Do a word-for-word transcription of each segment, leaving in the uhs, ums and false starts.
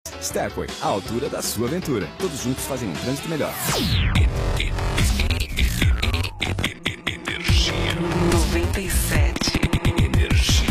Stepway, a altura da sua aventura. Todos juntos fazem um trânsito melhor. noventa e sete. Energia.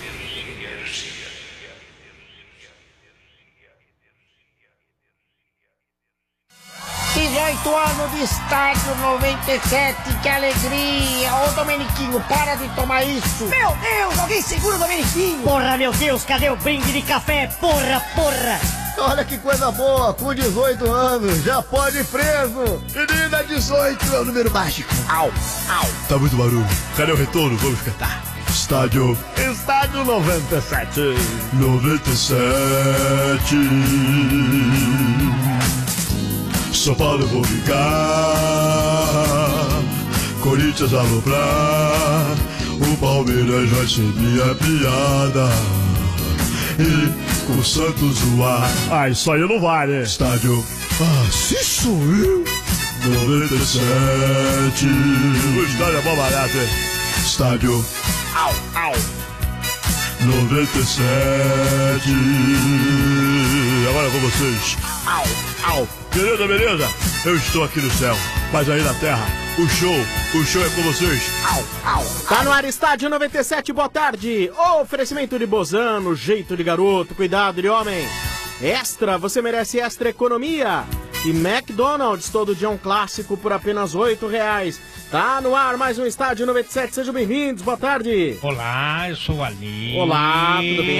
dezoito anos de estádio noventa e sete, que alegria! Ô Domeniquinho, para de tomar isso! Meu Deus, alguém segura o Domeniquinho! Porra, meu Deus, cadê o brinde de café? Porra, porra! Olha que coisa boa, com dezoito anos, já pode ir preso! Menina, dezoito é o número mágico! Au, au! Tá muito barulho, cadê o retorno? Vamos cantar! Estádio... Estádio noventa e sete! noventa e sete... São Paulo eu vou ficar, Corinthians aloprar, o Palmeiras vai ser minha piada, e com o Santos zoar. Ah, isso aí não vale. Estádio, ah, se sou eu, noventa e sete. O estádio é bom barato, hein? Estádio, Au, au! noventa e sete. Agora com vocês. Au, au! Beleza, beleza? Eu estou aqui no céu, mas aí na terra, o show, o show é com vocês. Au, au! Tá no ar, Estádio noventa e sete, boa tarde. Oferecimento de Bozano, jeito de garoto, cuidado de homem. Extra, você merece extra economia. E McDonald's, todo dia um clássico por apenas oito reais. Tá no ar, mais um Estádio noventa e sete, sejam bem-vindos, boa tarde. Olá, eu sou o Ali. Olá, tudo bem,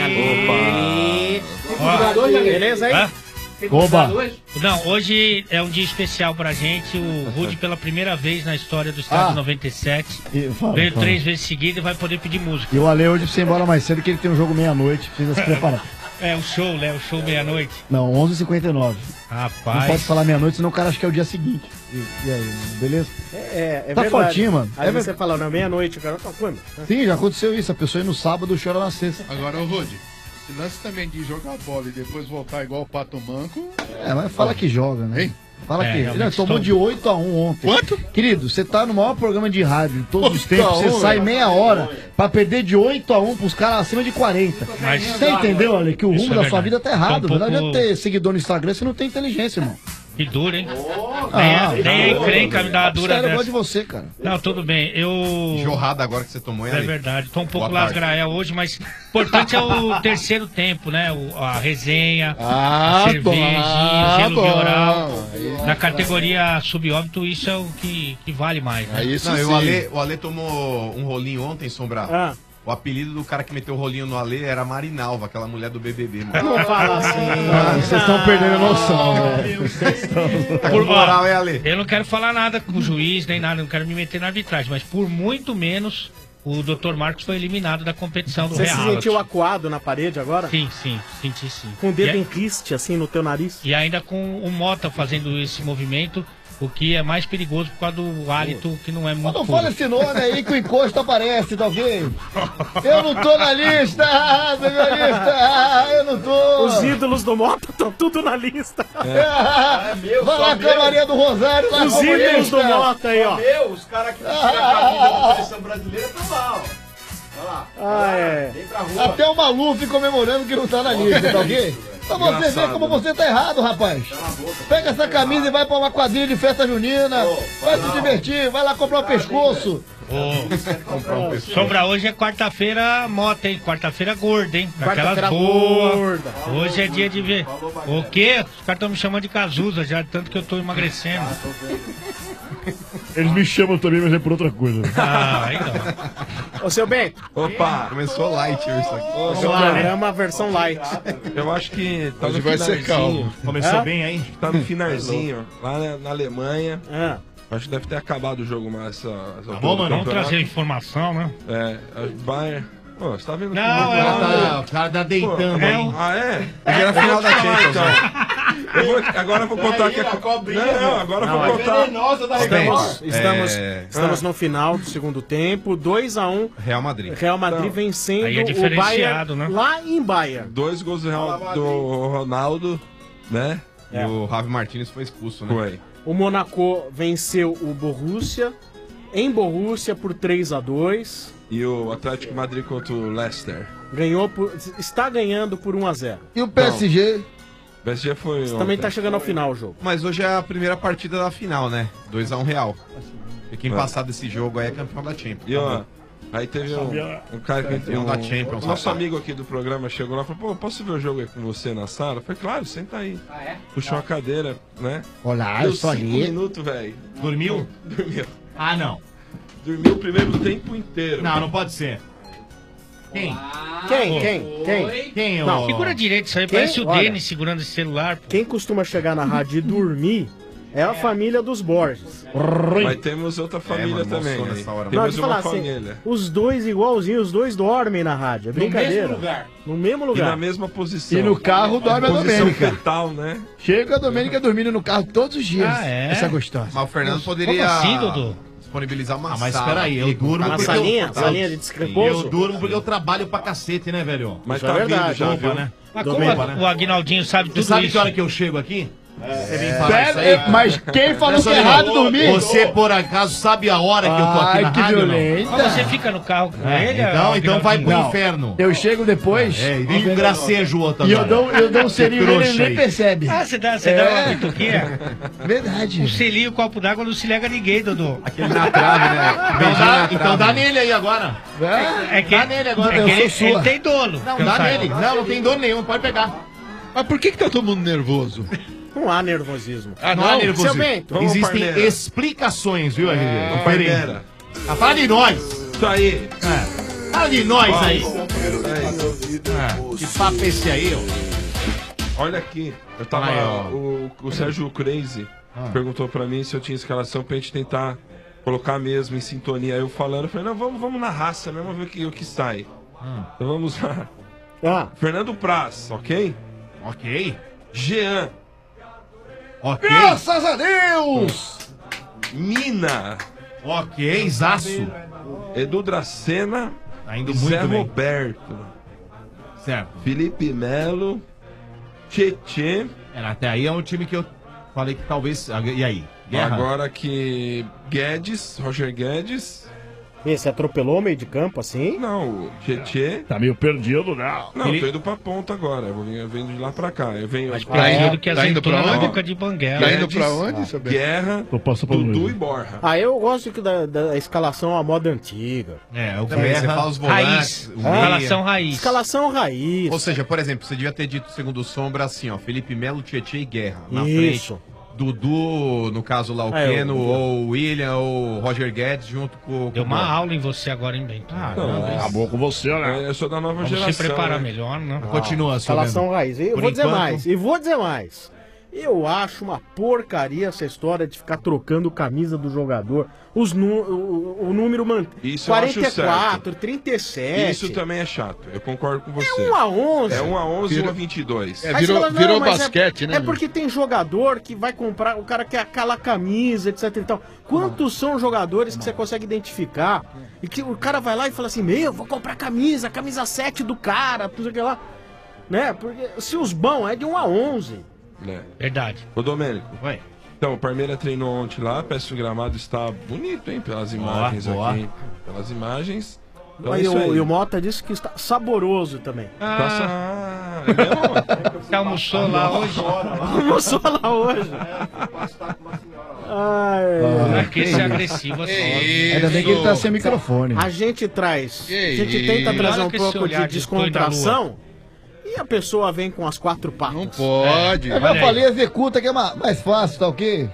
Ali? Opa! Beleza aí? Hã? Oba! Não, hoje é um dia especial pra gente. O Rude, pela primeira vez na história do Estádio Ah. noventa e sete, E, fala, veio fala. três vezes seguida e vai poder pedir música. E o Ale hoje precisa ir embora mais cedo, que ele tem um jogo meia-noite, precisa se preparar. É o show, né? O show meia-noite. Não, onze e cinquenta e nove. Rapaz. Não pode falar meia-noite, senão o cara acha que é o dia seguinte. E, e aí, beleza? É, é, é Tá verdade. fortinho, mano. Aí É você ver- fala, não, meia-noite, o cara tá quando? Sim, já aconteceu isso. A pessoa ia no sábado e chora na sexta. Agora, ô Rude, esse lance também de jogar bola e depois voltar igual o Pato Manco. É, mas fala que joga, né? Hein? Fala É, que. realmente Ele tomou estou- de oito a um ontem. Quanto? Querido, você tá no maior programa de rádio de todos os oito tempos. a Você um, sai né? meia hora pra perder de oito a um pros caras acima de quarenta. Mas- Você entendeu, olha, que o Isso rumo é da sua verdade. vida tá errado. Tá um Não pouco- adianta ter seguidor no Instagram se não tem inteligência, irmão. Que duro, hein? Ah, nem nem a encrenca me dá uma dura Sério, eu gosto dessa. de você, cara. Não, tudo bem. Eu. Jorrada agora que você tomou, hein, É Ale? verdade, tô um pouco Boa tarde. lasgrael hoje, mas o importante é o terceiro tempo, né? O- a resenha, Ah, a cervejinha, o gelo bom. bioral. Aí- Na categoria subóbito, isso é o que, que vale mais, né? É isso Não, e sim. o Ale, o Ale tomou um rolinho ontem, Sombra. Ah. O apelido do cara que meteu o rolinho no Ale era Marinalva, aquela mulher do B B B, mano. Não fala assim. Ah, vocês estão perdendo a noção, velho. Vocês estão- Por moral, hein, Ale? Eu não quero falar nada com o juiz, nem nada, não quero me meter na arbitragem, mas por muito menos o doutor Marcos foi eliminado da competição do Você se Real. sentiu acuado na parede agora? Sim, sim, senti sim. Com o dedo e, em quiste, assim, no teu nariz? e ainda com o Mota fazendo esse movimento, o que é mais perigoso por causa do hálito que não é muito Não puro. fala esse nome aí que o encosto aparece, tá ok? Eu não tô na lista, ah, meu lista, eu não tô. Os ídolos do Mota estão tudo na lista. Ah, vai lá com a Maria do Rosário, lá Os com a ídolos do lista. Mota aí, ó. Meu, os caras que tiram a camisa da seleção brasileira estão lá, ó. Olha lá. Ah, é. Vem pra rua. Até o Maluf comemorando que não tá na lista, tá ok? Pra você ver como você tá errado, rapaz. Pega essa camisa e vai pra uma quadrilha de festa junina. Vai se divertir, vai lá comprar o pescoço. Ô, Sombra, hoje é quarta-feira mota, hein? Quarta-feira gorda, hein? Quarta-feira Aquelas boas. gorda. Hoje é dia de ver. O quê? Os caras estão me chamando de Cazuza já, tanto que eu tô emagrecendo. Eles me chamam também, mas é por outra coisa. Ah, aí não. Ô, seu Bento, Opa, começou light isso aqui. seu programa versão light. Eu acho que tá Hoje no vai ser calmo. finalzinho. Começou bem aí? Tá no finalzinho, lá na, na Alemanha. Ah, Acho que deve ter acabado o jogo, mas essa. essa Tá bom, mano, vamos trazer informação, né? É, a Bayern. Pô, você tá vendo Não, que é Tá, o cara tá deitando é, aí. Ah, é? Era a final da Champions, então. Eu vou- agora eu vou contar aqui. a co- Não, não, agora eu vou contar. estamos estamos, É. estamos no final do segundo tempo, dois a um, Real Madrid. Real Madrid Então, vencendo aí é o diferenciado, Bayern né? lá em Bayern. Dois gols do, Real- do Ronaldo, né? E o Ravi Martinez foi expulso, né? Foi. O Monaco venceu o Borussia em Borussia por três a dois. E o Atlético de Madrid contra o Leicester. Ganhou por, está ganhando por um a zero. E o P S G? P S G foi Você também tá chegando ao final o jogo. Mas hoje é a primeira partida da final, né? dois a um Real. E quem É. passar desse jogo aí é campeão da Champions. E ó, aí teve um, um cara que Campeão um, da Champions, o nosso rapaz. amigo aqui do programa chegou lá e falou, pô, posso ver o jogo aí com você na sala? Eu falei, claro, senta aí. Ah, é? Puxou a cadeira, né? Olá, Deu eu sou cinco ali. minutos, velho. Dormiu? Dormiu. Ah, não. Dormiu o primeiro tempo inteiro. Não, não pode ser. Quem? Quem? Quem? Quem? Quem? Não, ô? Segura direito, isso aí Quem? parece o Olha. Denis segurando esse celular. Quem costuma chegar na rádio e dormir é a família dos Borges. Mas temos outra família mano, também. almoçou Aí. nessa hora. Não, Temos deixa eu uma falar assim, família. os dois igualzinhos, os dois dormem na rádio. É brincadeira. mesmo lugar. No mesmo E lugar. na mesma posição. E no carro dorme a Posição Domênica. fetal, né? Chega a Domênica dormindo no carro todos os dias. Ah, é? Essa gostosa. Mas o Fernando poderia Como assim, Dodô? disponibilizar uma Ah, mas sala. espera aí, eu aqui, durmo Tá na porque salinha? eu... Salinha de descreposo? Eu durmo porque eu trabalho pra cacete, né, velho? Mas Isso tá é vindo verdade, já, Opa, viu? né? Mas Domênico, como né? o Aguinaldinho sabe Você tudo sabe isso? que hora que eu chego aqui? Você vem falar Pera, isso aí? mas quem falou que é Nessa errado hora, dormir? Você, por acaso, sabe a hora que eu tô aqui Ai, na que rádio, não? violenta. Mas você fica no carro com É, ele? então, então vai pro Não. inferno. Eu chego depois É, e vem com gracejo o outro e eu agora. dou, eu dou um selinho nele e trouxa ele nem aí. percebe. Ah, você dá, você dá uma pituquinha? Verdade. Um selinho, um copo d'água não se lega ninguém, Dodô. Aquele na trave, né? Então Beijinho dá, na então trave. dá nele aí agora. É? É que, Dá nele agora. é Eu que sou ele, sua. ele tem dono. Não, que eu dá saiba. nele. Não, não tem dor nenhum, pode pegar. Mas por que que tá todo mundo nervoso? Não há nervosismo. Ah, Não há Seu nervosismo. Bento. Vamos, Existem Parmeira. explicações, viu, R G? Ô, Parmeira. Ah, fala de nós. Isso aí. É. Fala de nós Ó, aí. isso aí. É. Que papo é esse aí, ó? Olha aqui. Eu tava. Aí, ó. o, o Sérgio Crazy Ah. perguntou pra mim se eu tinha escalação pra gente tentar colocar mesmo em sintonia. Aí eu falando, eu falei, não, vamos, vamos na raça mesmo, ver o que, o que sai. Hum. Então vamos lá. Ah, Fernando Praz, ok? Ok. Jean. Ok. Graças a Deus! Mina. Ok, zaço. Edu Dracena. Tá indo e muito Zé bem. Roberto. Certo. Felipe Melo. Tietê. Era, até aí é um time que eu falei que talvez... E aí? Guerra? Agora que Guedes, Roger Guedes. esse atropelou o meio de campo assim? Não, o Tietê. Tá meio perdido, não. Não, eu tô indo pra ponta agora. Eu vou vir- eu venho de lá pra cá. Eu venho. Mais pra- perdido que tá indo azeitona pra na onde? boca de banguela. Tá indo Guedes, pra onde, seu Bento? Guerra, Tô passando pelo Dudu meio. e Borja. Ah, eu gosto que da, da escalação à moda antiga. É, o Também, você Guerra... fala os volantes, Raiz. o meia. Escalação raiz. Escalação raiz. Ou seja, por exemplo, você devia ter dito segundo sombra assim, ó, Felipe Melo, Tietê e Guerra. Na Isso. frente. Dudu, no caso lá, o Ah, eu- Keno, ou o William, ou o Roger Guedes, junto com, com Deu o uma Borja. aula em você agora, hein, Bento? Ah, Não, não, é- Acabou com você, né? É, eu sou da nova Vamos geração. se preparar né? melhor, né? Continua, seu Escalação Bento. raiz. E eu Por vou dizer enquanto- mais. E vou dizer mais. Eu acho uma porcaria essa história de ficar trocando camisa do jogador. Os nu o, o número mantém. Isso eu acho quarenta e quatro, certo. trinta e sete. Isso também é chato. Eu concordo com você. É um a onze. É um a onze e Vira- um a vinte e dois. É, Aí virou você fala, não, virou mas basquete, é, né? É meu? porque tem jogador que vai comprar, o cara quer aquela camisa, etc e tal. Quantos são jogadores que você consegue identificar e que o cara vai lá e fala assim, meu, vou comprar camisa, camisa sete do cara, não sei o que lá. Né? Porque se os bons é de um a onze. É. Verdade. Ô, Domênico. Oi. Então, o Parmeira treinou ontem lá, parece que o gramado está bonito, hein? Pelas imagens boa. aqui. Pelas imagens. Então é Aí, isso o, aí. e o Mota disse que está saboroso também. Passa- Ah, Ah, é mesmo? você almoçou lá hoje? Almoçou lá hoje. Ai, Não é que esse é agressivo assim. Ainda bem que ele tá sem microfone. a gente traz, Que a gente isso? tenta trazer Olha um com esse pouco olhar de de doido da descontração e a pessoa vem com as quatro patas. Não pode. Eu Olha aí. falei, executa que é ma- mais fácil, tá ok?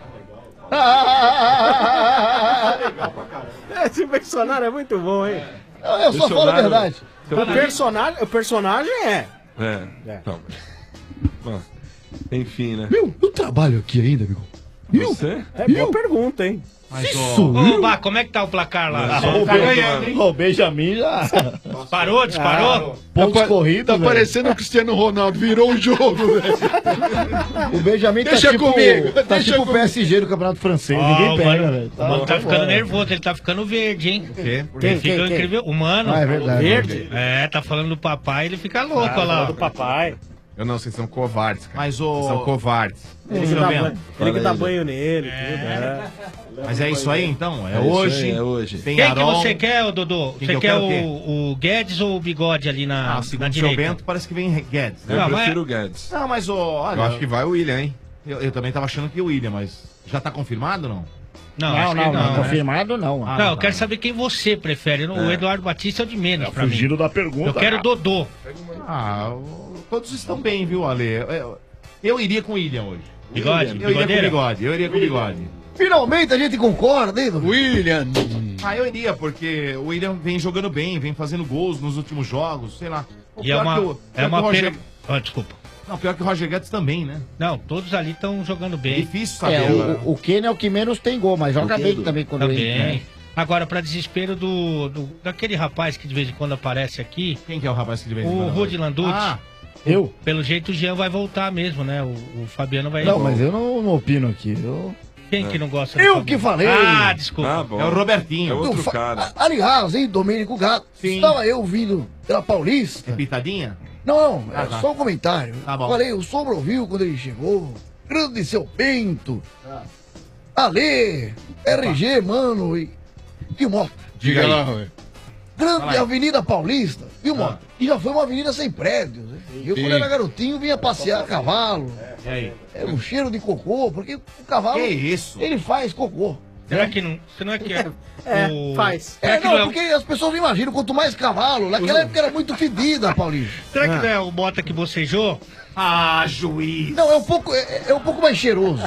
Esse personagem é muito bom, hein? Eu, eu só falo a verdade. O personagem, o personagem é. É. É. Então. Bom, enfim, né? Meu, eu trabalho aqui ainda, amigo. Você? É boa pergunta, hein? Mas, Isso. ó, Ô, Bá, como é que tá o placar lá? Mas, Tá ó, ganhando, hein? O Benjamin já. Parou? Disparou? Pontos pa- corridos, Tá velho. parecendo o Cristiano Ronaldo, virou o jogo, velho. O Benjamin Deixa tá tipo, comigo, tá deixa tipo o comigo. P S G do Campeonato Francês. Ó, Ninguém o pega, mano- velho. O mano tá ficando fora. nervoso, ele tá ficando verde, hein? O quê? Quem, Ele fica quem, quem? incrível. O mano. Ah, é verdade. Verde? É, tá falando do papai, ele fica louco, olha lá. Do papai. Eu não, vocês são covardes, cara. Mas o- Vocês são covardes. Ele que dá banho, ele que dá banho nele, tudo, é. Mas é isso aí, então? É, É isso hoje. aí, é hoje. Quem que você quer, ô, Dodô? Quem que Você eu quer quero o quê? o, o Guedes ou o Bigode ali na, Ah, na segundo o seu direita? Bento, parece que vem Guedes. Eu Não, mas- prefiro o Guedes. Não, mas ô, olha. Eu acho que vai o William, hein? Eu, eu também tava achando que o William, mas já tá confirmado ou não? Não, Não, acho que não, não. não, né? confirmado não. Não, eu quero saber quem você prefere. O É. Eduardo Batista é o de menos pra mim. fugiram da pergunta. Eu quero o Dodô. Ah, o- todos estão bem, viu, Ale? Eu, eu iria com o William hoje. Bigode? Eu iria com o Bigodeira? Bigode, eu iria com o Bigode. Finalmente a gente concorda, hein, Dudu? William. Ah, eu iria, porque o William vem jogando bem, vem fazendo gols nos últimos jogos, sei lá. O E é pior uma, que o- é pior que uma o Roger- pena... Ah, desculpa. Não, pior que o Roger Guedes também, né? Não, todos ali estão jogando bem. Difícil saber É, agora. o, o Kenny é o que menos tem gol, mas joga bem também quando Também. ele... né? Agora, pra desespero do, do- daquele rapaz que de vez em quando aparece aqui. Quem que é o rapaz que de vez em O quando Rudy aparece? Landucci. Ah, eu? Pelo jeito o Jean vai voltar mesmo, né? O, o Fabiano vai... Não, mas eu não, não opino aqui. Eu... Quem que não gosta do Eu Fabiano? que falei. Ah, desculpa. Ah, bom. é o Robertinho. É outro Fa- cara. a- Aliás, hein, Domênico Gato, Sim. estava eu vindo pela Paulista. É pitadinha? Não, não, é Ah, tá. só um comentário. Tá bom. Falei, o Sombra ouviu quando ele chegou. Grande seu Bento. Ale, R G, mano, e, e o Mota. Diga lá, ué. Grande Fala aí. Avenida Paulista, viu, Ah. Mota? E já foi uma avenida sem prédios. Né? Eu, quando era garotinho, vinha passear a cavalo. E aí? Era um cheiro de cocô, porque o cavalo, Que isso? ele faz cocô. Será que não... Você não é que é... É, o- faz. Será É, que não, não é o- porque as pessoas não imaginam, quanto mais cavalo, naquela época era muito fedida, Paulinho. Será que não é o Bota que bocejou? Ah, juiz! Não, é um pouco, é, é um pouco mais cheiroso.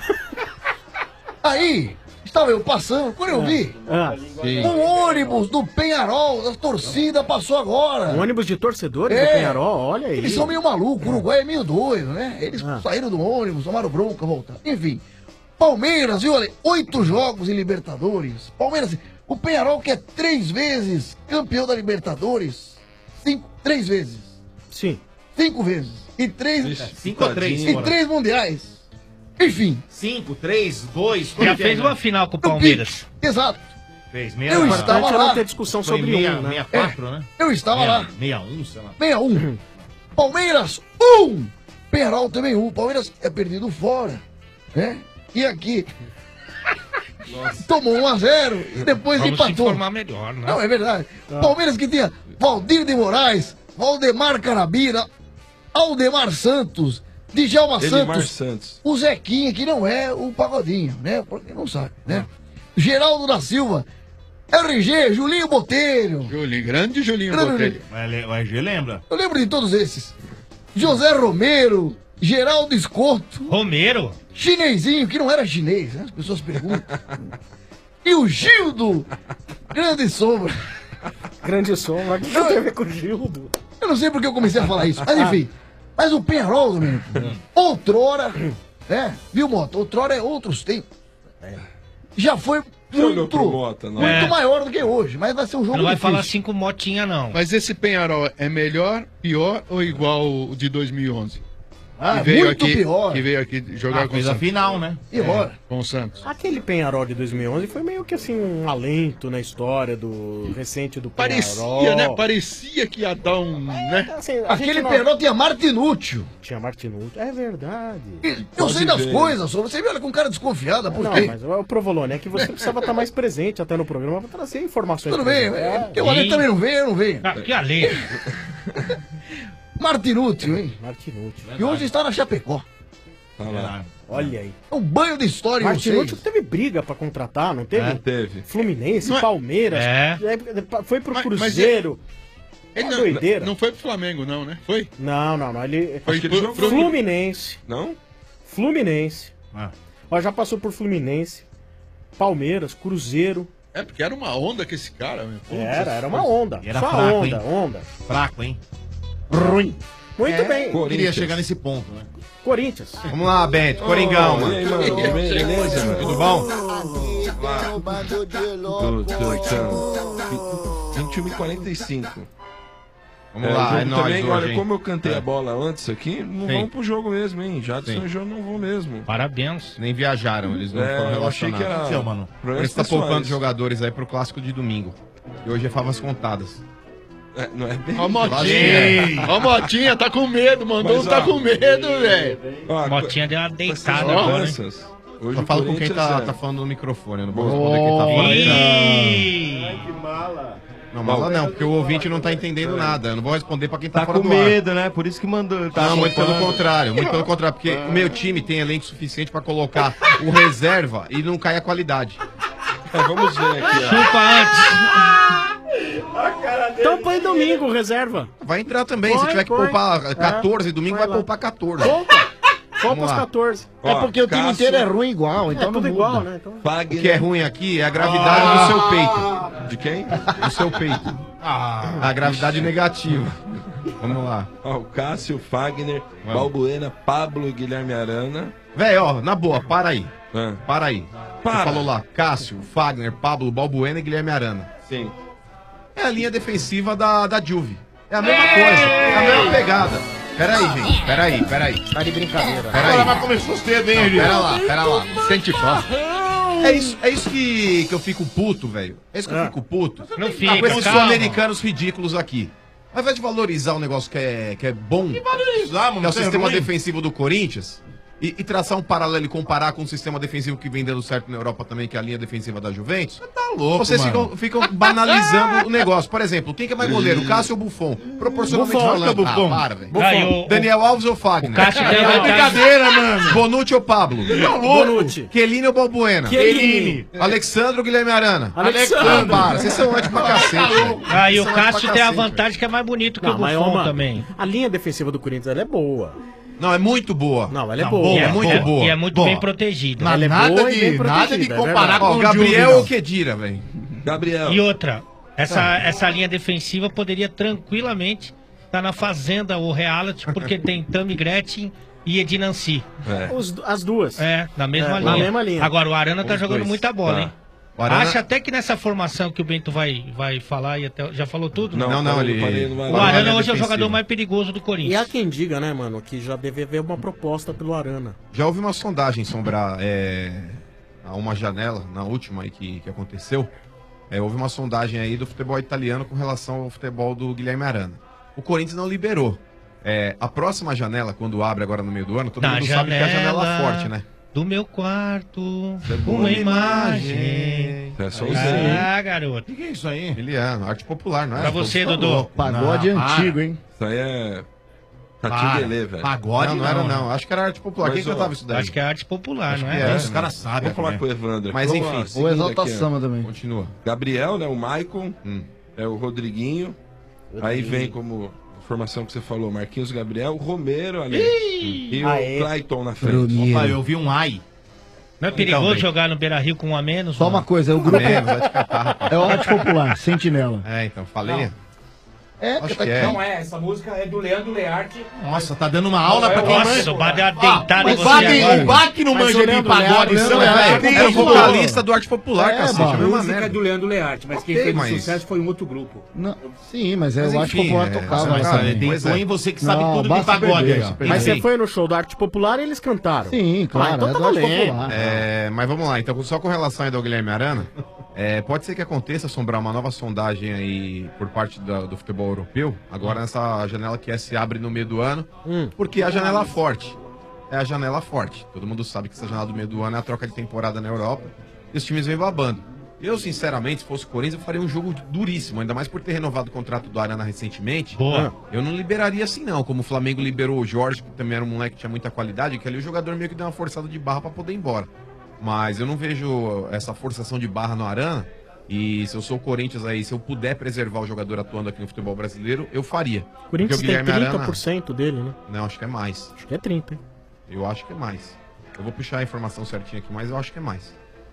Aí, estava eu passando, quando eu vi, Ah, um ônibus do Penharol, da torcida, passou agora. um ônibus de torcedores É. do Penharol, olha aí. Eles são meio malucos, o Uruguai é meio doido, né? Eles Ah. saíram do ônibus, tomaram bronca, voltaram. Enfim, Palmeiras, viu, olha, oito jogos em Libertadores. Palmeiras, o Penharol que é três vezes campeão da Libertadores. Cinco, três vezes. Sim. Cinco vezes. E três, Ixi, Cinco a três. e três mundiais. Enfim. Cinco, três, dois... Já quanto fez é, uma né? final com o no Palmeiras. pique. Exato. Fez meia... Eu meia- estava Importante é lá. não ter discussão Foi sobre meia, um, né? meia quatro, né? Eu estava meia, lá. Meia um, sei lá. meia um. Palmeiras, um. Penharol também um. Palmeiras é perdido fora. Né? E aqui. Tomou um a zero e depois Vamos se empatou. informar melhor, né? Não, é verdade. Palmeiras que tinha Valdir de Moraes, Valdemar Carabira, Aldemar Santos, Djalma Elimar Santos, Santos. o Zequinha, que não é o Pagodinho, né? Porque não sabe, né? Geraldo da Silva, R G, Julinho Botelho. Julinho, grande Julinho Grande Botelho. O R G lembra? Eu lembro de todos esses. José Romero, Geraldo Escoto, Romero? Chinesinho, que não era chinês, né? As pessoas perguntam. E o Gildo, grande sombra. Grande som, mas o que tem a ver com o Gildo? Eu não sei porque eu comecei a falar isso, mas enfim. Mas o Penharol, Domênico, outrora, né? Viu, Mota? Outrora é outros tempos. Já foi Jogou muito, pro Mota, não. muito É. maior do que hoje, mas vai ser um jogo Não vai difícil. falar assim com motinha, não. Mas esse Penharol é melhor, pior ou igual o de dois mil e onze? Ah, que veio muito aqui, pior. Que veio aqui jogar Ah, com o fez a Santos. final, né? E bora. Com o Santos. Aquele Penharol de dois mil e onze foi meio que assim um alento na história do recente do Penharol. Parecia, né? Parecia que ia dar um, né? Assim, a Aquele gente não- Penharol tinha Martinúcio. Tinha Martinucci. É verdade. Eu sei das ver. coisas, só você me olha com cara desconfiada, por Não, quê? mas o Provolone é que você precisava estar mais presente até no programa pra trazer informações. Tudo pra bem, gente. é, porque o Ale E- também não vem, eu não venho. Ah, que além. Martinúcio, hein? Martinucci. E hoje está na Chapecó. Tá lá. Olha aí. É um banho de história em Martinucci vocês. teve briga pra contratar, não teve? É, teve. Fluminense, Não é- Palmeiras. É. é, Foi pro Mas- mas Cruzeiro. Ele Uma não, doideira. não foi pro Flamengo, não, né? Foi? Não, não, não. Ele Foi Acho que ele pro- jogou. pro- Fluminense. Não? Fluminense. Ah. Ó, já passou por Fluminense, Palmeiras, Cruzeiro. É, porque era uma onda com esse cara, meu. Puta, Era, era uma onda. Era Só fraco, onda, hein? onda. Fraco, hein? Ruim. Muito É, bem. Queria Corinthians. chegar nesse ponto, né? Corinthians. Vamos lá, Bento. Coringão, Oh, mano. e aí, mano? Tudo bem? Beleza, mano? Tudo bom? Tudo, tudo, tchau. vinte e um e quarenta e cinco. Vamos É, o lá, jogo é nóis também, hoje, olha, hein? como eu cantei É. a bola antes aqui, não Sim. vamos pro jogo mesmo, hein? Já de Sim. São João não vão mesmo. Parabéns. Nem viajaram, eles não É, foram eu achei relacionados. que era- Aconteceu, mano. Problemas Ele tá pessoais. poupando jogadores aí pro clássico de domingo. E hoje é favas contadas. É, não é bem. Ó, a Motinha. Ó, a Motinha, tá com medo, mandou Mas, um tá ó, com medo, velho. Ó, Motinha deu uma deitada Ó, agora, hein? Kansas, Hoje Só o falo com quem Corinthians tá, é- tá falando no microfone, eu não vou responder quem tá fora. Ih! Ai, que mala. Não, mala não, porque o ouvinte não tá entendendo nada. Eu não vou responder pra quem tá, Tá fora com do ar. medo, né? Por isso que mandou. Tá Não, muito pelo soltando. contrário, muito pelo contrário, porque o meu time tem elenco suficiente pra colocar o reserva e não cai a qualidade. É, vamos ver aqui, ó. Chupa antes. Então põe domingo, reserva. Vai entrar também, Põe, se tiver que põe. poupar catorze, É, domingo põe vai lá. poupar catorze. Poupa. Poupa Vamos os lá. catorze. É porque o time inteiro é ruim igual, então É não tudo muda. igual, né? Então... O que é ruim aqui é a gravidade do seu peito. De quem? Do seu peito. A gravidade negativa. Vamos lá. Ó, o Cássio, Fagner, Balbuena, Pablo e Guilherme Arana. Véi, ó, na boa, para aí. Ah. Para aí. Para. Você falou lá, Cássio, Fagner, Pablo, Balbuena e Guilherme Arana. Sim. É a linha defensiva da, da Juve. É a mesma coisa, é a mesma pegada. Pera aí, gente, pera aí, pera aí. Tá de brincadeira. Pera aí. Agora vai começar cedo, hein, Não, Rio? pera lá, pera lá. Sente só. É isso, é isso que, que eu fico puto, velho. É isso que eu fico puto. Não fica, com esses calma. sul-americanos ridículos aqui. Ao invés de valorizar um negócio que é, que é bom, que Valorizar, mano. é o você sistema ruim. defensivo do Corinthians, e, e traçar um paralelo e comparar com o sistema defensivo que vem dando certo na Europa também, que é a linha defensiva da Juventus, Tá louco, vocês mano. ficam, ficam banalizando o negócio. Por exemplo, quem que é mais goleiro, o Cássio ou o Buffon? Proporcionalmente Buffon, falando. que é o Buffon? Ah, para, velho. Ah, e o- Daniel Alves ou Fagner? O Cássio tem a É vantagem. brincadeira, mano. Bonucci ou Pablo? Tá louco. Bonucci. Kelini ou Balbuena? Chiellini. Alexandre ou Guilherme Arana? Alexandre. Ah, para, vocês são anti pra cacete, velho. Ah, e o Vocês são anti Cássio pra tem a cacete, vantagem que é mais bonito que Não, o mas, Buffon ó, mano, também. a linha defensiva do Corinthians ela é boa. velho. Não, é muito boa. Não, ela é Não, boa. boa, é muito boa. E é muito Boa. bem protegida. Não, Ela é nada, boa e bem de, protegida, nada de é comparar verdade. com Ó, o Gabriel Juve, ou não. Kedira, velho? Gabriel. E outra, essa, essa linha defensiva poderia tranquilamente estar na Fazenda ou Reality, porque tem Tammy Gretchen e Edinanci. É. Os- as duas. É, na mesma É, linha. na mesma linha. Agora, o Arana tá Os jogando dois. muita bola, Tá. hein? O Arana- Acho até que nessa formação que o Bento vai, vai falar, e até, já falou tudo? Não, não, parei- ele- parei no O Arana. Arana linha hoje é o defensiva. jogador mais perigoso do E há Corinthians. quem diga, né, mano, que já deve haver uma proposta pelo Arana. Já houve uma sondagem, Sombra, é, a uma janela, na última aí que, que aconteceu. É, houve uma sondagem aí do futebol italiano com relação ao futebol do Guilherme Arana. O Corinthians não liberou. É, a próxima janela, quando abre agora no meio do ano, todo Na mundo sabe que é a janela forte, né? do meu quarto, boa uma imagem. É só o Aí Zé. sim. Ah, garoto. O que é isso aí? Miliano, arte popular, não é? Pra você, Tá Dodô. louco. Pagode Não, antigo, para. hein? Isso aí é. Para. Catinguelê, velho. Pagode Não, não era não. Acho que era arte popular. Mas, Quem ó, cantava isso daí? Acho que é arte popular, Acho não que é? é. Os caras sabem. Vamos falar né? com o Evandro. Mas Vamos lá, enfim. Ou seguindo Exalta aqui, ó. Samba também. Continua. Gabriel, né? O Maicon. Hum. É o Rodriguinho. Aí vem como formação que você falou, Marquinhos Gabriel, Romero ali. E Aê. o Clayton na frente. Opa, eu vi um ai. Não é perigoso Então, bem. jogar no Beira Rio com um a menos? Só mano? uma coisa, o grupo É, vai te catar, rapaz. é o Arte Popular, Sentinela. É, então, falei. É, Acho tá que aqui. é. Não é, essa música é do Leandro Learte. Nossa, tá dando uma aula pra quem Nossa, manja. o Bad deu uma deitada em Mas você Bad- agora. o Bach não Mas manja o de Leandro pagode, Leandro, samba, Leandro, é, Leandro, é, Era o isso, vocalista do arte popular, É, cacete. bom. A A mesma música é merda. do Leandro Learte, mas quem Ok, fez mas- o sucesso foi um outro grupo. Não, sim, mas é Mas o Arte enfim, Popular é, tocava. mas, essa cara, música. Pois Deitou é. em você que sabe Não, tudo de basta pagode perder, aí, ó. basta Mas Enfim. você foi no show da arte popular e eles cantaram. Sim, claro, Ah, então é tá do Arte valendo. Popular. É, mas vamos lá, então só com relação ainda ao Guilherme Arana, é, pode ser que aconteça, Sombrar, uma nova sondagem aí por parte da- do futebol europeu, agora nessa janela que é, se abre no meio do ano, Hum. porque é a janela forte. É a janela forte. Todo mundo sabe que essa janela do meio do ano é a troca de temporada na Europa e os times vêm babando. Eu, sinceramente, se fosse o Corinthians, eu faria um jogo duríssimo, ainda mais por ter renovado o contrato do Arana recentemente. Boa. Eu não liberaria assim, não. Como o Flamengo liberou o Jorge, que também era um moleque que tinha muita qualidade, que ali o jogador meio que deu uma forçada de barra pra poder ir embora. Mas eu não vejo essa forçação de barra no Arana. E se eu sou o Corinthians aí, se eu puder preservar o jogador atuando aqui no futebol brasileiro, eu faria. O Corinthians Porque tem o Guilherme trinta por cento dele, né? Não, acho que é mais. Acho que é trinta, hein? Eu acho que é mais. Eu vou puxar a informação certinha aqui, mas eu acho que é mais.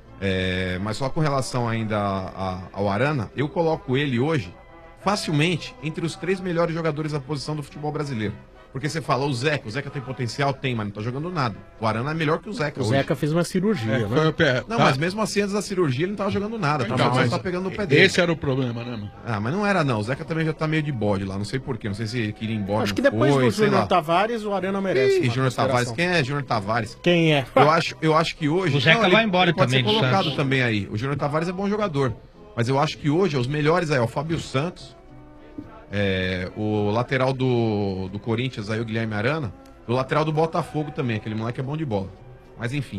É, mas só com relação ainda a- a- ao Arana, eu coloco ele hoje facilmente entre os três melhores jogadores da posição do futebol brasileiro. Porque você fala, o Zeca, o Zeca tem potencial? Tem, mas não tá jogando nada. O Arana é melhor que o Zeca O hoje. Zeca fez uma cirurgia, É, né? foi o pé. Não, Tá. mas mesmo assim, antes da cirurgia, ele não tava jogando nada. Tava Então, só mas tá pegando no pé dele. Esse era o problema, né, mano? Ah, mas não era não. O Zeca também já tá meio de bode lá. Não sei porquê. Não sei se ele queria ir embora. Acho que não depois foi, do sei Júnior lá. Tavares, o Arana merece. Ih, uma Júnior Tavares. consideração. Quem é Júnior Tavares? Quem é? Eu acho, eu acho que hoje. O Zeca ele- vai embora ele pode também ser do colocado Santos. também aí. O Júnior Tavares é bom jogador. Mas eu acho que hoje, os melhores aí, é o Fábio Santos, É, o lateral do, do Corinthians, aí o Guilherme Arana, o lateral do Botafogo também, aquele moleque é bom de bola. Mas enfim.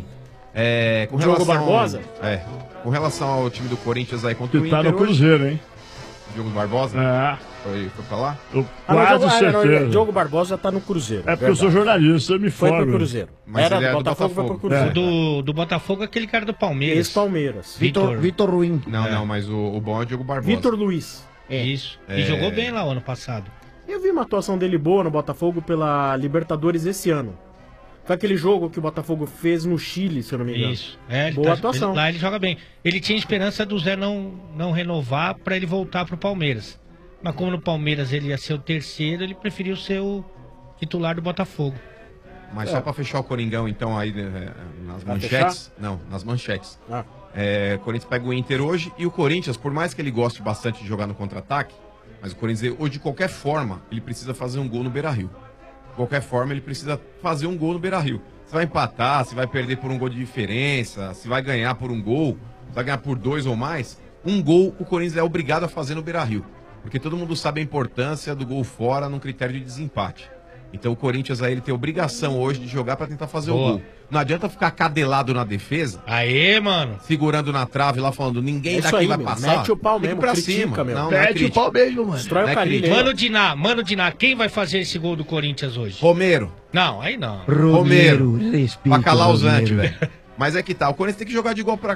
É, com Diogo relação, Barbosa? É. Com relação ao time do Corinthians aí contra o Que Inter. tá no Cruzeiro, hoje, hein? Diogo Barbosa? É. Foi, foi pra lá? Eu Ah, não, quase Diogo- ah, não, certeza. Diogo Barbosa tá no Cruzeiro. É porque eu sou jornalista, eu me Foi formo. pro Cruzeiro. Mas Era ele é do do Botafogo, foi pro Cruzeiro. O do, do Botafogo é aquele cara do Palmeiras. Ex-Palmeiras. Vitor. Vitor Ruim. Não, É. não, mas o, o bom é o Diogo Barbosa. Vitor Luiz. Isso. É. E jogou bem lá o ano passado. Eu vi uma atuação dele boa no Botafogo pela Libertadores esse ano. Foi aquele jogo que o Botafogo fez no Chile, se eu não me engano. Isso. É, ele Boa tá- atuação. ele- lá ele joga bem. Ele tinha esperança do Zé não, não renovar pra ele voltar pro Palmeiras. Mas como no Palmeiras ele ia ser o terceiro, ele preferiu ser o titular do Botafogo. Mas É. só pra fechar o Coringão, então, aí né, nas Pra manchetes. Não, nas manchetes. Ah. É, o Corinthians pega o Inter hoje e o Corinthians, por mais que ele goste bastante de jogar no contra-ataque, mas o Corinthians hoje, de qualquer forma, ele precisa fazer um gol no Beira-Rio. De qualquer forma, ele precisa fazer um gol no Beira-Rio. Se vai empatar, se vai perder por um gol de diferença, se vai ganhar por um gol, se vai ganhar por dois ou mais, um gol o Corinthians é obrigado a fazer no Beira-Rio. Porque todo mundo sabe a importância do gol fora num critério de desempate. Então o Corinthians aí ele tem obrigação hoje de jogar pra tentar fazer Boa. o gol. Não adianta ficar cadelado na defesa. Aê, mano. Segurando na trave lá falando, ninguém É isso daqui aí, vai meu. passar. Mete o pau Tem que ir mesmo, pra critica, cima. meu. Não, não é Mete o crítica. pau mesmo, mano. Destrói Não o é Carilho. crítica. Mano Diná, Mano Diná, quem vai fazer esse gol do Corinthians hoje? Romero. Não, aí não. Romero. respeito. Pra calar os Romero. antes, velho. Mas é que tá, o Corinthians tem que jogar de igual pra...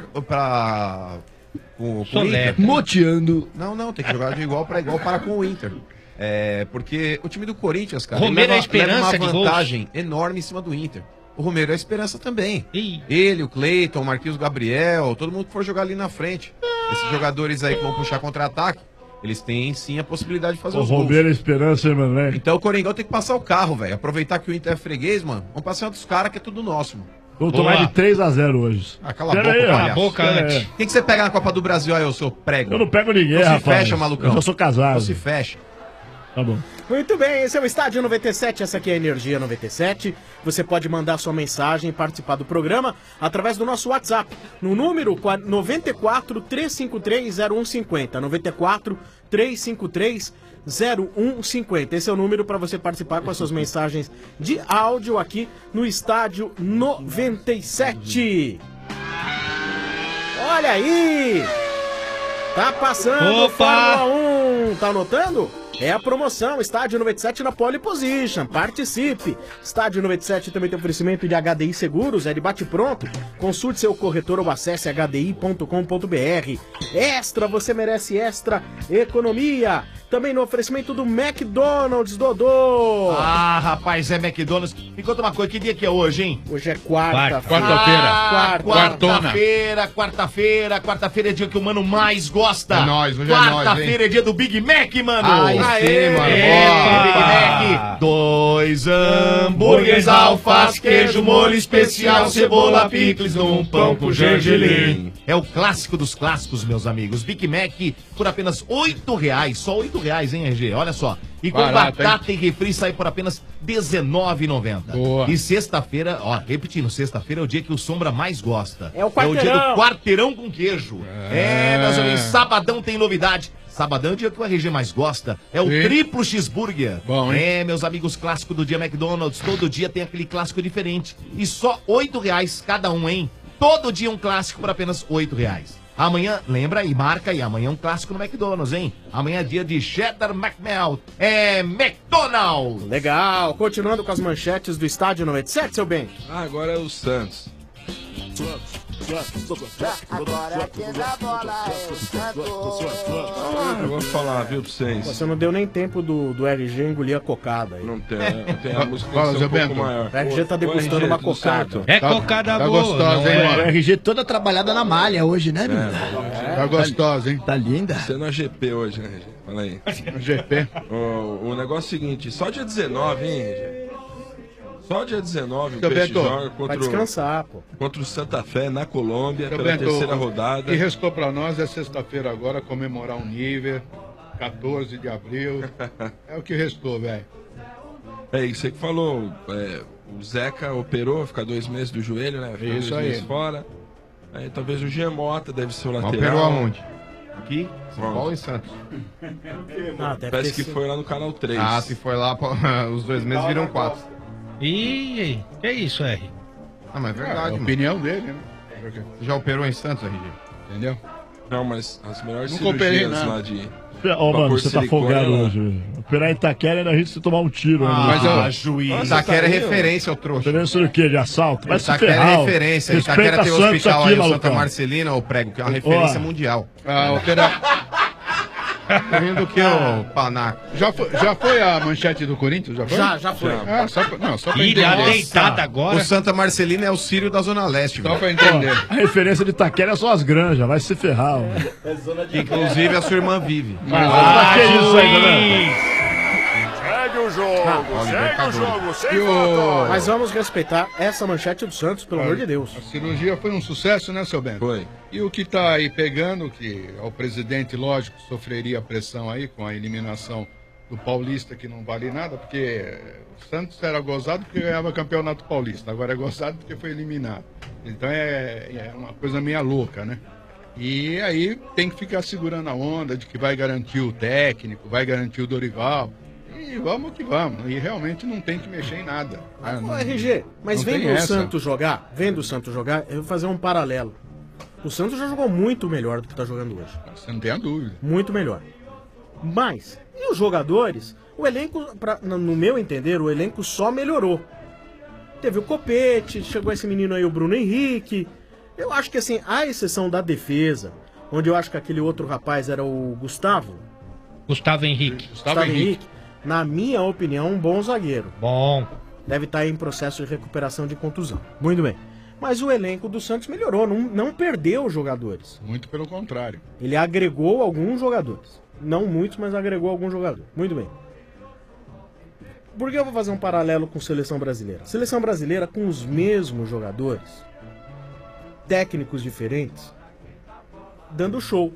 pra com, com o Solé. Inter. Moteando. Não, não, tem que jogar de igual pra igual para com o Inter. É, porque o time do Corinthians, cara, Romero ele é a leva, esperança leva de uma gols. vantagem enorme em cima do Inter. O Romero é a esperança também. Ih. Ele, o Cleiton, o Marquinhos Gabriel, todo mundo que for jogar ali na frente. Esses jogadores aí que vão puxar contra-ataque, eles têm sim a possibilidade de fazer O os gols. Romero é esperança, hein, mano, né? Então o Coringão tem que passar o carro, velho. Aproveitar que o Inter é freguês, mano. Vamos passar dos caras que é tudo nosso, mano. Vamos Boa. tomar de três a zero hoje. Ah, cala a Pera boca, aí, ó. palhaço. Cala a boca Pera antes. aí. Quem que você pega na Copa do Brasil aí, ô seu prego? Eu não pego ninguém, Não se rapaz. fecha, malucão. Eu já sou casado. Não se fecha. Tá bom. Muito bem, esse é o Estádio noventa e sete, essa aqui é a Energia noventa e sete. Você pode mandar sua mensagem e participar do programa através do nosso WhatsApp, no número noventa e quatro, trezentos e cinquenta e três, zero um cinquenta. noventa e quatro, trezentos e cinquenta e três, zero um cinquenta. Esse é o número para você participar com as suas mensagens de áudio aqui no Estádio noventa e sete. Olha aí! Tá passando Opa! Fórmula um, tá anotando? É a promoção, Estádio noventa e sete na Pole Position, participe! Estádio noventa e sete também tem oferecimento de H D I Seguros, é de bate-pronto. Consulte seu corretor ou acesse h d i ponto com ponto b r. Extra, você merece extra economia! Também no oferecimento do McDonald's, Dodô! Ah, rapaz, é McDonald's. Me conta uma coisa, que dia que é hoje, hein? Hoje é quarta. Quarta-feira. Ah, Quarta. quarta-feira, quarta-feira, quarta-feira é dia que o mano mais gosta. É nóis, hoje é nóis, Quarta-feira é dia do Big Mac, mano. Aí sim, mano. Epa, Big Opa. Mac. Dois hambúrgueres, alface, queijo, molho especial, cebola, picles, num pão com gergelim. É o clássico dos clássicos, meus amigos. Big Mac por apenas oito reais. Só oito reais, hein, R G? Olha só. E com Barato, batata e refri sai por apenas dezenove reais e noventa centavos. Boa. E sexta-feira, ó, repetindo, sexta-feira é o dia que o Sombra mais gosta. É o É o dia quarteirão. do quarteirão com queijo. É, meus amigos, sabadão tem novidade. Sabadão é o dia que o R G mais gosta. É o Sim. triplo cheeseburger. Bom, hein? É, meus amigos, clássico do dia McDonald's. Todo dia tem aquele clássico diferente. E só oito reais cada um, hein? Todo dia um clássico por apenas oito reais. Amanhã, lembra aí, marca aí. Amanhã é um clássico no McDonald's, hein? Amanhã é dia de Cheddar McMelt. É McDonald's. Legal, continuando com as manchetes do Estádio noventa e sete, seu bem. Ah, agora é o Santos. Agora quem dá bola é o Santos. Ah, eu vou falar, viu, pra vocês. Você não deu nem tempo do, do R G engolir a cocada aí. Não tem, não tem a música Fala, tem que Zé ser um pouco Bento. maior. O R G tá degustando Ô, R G, uma tudo cocada. certo? É Tá- cocada tá boa. gostosa, não hein, é- mano? O R G toda trabalhada na malha hoje, né, meu? Tá gostosa, hein? Tá linda. Você não é G P hoje, né, R G? Fala aí. G P. O, o negócio é o seguinte, só dia dezenove, hein, R G? Só dia dezenove o Seu Peixe Bento, joga Vai contra o, descansar, pô. contra o Santa Fé na Colômbia Seu pela Bento, terceira O rodada. que restou pra nós é sexta-feira agora comemorar um nível, quatorze de abril. É o que restou, velho. É isso aí que falou. é, o Zeca operou, fica dois meses do joelho, né? Fica Isso dois aí. meses fora. Aí, talvez o Jean Mota deve ser o lateral. Operou aonde? Aqui? São Paulo e Santos. Ah, deve Parece ter que sido. foi lá no canal três. Ah, se foi lá, pô, os dois meses viram quatro. Ih, que isso, R? Ah, mas é verdade, É a mano. opinião dele, né? Você já operou em Santos, R G? Entendeu? Não, mas as melhores Nunca operei cirurgias nada. lá de... Ó, mano, você tá porcilicone, folgado ela- hoje. Operar em Itaquera ainda risco de você tomar um tiro. Ah, né, mas meu eu- filho? juiz. Itaquera é referência, ô trouxa. Referência do quê? De assalto? Vai se Itaquera ferrar. é ó. referência. Respeita Itaquera tem o Santos hospital aqui, aí, o Santa malucão. Marcelina, o Prego, que é uma referência Ó. mundial. Ah, opera... Tá rindo do que, ô panaco? Já foi, já foi a manchete do Corinthians? Já foi? Já, já foi. Ah, só pra, não, só pra Ih, já entender. deitado agora. O Santa Marcelina é o Sírio da Zona Leste, Só velho. pra entender. A referência de Itaquera é só as granjas. Vai se ferrar. ó. É zona de Inclusive a sua irmã vive. Ah, que isso aí, galera? Segue o jogo, segue o jogo, sem E o- falta. Mas vamos respeitar essa manchete do Santos, pelo amor de Deus. A cirurgia foi um sucesso, né, seu Bento? Foi. E o que tá aí pegando, que o presidente, lógico, sofreria pressão aí com a eliminação do Paulista, que não vale nada, porque o Santos era gozado porque ganhava campeonato paulista, agora é gozado porque foi eliminado. Então é, é uma coisa meia louca, né? E aí tem que ficar segurando a onda de que vai garantir o técnico, vai garantir o Dorival. E vamos que vamos. E realmente não tem que mexer em nada. Ah, Ô, não- R G, mas não vendo tem o essa. Santos jogar, vendo o Santos jogar, eu vou fazer um paralelo. O Santos já jogou muito melhor do que tá jogando hoje. Você não tem a dúvida. Muito melhor. Mas, e os jogadores? O elenco, pra, no no meu entender, o elenco só melhorou. Teve o Copete, chegou esse menino aí, o Bruno Henrique. Eu acho que assim, à exceção da defesa, onde eu acho que aquele outro rapaz era o Gustavo. Gustavo Henrique. Gustavo Henrique. Na minha opinião, um bom zagueiro. Bom. Deve estar em processo de recuperação de contusão. Muito bem. Mas o elenco do Santos melhorou, não, não perdeu jogadores. Muito pelo contrário. Ele agregou alguns jogadores. Não muitos, mas agregou alguns jogadores. Muito bem. Por que eu vou fazer um paralelo com a seleção brasileira? Seleção brasileira com os mesmos jogadores, técnicos diferentes, dando show.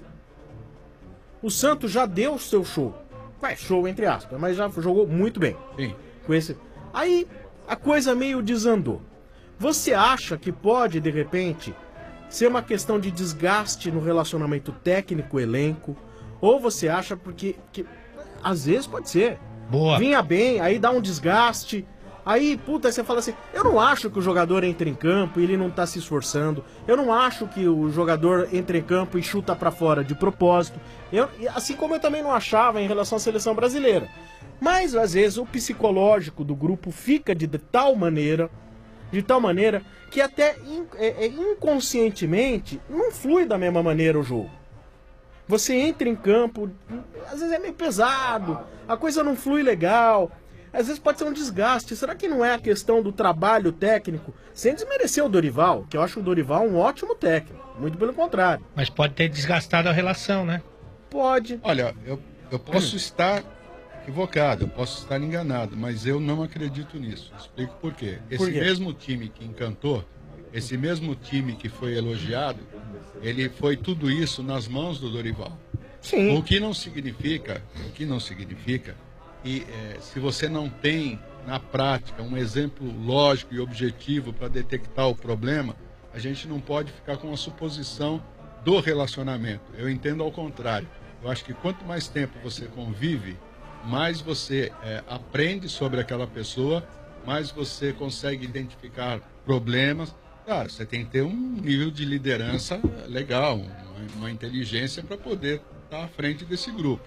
O Santos já deu o seu show. Vai, show entre aspas, mas já jogou muito bem. Sim. Com esse... Aí a coisa meio desandou. Você acha que pode, de repente, ser uma questão de desgaste no relacionamento técnico-elenco? Ou você acha porque... Que, às vezes pode ser. Boa. Vinha bem, aí dá um desgaste. Aí, puta, você fala assim, eu não acho que o jogador entre em campo e ele não tá se esforçando. Eu não acho que o jogador entre em campo e chuta pra fora de propósito. Eu, assim como eu também não achava em relação à seleção brasileira. Mas, às vezes, o psicológico do grupo fica de, de tal maneira, de tal maneira, que até in, é, é, inconscientemente não flui da mesma maneira o jogo. Você entra em campo, às vezes é meio pesado, a coisa não flui legal. Às vezes pode ser um desgaste. Será que não é a questão do trabalho técnico? Sem desmerecer o Dorival, que eu acho o Dorival um ótimo técnico. Muito pelo contrário. Mas pode ter desgastado a relação, né? Pode. Olha, eu, eu posso estar equivocado, eu posso estar enganado, mas eu não acredito nisso. Explico por quê. Esse Por quê? mesmo time que encantou, esse mesmo time que foi elogiado, ele foi tudo isso nas mãos do Dorival. Sim. O que não significa, o que não significa, e é, se você não tem na prática um exemplo lógico e objetivo para detectar o problema, a gente não pode ficar com a suposição do relacionamento. Eu entendo ao contrário. Eu acho que quanto mais tempo você convive, mais você é, aprende sobre aquela pessoa, mais você consegue identificar problemas. Claro, você tem que ter um nível de liderança legal, uma, uma inteligência para poder estar à frente desse grupo.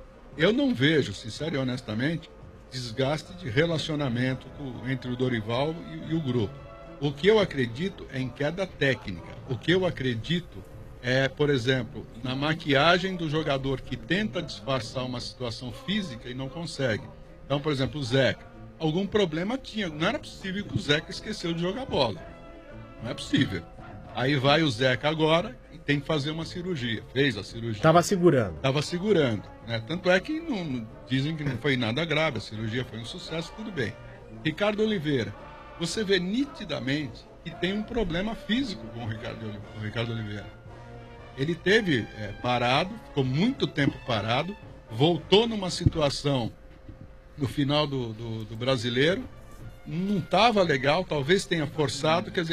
Eu não vejo, sincero e honestamente, desgaste de relacionamento com, entre o Dorival e, e o grupo. O que eu acredito é em queda técnica. O que eu acredito é, por exemplo, na maquiagem do jogador que tenta disfarçar uma situação física e não consegue. Então, por exemplo, o Zeca. Algum problema tinha. Não era possível que o Zeca esqueceu de jogar bola. Não é possível. Aí vai o Zeca agora e tem que fazer uma cirurgia. Fez a cirurgia. Tava segurando. Tava segurando. Né? Tanto é que não, dizem que não foi nada grave, a cirurgia foi um sucesso, tudo bem. Ricardo Oliveira. Você vê nitidamente que tem um problema físico com o Ricardo, com o Ricardo Oliveira. Ele teve é, parado, ficou muito tempo parado, voltou numa situação no final do, do, do brasileiro, não estava legal, talvez tenha forçado, quer dizer,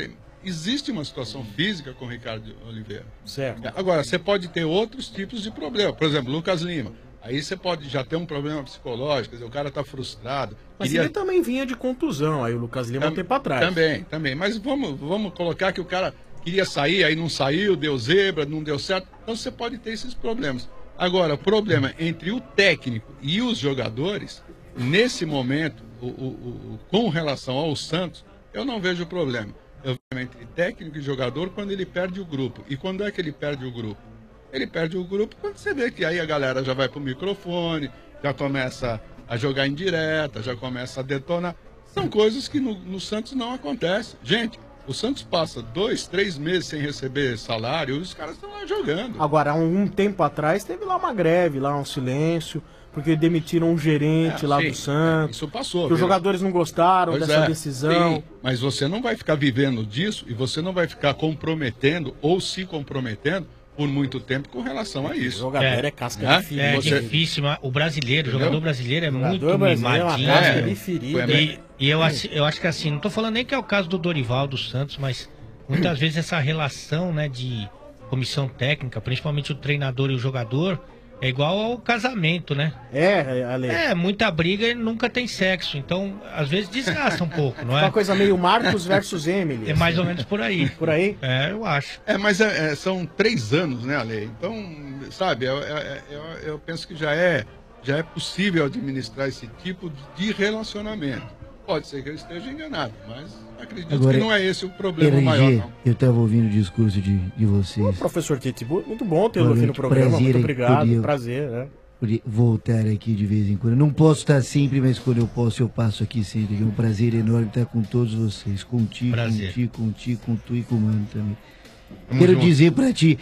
existe uma situação física com o Ricardo Oliveira. Certo. Agora, você pode ter outros tipos de problema. Por exemplo, Lucas Lima. Aí você pode já ter um problema psicológico, quer dizer, o cara está frustrado. Mas queria... ele também vinha de contusão, aí o Lucas Lima Tam, um tempo atrás. Também, também. Mas vamos, vamos colocar que o cara queria sair, aí não saiu, deu zebra, não deu certo. Então você pode ter esses problemas. Agora, o problema entre o técnico e os jogadores, nesse momento, o, o, o, com relação ao Santos, eu não vejo problema. Eu vejo entre técnico e jogador quando ele perde o grupo. E quando é que ele perde o grupo? Ele perde o grupo quando você vê que aí a galera já vai pro microfone, já começa a jogar indireta, já começa a detonar. São coisas que no, no Santos não acontecem. Gente, o Santos passa dois, três meses sem receber salário e os caras estão lá jogando. Agora, há um tempo atrás, teve lá uma greve, lá um silêncio, porque demitiram um gerente É, lá sim, do Santos. Isso passou. Que os viu? jogadores não gostaram Pois dessa é, decisão. sim, mas você não vai ficar vivendo disso e você não vai ficar comprometendo ou se comprometendo por muito tempo com relação a isso. O jogador é, casca Né? de ferida. É Você- difícil, mas o brasileiro, o Entendeu? jogador brasileiro é Jogador muito brasileiro é uma mimadinho. casca né? de ferida. E, e eu, acho- eu acho que assim, não tô falando nem que é o caso do Dorival dos Santos, mas muitas vezes essa relação, né, de comissão técnica, principalmente o treinador e o jogador, é igual ao casamento, né? É, Ale. É, muita briga e nunca tem sexo. Então, às vezes desgasta um pouco, não é? Uma coisa meio Marcos versus Emily. É mais ou menos por aí. Por aí? É, eu acho. É, mas é- é, são três anos, né, Ale? Então, sabe, eu, eu- eu- eu penso que já é, já é possível administrar esse tipo de relacionamento. Pode ser que eu esteja enganado, mas acredito Agora, que não é esse o problema R G, maior, não. eu estava ouvindo o discurso de, de vocês. Professor Tite, muito bom tê-lo Boa aqui no noite, programa. prazer Muito em obrigado. poder- Prazer, né? Poder voltar aqui de vez em quando. Eu não posso estar sempre, mas quando eu posso, eu passo aqui sempre. É um prazer enorme estar com todos vocês. Contigo, Prazer. contigo, contigo, com tu e com o Mano também. Tamo Quero junto. dizer pra ti,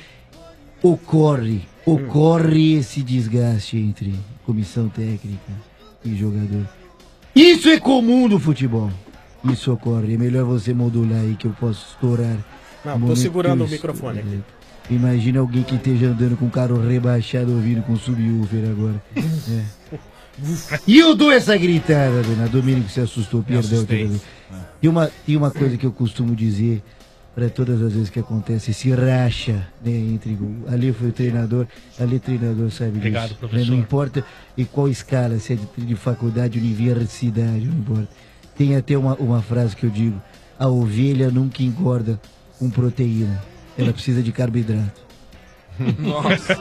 ocorre, ocorre esse desgaste entre comissão técnica e jogador. Isso é comum no futebol. Isso ocorre. É melhor você modular aí que eu posso estourar. Não, no tô momento segurando que eu o microfone aqui. Imagina alguém que esteja andando com o carro rebaixado ouvindo com subwoofer agora. É. E eu dou essa gritada, dona Domênico se assustou, perdão. assustei. toda vez. Tem uma, tem uma coisa que eu costumo dizer para todas as vezes que acontece, esse racha, né, entre o Ali foi o treinador, Ali treinador sabe Obrigado, disso. professor. Né, não importa em qual escala, se é de, de faculdade, universidade, não importa. Tem até uma, uma frase que eu digo, a ovelha nunca engorda com proteína, ela precisa de carboidrato. Nossa.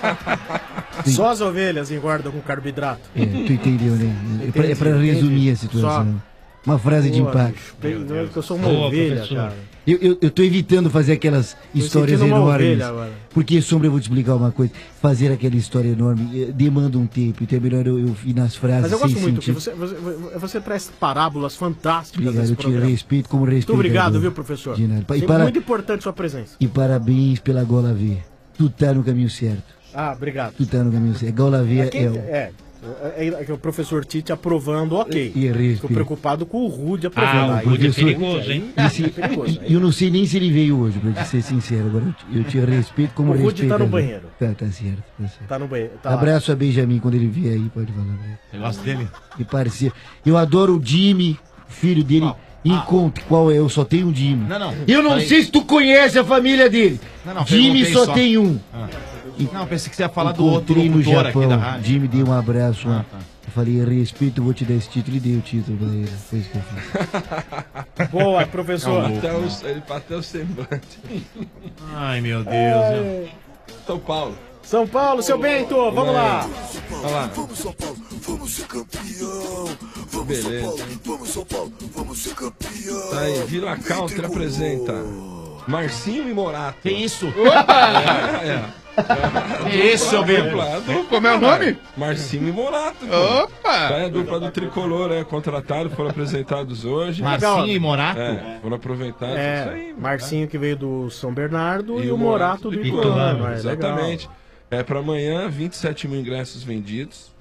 Só as ovelhas engordam com carboidrato. É, tu entendeu, né? É pra, é pra Entendi, resumir entendi. a situação. Só. Uma frase de Boa, impacto. bicho. Bem, não é que eu sou uma Boa, ovelha, professor. cara. Eu, eu, eu tô evitando fazer aquelas histórias sentindo uma enormes. ovelha agora. Porque, Sombra, eu vou te explicar uma coisa. Fazer aquela história enorme eh, demanda um tempo. Então é melhor eu, eu ir nas frases Mas eu gosto sem muito, que sentido. você, você, você traz parábolas fantásticas Obrigado, nesse eu te programa. respeito como respeito. Muito obrigado, viu, professor? De nada. E, Sempre para- muito importante sua presença. e parabéns pela Gola V. Tu tá no caminho certo. Ah, obrigado. Tu tá no caminho certo. Gola V Quem- é o... é, é, é que o professor Tite aprovando, ok. E respeito. Fico preocupado com o Rude aprovando. Ah, o Aí- Rude é professor- perigoso, hein? aí- Esse- é perigoso. e eu não sei nem se ele veio hoje, pra te ser sincero. Agora eu te, eu te respeito como O Rude tá no respeitador. banheiro. Tá, tá certo, tá certo. Tá no banheiro. Tá lá. Abraço a Benjamin quando ele vier aí, pode falar. Né? Você gosta dele? E parceiro. Eu adoro o Jimmy, filho dele. Encontre qual é, eu só tenho um Jimmy. Não, não. Eu não Falei- sei se tu conhece a família dele. Não, não, Jimmy perguntei só, só. tem um. Ah. Não, pensei que você ia falar do outro Encontrei no locutor Japão. aqui da rádio. Jimmy deu um abraço. Ah, uma- tá. Eu falei, respeito, eu vou te dar esse título. E dei o título pra ele. Foi isso que eu fiz. Boa, professor. Até o, ele bateu o semblante. Ai, meu Deus. São Paulo. São Paulo, seu Bento, vamos lá. Olha lá. Vamos São Paulo, vamos ser campeão. Vamos Beleza. São Paulo, vamos São Paulo, vamos ser campeão. Tá aí, Vila Country apresenta Marcinho e Morato. Que isso? É, é. Que isso, seu Bento? Dupla, a dupla, Como é o nome? Marcinho e Morato. pô. Opa! É a dupla do Tricolor, né? Contratados, foram apresentados hoje. Marcinho e Morato? É, foram aproveitados. Isso É, aí. Marcinho que veio do São Bernardo e, o Morato do Ituano. Ituano, É, Exatamente. legal. É para amanhã, vinte e sete mil ingressos vendidos.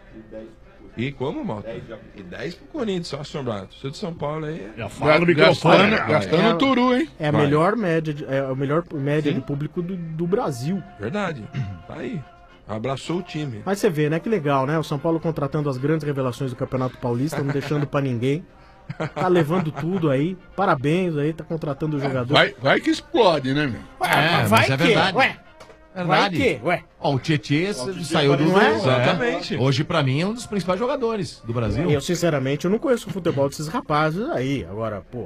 E como, Malta? E dez pro Corinthians, só assombrado. Você de São Paulo aí. Já fala no microfone. Gastando, gastando o turu, hein? É a Vai. melhor média, de- é a melhor média de público do, do Brasil. Verdade. Tá aí. Abraçou o time. Mas você vê, né? Que legal, né? O São Paulo contratando as grandes revelações do Campeonato Paulista, não deixando pra ninguém. Tá levando tudo aí. Parabéns aí, tá contratando o jogador. Vai, vai que explode, né, meu? É, vai que, verdade. ué. Verdade. Vai que, ué. Ó, o Tietê saiu do... Não é? Exatamente. Hoje, pra mim, é um dos principais jogadores do Brasil. Eu, sinceramente, eu não conheço o futebol desses rapazes aí. Agora, pô...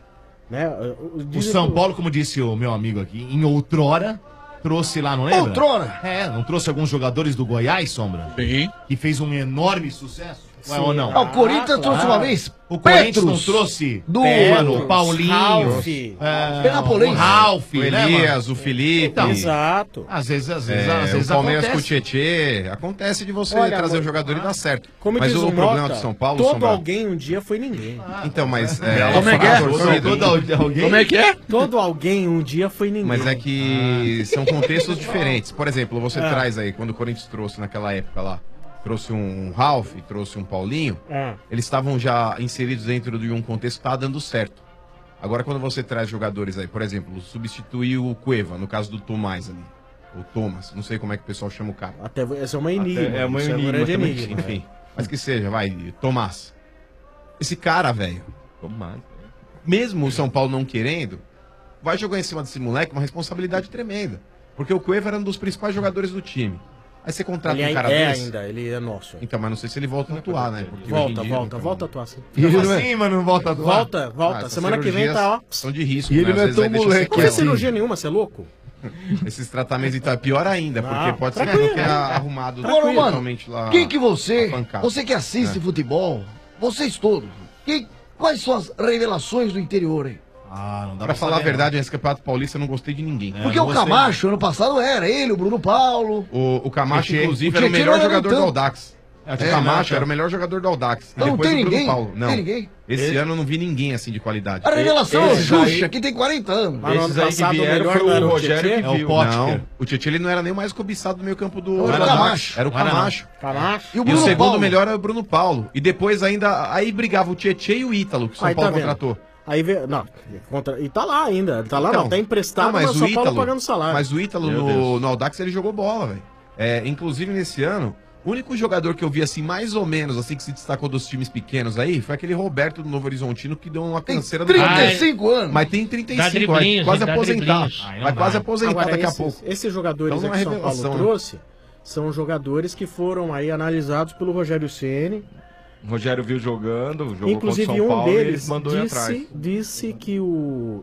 Né, O São Paulo, como disse o meu amigo aqui, em outrora, trouxe lá, não lembra? Outrora? É, não trouxe alguns jogadores do Goiás, Sombra? Sim. Que fez um enorme sucesso? Ué, Sim. ou não? Ah, o Corinthians trouxe uma vez O Corinthians não Petrus, trouxe do Mano, o Paulinho, Ralf, é, Penapolense. o Ralf, O né, Elias, mano? o Felipe. Então, Exato. Às vezes, às vezes, É, às vezes o Palmeiras acontece. com o Tietê. Acontece de você Olha, trazer o mano, jogador e dar certo. Como mas diz o o problema Mota, do São Paulo, todo Sombra- alguém um dia foi ninguém. Então, mas... É, Como é que é? torcida- Todo alguém? Como é que é? Todo alguém um dia foi ninguém. Mas é que são contextos diferentes. Por exemplo, você Ah. traz aí, quando o Corinthians trouxe naquela época lá, trouxe um Ralf, trouxe um Paulinho, Ah. eles estavam já inseridos dentro de um contexto que estava dando certo. Agora, quando você traz jogadores aí, por exemplo, substituir o Cueva, no caso do Tomás ali, o Thomas, não sei como é que o pessoal chama o cara. Até essa é uma enigma. Até é uma isso é um enigma grande também, enigma. enfim. Mas que seja, vai, Tomás. Esse cara, velho, Tomás. mesmo o São Paulo não querendo, vai jogar em cima desse moleque uma responsabilidade tremenda. Porque o Cueva era um dos principais jogadores do time. Aí você contrata Ele um cara é desse... ainda, ele é nosso. Então, mas não sei se ele volta a atuar, né? Porque hoje em Volta, dia, volta, então, volta a atuar sim. E ele não é- Assim, mano, não volta a atuar? Volta, volta. Ah, essas Semana que vem tá, ó. São de risco, E ele né? Às não é vezes tão aí deixa moleque Não tem sequela. cirurgia nenhuma, você é louco? Esses tratamentos então é pior ainda, porque Não, pode ser que tranquilo. não tenha arrumado Agora, mano, totalmente lá. quem que você, a pancada. você que assiste É. futebol, vocês todos, quem, quais são as revelações do interior, hein? Ah, não dá Pra falar a saber, verdade, nesse Campeonato Paulista eu não gostei de ninguém. Porque o Camacho, ano passado, era ele, o Bruno Paulo. O, o Camacho, Tietê. inclusive, O era o Tietê melhor não era jogador do então. Audax. É, o Camacho né? era o melhor jogador do Audax. Então não depois tem do Bruno ninguém? Paulo. Não. Tem ninguém? Esse Esse- ano eu não vi ninguém assim de qualidade. A revelação é o Esses Xuxa, aí- que tem quarenta anos. Mas no ano passado o melhor não era o Tietê? É o Não, o Tietê ele não era nem o mais cobiçado do meio campo do Era o Audax. Camacho. Era o Não era não. Camacho. Camacho. E o E o Bruno segundo Paulo? melhor era o Bruno Paulo. E depois ainda, aí brigava o Tietê e o Ítalo, que o São Aí, Paulo tá vendo? contratou. Aí veio. Não, contra, e tá lá ainda. Tá lá, Então, não, tá emprestado, não, mas, o São o Paulo Ítalo- pagando salário. Mas o Ítalo Meu no, Deus. no Audax ele jogou bola, velho. É, inclusive nesse ano, o único jogador que eu vi assim, mais ou menos, assim, que se destacou dos times pequenos aí, foi aquele Roberto do Novo Horizontino que deu uma canseira do trinta e cinco anos. Mas tem trinta e Dá cinco, vai driblinhos, quase dá aposentar. driblinhos. Vai quase aposentar Agora, daqui a esses, pouco. Esses jogadores Então, aí que não o é São Paulo revelação, né? trouxe são jogadores que foram aí analisados pelo Rogério Ceni. O Rogério viu jogando, jogou Inclusive contra o São um Paulo e deles ele mandou ir atrás. disse, disse que o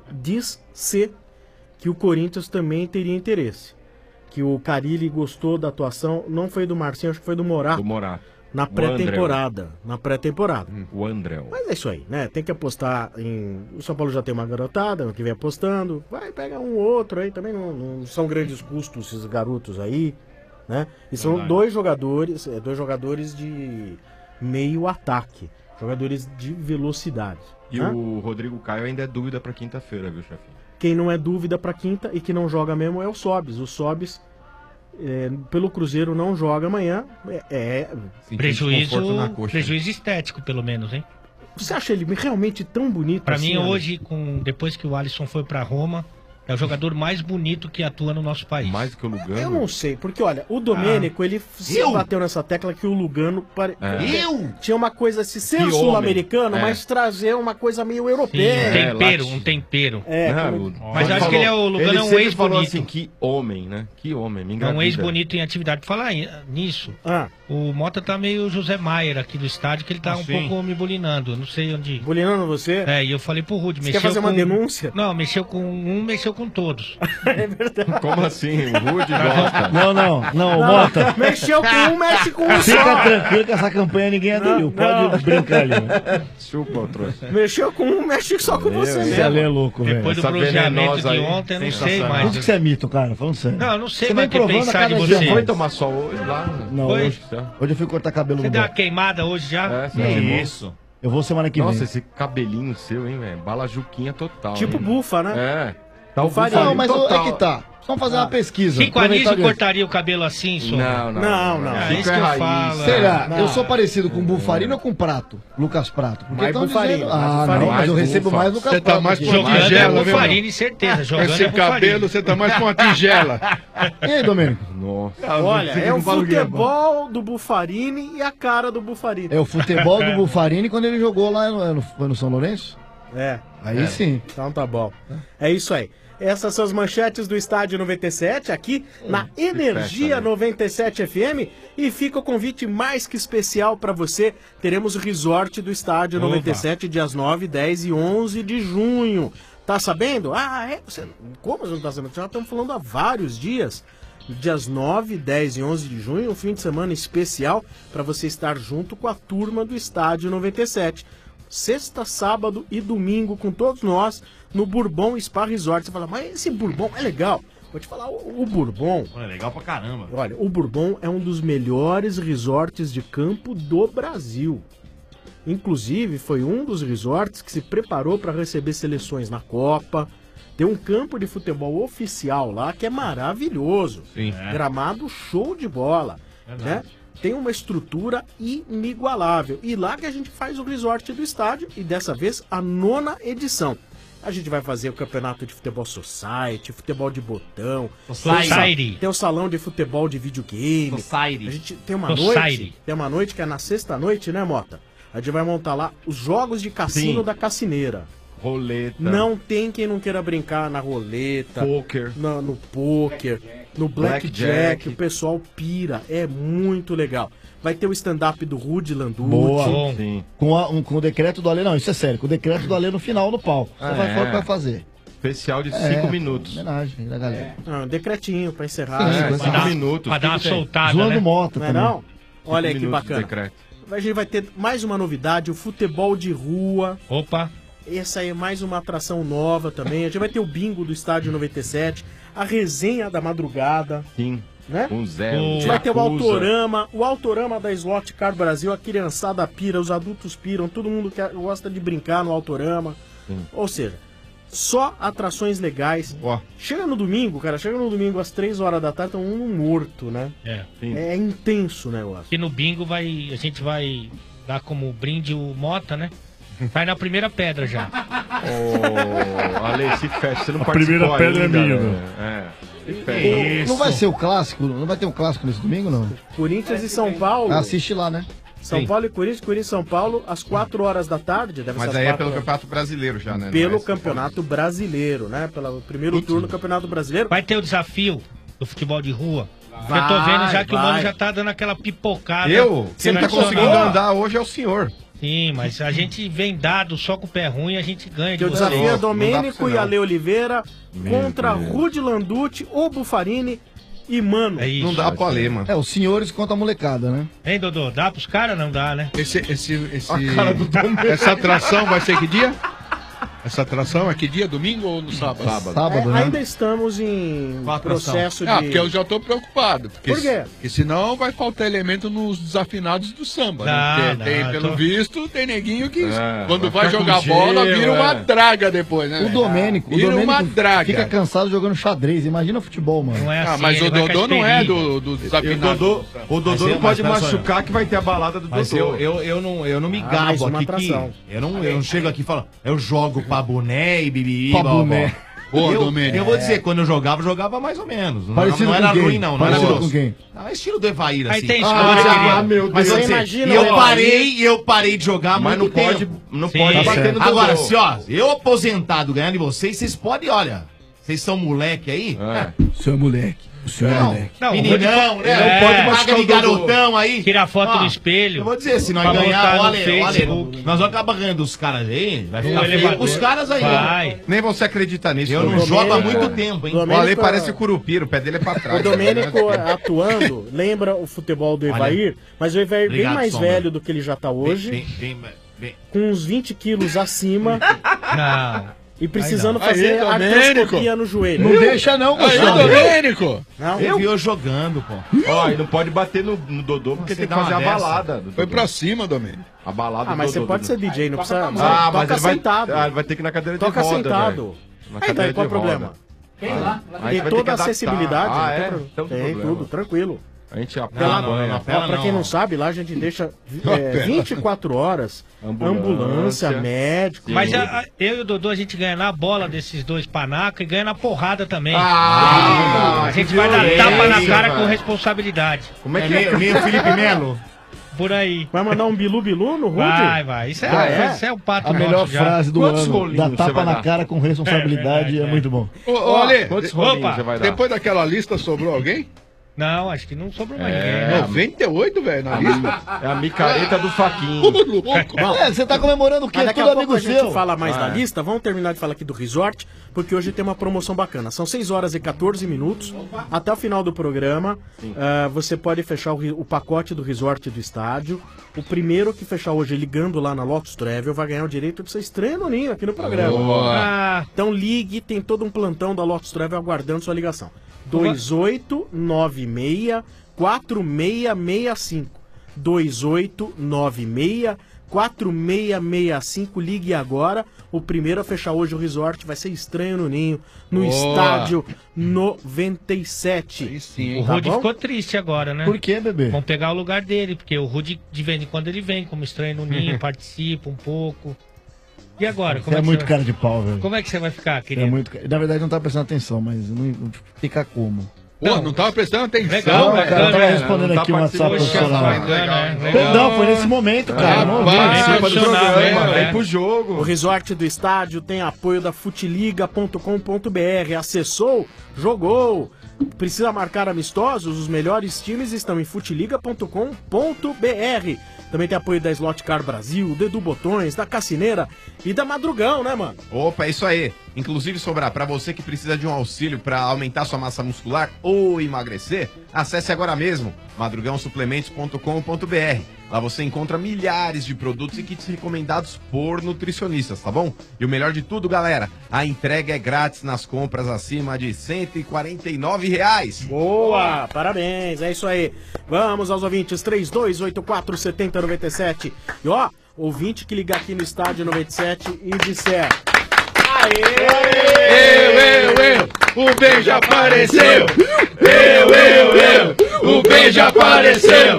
disse que o Corinthians também teria interesse. Que o Carille gostou da atuação, não foi do Marcinho, acho que foi do Morato. Do Morato. Na O pré-temporada. Na pré-temporada. O André. Mas é isso aí, né? Tem que apostar em. O São Paulo já tem uma garotada, ano que vem apostando. Vai, pega um ou outro aí, também não, não são grandes custos esses garotos aí, né? E são Verdade. dois jogadores, é, dois jogadores de meio ataque. Jogadores de velocidade. E né? o Rodrigo Caio ainda é dúvida pra quinta-feira, viu, chefinho? Quem não é dúvida pra quinta e que não joga mesmo é o Sobis. O Sobis, é, pelo Cruzeiro, não joga amanhã. É, é Prejuízo, prejuízo estético, pelo menos, hein? Você acha ele realmente tão bonito Pra assim, mim, Ale? hoje, com, depois que o Alisson foi pra Roma, é o jogador mais bonito que atua no nosso país. Mais do que o Lugano? Eu não sei, porque olha, o Domênico, ele se Eu? bateu nessa tecla que o Lugano pare... É. Eu? Tinha uma coisa assim, ser Que sul-americano, homem. É. mas trazer uma coisa meio Sim, europeia. um tempero, um tempero. É, Não, como- o- Mas ele acho que ele é o Lugano ele é um sempre ex falou bonito. assim, que homem, né? Que homem, me É um engravida. ex-bonito em atividade. Falar em- nisso, Ah. o Mota tá meio José Maier aqui do estádio, que ele tá Ah, um sim? pouco me bulinando. Não sei onde. Bulinando você? É, e eu falei pro Rude, Você mexeu quer fazer uma com- denúncia? Não, mexeu com um, mexeu com todos. Como assim? O Rude gosta. Não, não, não, Não, Mota. mexeu com um, mexe com um Fica só. tranquilo que essa campanha ninguém aderiu. Não, Pode não. brincar ali. Né? Chupa, trouxa. Mexeu com um, mexe só com você Esse mesmo. ali é louco, velho. Depois do bronzeamento de ontem, eu não sei mais. Tudo que você é mito, cara, falando sério. Não, eu não sei Você mais vem o que provando a pensar de cada você. dia. Foi tomar sol hoje lá? Não, Foi? hoje, hoje eu fui cortar cabelo Você no deu uma bloco. queimada hoje já? É, Não, você eu isso. vou- Eu vou semana que Nossa, vem. esse cabelinho seu, hein, velho? Bala Juquinha total. Tipo hein? bufa, né? É. Tá o Bufaria. bufarinho Não, mas total. é que tá. Vamos fazer uma pesquisa. Chico Anísio cortaria o cabelo assim, Sombra? Não, não. Não, não. Ah, é isso que eu falo. Será? Não. Eu sou parecido com o Bufarino ou com o Prato? Lucas Prato? Porque Mais tão Bufarino, dizendo- mais Ah, Bufarino. não, mas eu Mais recebo Bufa. mais Lucas Você Prato. tá mais aqui. com uma Jogando é tigela, viu? Bufarine, certeza. Jogando Esse é Bufarine. cabelo, você tá mais com uma tigela. E aí, Domênico? Nossa. Olha, é o não fala o que é bom. futebol do Bufarini e a cara do Bufarini. É o futebol do Bufarini quando ele jogou lá no, no, foi no São Lourenço? É. Aí É. sim. Então tá bom. É isso aí. Essas são as manchetes do Estádio noventa e sete, aqui na Energia festa, né? noventa e sete F M. E fica o convite mais que especial para você. Teremos o resort do Estádio Oba. noventa e sete, dias nove, dez e onze de junho. Tá sabendo? Ah, é? Você... Como você não tá sabendo? Já estamos falando há vários dias. Dias nove, dez e onze de junho, um fim de semana especial para você estar junto com a turma do Estádio noventa e sete. Sexta, sábado e domingo com todos nós no Bourbon Spa Resort. Você fala, mas esse Bourbon é legal. Vou te falar, o, o Bourbon... É legal pra caramba. Olha, o Bourbon é um dos melhores resorts de campo do Brasil. Inclusive, foi um dos resorts que se preparou para receber seleções na Copa. Tem um campo de futebol oficial lá que é maravilhoso. Sim. É. Gramado show de bola. Né? Tem uma estrutura inigualável. E lá que a gente faz o resort do estádio, e dessa vez a nona edição. A gente vai fazer o campeonato de futebol society, futebol de botão. Society. Tem o salão de futebol de videogame. Society. A gente tem uma Society. noite. Tem uma noite que é na sexta noite, né, Mota? A gente vai montar lá os jogos de cassino Sim. da cassineira. Roleta. Não tem quem não queira brincar na roleta, Poker. no, no poker, no blackjack, Blackjack. o pessoal pira, é muito legal. Vai ter o stand-up do Rudy Landucci. Boa. Sim. Com, a- um- com o decreto do Alê, não, isso é sério. Com o decreto do Alê no final, no palco. Você Ah, vai é. falar o que vai fazer. Especial de É, cinco minutos. Homenagem da galera. Ah, um decretinho pra encerrar. Sim, né? vai cinco dar- minutos. pra dar uma tudo tem. soltada, Zoando né? Mota Não é também. não? Olha aí Cinco que minutos de bacana. decreto. A gente vai ter mais uma novidade, o futebol de rua. Opa. Essa aí é mais uma atração nova também. A gente vai ter o bingo do Estádio noventa e sete, a resenha da madrugada, Sim. né? Um zero. A gente vai ter o Yakuza. autorama, o autorama da Slot Car Brasil, a criançada pira, os adultos piram, todo mundo quer, gosta de brincar no autorama. Sim. Ou seja, só atrações legais. Ó, Chega no domingo, cara, chega no domingo às três horas da tarde, tá um morto, né? É. Sim. É intenso o negócio. E no bingo vai, a gente vai dar como brinde o Mota, né? Vai na primeira pedra já. Ô, Ale, se fecha. Você não A participou primeira pedra é ainda, minha, né? meu. É. Se fecha. Não vai ser o clássico? Não vai ter um clássico nesse domingo, não? Corinthians e São Paulo. Assiste lá, né? São Sim. Paulo e Corinthians, Corinthians e São Paulo, às quatro horas da tarde. Deve mas ser às aí é quatro pelo horas. Campeonato Brasileiro já, né? Não Pelo é São Paulo. Campeonato Brasileiro, né? Pelo primeiro turno do Campeonato Brasileiro. Vai ter o desafio do futebol de rua. Vai, eu tô vendo já que o vai. mano já tá dando aquela pipocada. Eu? Quem tá tradicional. conseguindo andar hoje é o senhor. Sim, mas a gente vem dado só com o pé ruim, a gente ganha de Que o vocês. desafio é não dá Domênico pra você e não. Ale Oliveira Meu contra Deus. Rudy Landucci, o Bufarini e Mano. É isso. Não dá pra ler, mano. É, os senhores contra a molecada, né? Hein, Dodô? Dá pros caras? Não dá, né? Esse, esse, esse, A cara do Domênico. essa atração vai ser que dia? Essa atração é que dia? Domingo ou no sábado? Sábado. Sábado, É, né? ainda estamos em Qual a processo de... Ah, porque eu já tô preocupado. Porque, Por quê? Porque senão vai faltar elemento nos desafinados do samba. Não, né? Porque não, tem, eu pelo tô- visto, tem neguinho que É, quando vai vai, ficar jogar com bola gelo, vira uma é. draga depois, né? O Domênico, o Vira uma Domênico draga. fica cansado jogando xadrez. Imagina futebol, mano. Não é assim, Ah, mas ele o vai com a Dodô não é experiência. do, do E o desafinado. Dodô, o Dodô Mas não eu- pode mas, pessoal, machucar que vai ter a balada do Mas Dodô. eu, eu, eu, não, eu não me Ah, mais gabo uma aqui que. atração. Eu não, eu não chego aqui e falo, eu jogo pra boné e bibi. Pra boné. Boa, eu, Domênico. eu vou dizer, quando eu jogava, eu jogava mais ou menos. Não, Parecido não era com quem? ruim, não. Não era Parecido grosso. com quem? Não, é estilo do Evair, Aí assim. tem isso, ah, eu queria. Ah, meu Mas Deus. eu, Você sei, imagina e eu o parei, e eu parei de jogar há Mas muito não pode, tempo. não Sim. pode Tá bater certo. no Agora, Dodô. se ó, eu aposentado ganhando de vocês, vocês podem, olha, vocês são moleque aí, É. O senhor é moleque. O senhor é Não. moleque. Não, meninão, Rudy- né? É, Não pode paga pagar de garotão aí. Tira a foto Ó, no espelho. Eu vou dizer, se nós Pra ganhar, botar no olha, olha, Facebook. nós vamos acabar ganhando dos caras aí, vai No ficar feio elevador. pros caras aí. Vai. Nem você acredita nisso. Eu não Domênico. jogo há Domênico- muito tempo, hein? O Ale Domênico- parece o Curupira, o pé dele é pra trás. O Domênico né? atuando lembra o futebol do Olha. Evair, mas o Evair bem Obrigado, mais Sombra. velho do que ele já tá hoje, Bem, bem, bem, com uns vinte quilos acima Não. e precisando Aí, fazer Domênico. artroscopia no joelho. Não deixa não, Aí, Gustavo. Domênico! Não? eu vi eu jogando, pô. Ó, e não pode bater no, no Dodô porque Você tem que dá fazer a uma dessa. balada. do Foi Dodô. pra cima, Domênico. A balada Ah, mas do você Dodô. pode ser D J, não precisa. Ah, mas toca ele vai, sentado. ah, ele vai ter que ir na cadeira de Toca roda, sentado. velho. Na Aí, cadeira daí, qual de o problema? roda. Tem lá. A gente Tem vai ter toda que a adaptar. acessibilidade. Ah, não é? tem, pro- Então não tem tem problema. tudo, tranquilo. A gente Pela, apanha. ó, pra quem não sabe, lá a gente deixa é, vinte e quatro horas, ambulância, Ambulância. médico. Mas a- a- eu e o Dodô, a gente ganha na bola desses dois panacas e ganha na porrada também. Ah, a gente que vai dar tapa na violência, cara velho. com responsabilidade. Como é que é? Nem o Felipe Melo? Por aí. Vai mandar um bilu-bilu no Rude? Vai, vai. Isso é, Ah, é? isso é o pato A melhor nosso já. frase do Quantos ano. rolinhos Dar você tapa vai na dar? cara com responsabilidade É, é, é, é. muito bom. Ô, ô, Ale, Quantos de- rolinhos Opa, você vai dar? depois daquela lista sobrou alguém? Não, acho que não sobrou mais É. ninguém. noventa e oito, velho, na lista. É a micareta do Faquinho. Ô, louco. Bom, É, você tá comemorando o quê? mas daqui Tudo a pouco amigo a gente seu. fala mais Ah, da é. lista. Vamos terminar de falar aqui do resort, porque hoje tem uma promoção bacana. São seis horas e quatorze minutos. Até o final do programa, ah, você pode fechar o, ri- o pacote do resort do estádio. O primeiro que fechar hoje ligando lá na Lotus Travel vai ganhar o direito de ser estreia no ninho aqui no programa. Ah, então ligue, tem todo um plantão da Lotus Travel aguardando sua ligação. dois oito nove seis quatro seis seis cinco. dois oito nove seis quatro seis seis cinco. Ligue agora. O primeiro a fechar hoje o resort vai ser Estranho no Ninho, no Boa. estádio noventa e sete. Aí sim, O hein? Tá Rudy bom? ficou triste agora, né? Por quê, bebê? Vão pegar o lugar dele, porque o Rudy, de vez em quando, ele vem como estranho no ninho, participa um pouco. E agora? Você Como é que muito você... cara de pau, velho. Como é que você vai ficar, Você querido? é muito... ca- Na verdade, não tá prestando atenção, mas não não fica como. Pô, não tava prestando atenção. Legal, Não, cara, eu tava né? respondendo Não tá aqui o WhatsApp participando. profissional. Poxa, bacana, né? Pô, Legal. Não, foi nesse momento, cara. Não ouvi. Rapaz, Participa do profissional, programa, hein, vem né? pro O jogo. resort do estádio tem apoio da futiliga ponto com ponto br. Acessou, jogou. Precisa marcar amistosos? Os melhores times estão em futiliga ponto com ponto br. Também tem apoio da Slot Car Brasil, do Edu Botões, da Cassineira e da Madrugão, né, mano? Opa, é isso aí. Inclusive, Sobrar, pra você que precisa de um auxílio pra aumentar sua massa muscular ou emagrecer, acesse agora mesmo madrugão suplementos ponto com ponto br. Lá você encontra milhares de produtos e kits recomendados por nutricionistas, tá bom? E o melhor de tudo, galera, a entrega é grátis nas compras acima de cento e quarenta e nove reais. Boa, parabéns, é isso aí. Vamos aos ouvintes, três dois oito quatro sete zero nove sete. E ó, ouvinte que ligar aqui no estádio noventa e sete e disser... Eu, eu, eu, o bem já apareceu. Eu, eu, eu, o bem já apareceu.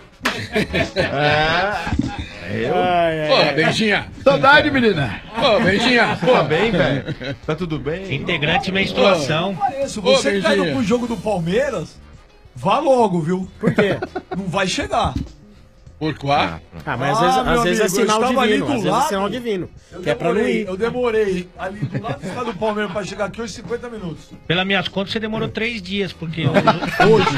Ai, ai, Pô, ai. Benjinha. Saudade, menina. Pô, Benjinha. Tá bem, velho? Tá tudo bem? Integrante de menstruação. Pareço, Ô, você que tá indo Benjinha. pro jogo do Palmeiras, vá logo, viu? Por quê? Não vai chegar. Por qual? Ah, mas às Ah, vezes, meu às vezes é amigo, eu sinal estava ali divino. do Às vezes é lado. sinal divino. Eu Que é pra não demorei, ir. eu demorei ali do lado do estado do Palmeiras pra chegar aqui hoje cinquenta minutos. Pelas minhas contas, você demorou três dias, porque... Hoje, hoje.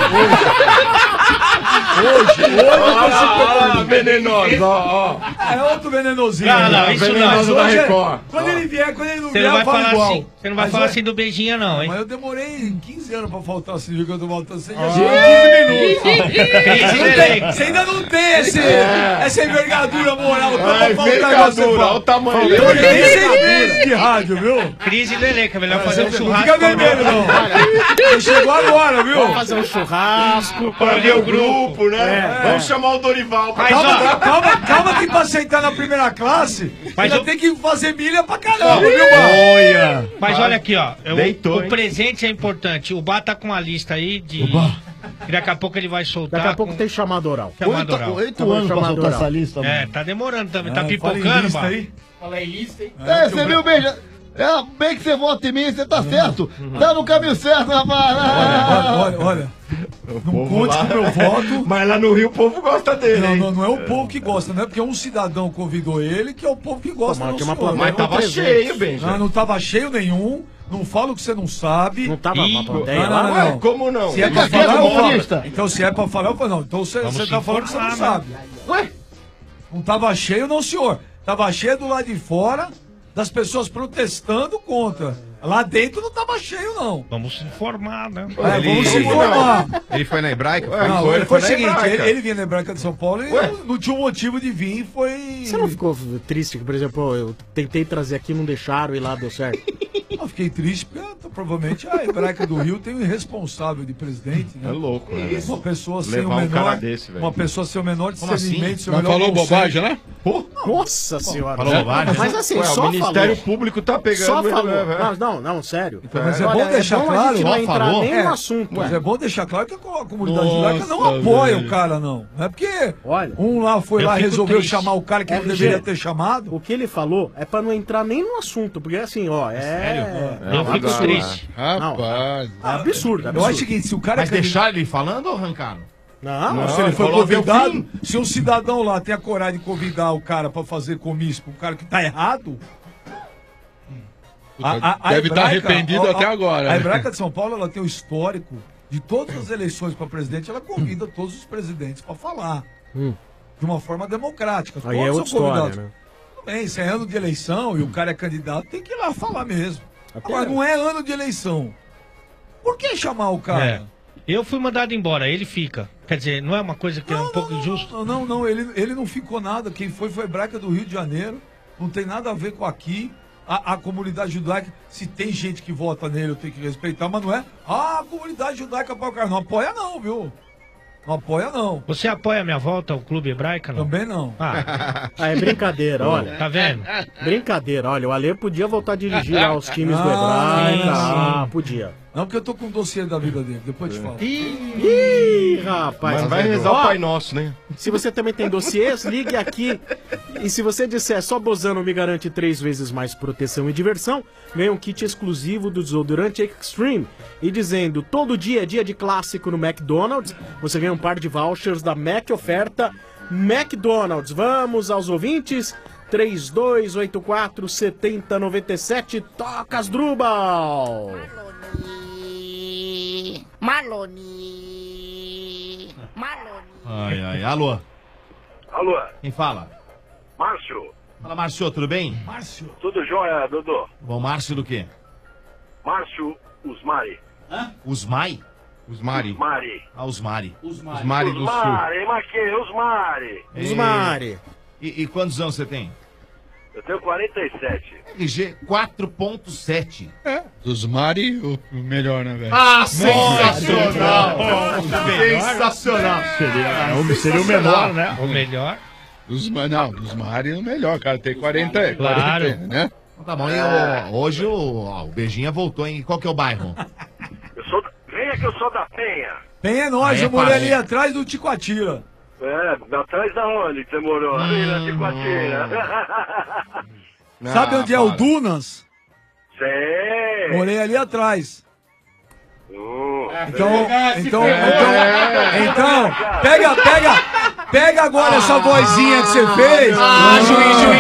Hoje, hoje Ah, venenoso, ó, ó. é outro venenosinho. Não, não, isso não. Mas da hoje é- Record. Quando ele vier, quando ele não Você vier, não vai eu falo falar igual. assim, você não vai Mas falar hoje- assim do beijinho, não, hein? Mas eu demorei quinze anos pra faltar assim, viu que eu tô faltando. Você já chegou quinze minutos. Crise Não de tem- elenco. Você ainda não tem esse, essa envergadura moral pra Ai, faltar igual você envergadura, fala. olha o tamanho. Eu tenho seis meses de rádio, viu? Crise do elenco, é melhor fazer um Você não churrasco. fica vermelho, não. Você chegou agora, viu? Vamos fazer um churrasco. Pra ver o grupo, né? É. Vamos chamar o Dorival pra Mas, Calma, ó, calma, calma que pra sentar na primeira classe, Mas ainda eu- tem que fazer milha pra caramba, viu, mano? Olha. Mas olha aqui, ó. eu- Deitou, o hein? presente é importante. O Bá tá com uma lista aí de. que daqui a pouco ele vai soltar. Daqui a pouco com- tem chamado oral. chamado oral. Oito, oito Tá bom, anos pra chamado soltar oral. essa lista, mano. É, tá demorando também. Tá Ah, fala em pipocando, lista Bá. aí. É, você viu, beija? É, bem que você vota em mim, você tá certo. Tá no caminho certo, rapaz. Olha, olha, olha. Não conte com o meu voto. Mas lá no Rio o povo gosta dele, Não, hein? não, não é o povo que gosta, não é porque um cidadão convidou ele que é o povo que gosta. Pô, mas não, tinha uma senhor. plateia Mas tava presente. cheio, Benja. Não, não tava cheio nenhum. Não fala o que você não sabe. Não tava Ih, uma plateia não, não, lá? não, Ué, não. como não? Se é Fica pra quieto, falar, eu falo. comunista. Então se é pra falar, eu falo, não. Então você, Vamos você se tá falando que você não informar, sabe. Ué? Não tava cheio, não, senhor. Tava cheio do lado de fora, das pessoas protestando contra. Lá dentro não tava cheio, não. Vamos se informar, né? É, Ele- vamos se ele- informar. Ele foi na hebraica? Ué, Não, foi, ele foi o na seguinte, Hebraica. ele, ele vinha na Hebraica de São Paulo e Ué? não, não tinha um motivo de vir e foi... Você não ficou triste que, por exemplo, eu tentei trazer aqui, não deixaram e lá deu certo? Eu fiquei triste porque então, provavelmente a Hebraica do Rio tem um irresponsável de presidente, né? É louco, né? Uma pessoa sem Levar o um menor, cara desse, velho. uma pessoa sem o menor Como assim? discernimento, seu Não menor falou conceito. bobagem, né? Nossa senhora. Falou bobagem, Mas né? assim, Ué, só o Ministério falou. Público tá pegando Só ele, falou. né, velho? Não, não, não, sério. Mas é Olha, bom deixar bom claro. a gente não Só entrar falou. nem É, no assunto. Mas é. é bom deixar claro que a comunidade Nossa, judaica não apoia velho. o cara, não. Não é porque Olha, um lá foi eu lá e fico resolveu triste. chamar o cara que não R G, deveria ter chamado. O que ele falou é pra não entrar nem no assunto, porque assim, ó, é... Sério? é Eu fico absurdo. triste. Não, Rapaz. É absurdo, é Eu absurdo. acho que se o cara Mas é deixaram ele falando ou arrancaram? Não, Não, se ele foi convidado, se um cidadão lá tem a coragem de convidar o cara pra fazer comício pro cara que tá errado. Deve estar arrependido até agora, A né? Hebraica de São Paulo ela tem o histórico de todas as eleições para presidente, ela convida todos os presidentes pra falar. Hum. De uma forma democrática. Aí Todos é são outra história, convidados. né? Tudo bem, se é ano de eleição e o cara é candidato, tem que ir lá falar mesmo. Até Agora, não é ano de eleição. Por que chamar o cara? É. Eu fui mandado embora, ele fica. Quer dizer, não é uma coisa que é um pouco injusto? Não, não, não, ele, ele não ficou nada. Quem foi foi a Hebraica do Rio de Janeiro. Não tem nada a ver com aqui. A, a comunidade judaica, se tem gente que vota nele, eu tenho que respeitar, mas não é. Ah, a comunidade judaica apoia o cara. Não apoia, não, viu? Não apoia, não. Você apoia a minha volta ao Clube Hebraica, não? Também não. Ah, Ah, é brincadeira, olha. Tá vendo? Brincadeira, olha, o Ale podia voltar a dirigir lá os times do Ah, Hebraica. sim. Ah, podia. Não, porque eu tô com o dossiê da vida dele, depois eu te falo. Ih, rapaz. Mas vai rezar o Pai Nosso, né? Se você também tem dossiês, ligue aqui. E se você disser só Bozano me garante três vezes mais proteção e diversão, ganha um kit exclusivo do desodorante Extreme. E dizendo todo dia é dia de clássico no McDonald's, você ganha um par de vouchers da Mac Oferta McDonald's. Vamos aos ouvintes. três dois oito quatro, sete zero nove sete. Toca as Drubal. Maloni. Maloni. Ai, ai, alô. Alô, Quem fala? Márcio. Fala, Márcio, tudo bem? Márcio. Tudo jóia, Dodô? Bom, Márcio do quê? Márcio Usmari. Usmai? Usmari. Usmari. Ah, Usmari. Usmari do Sul. Usmari, mas que? Usmari. Usmari. E, e quantos anos você tem? Eu tenho quarenta e sete. R G quatro ponto sete. É. Usmari, o o melhor, né, velho? Ah, sensacional! Sensacional! Seria, o- seria o menor, né? O melhor. Dos, não, dos Mari é o melhor, cara. Tem quarenta, Claro. quarenta, né? Então tá bom, e o- hoje o, ó, o Beijinha voltou, hein? Qual que é o bairro? Eu sou da... Venha que eu sou da Penha. Penha é nós, Aí é eu morei fácil. ali atrás do Ticoatira. É, atrás da onde que você morou? Ali na Ticoatira. Sabe onde é o Dunas? Sei. Morei ali atrás. Hum. Então, então, então, então, pega, pega, pega agora essa vozinha que você fez. Ah, juiz, juiz.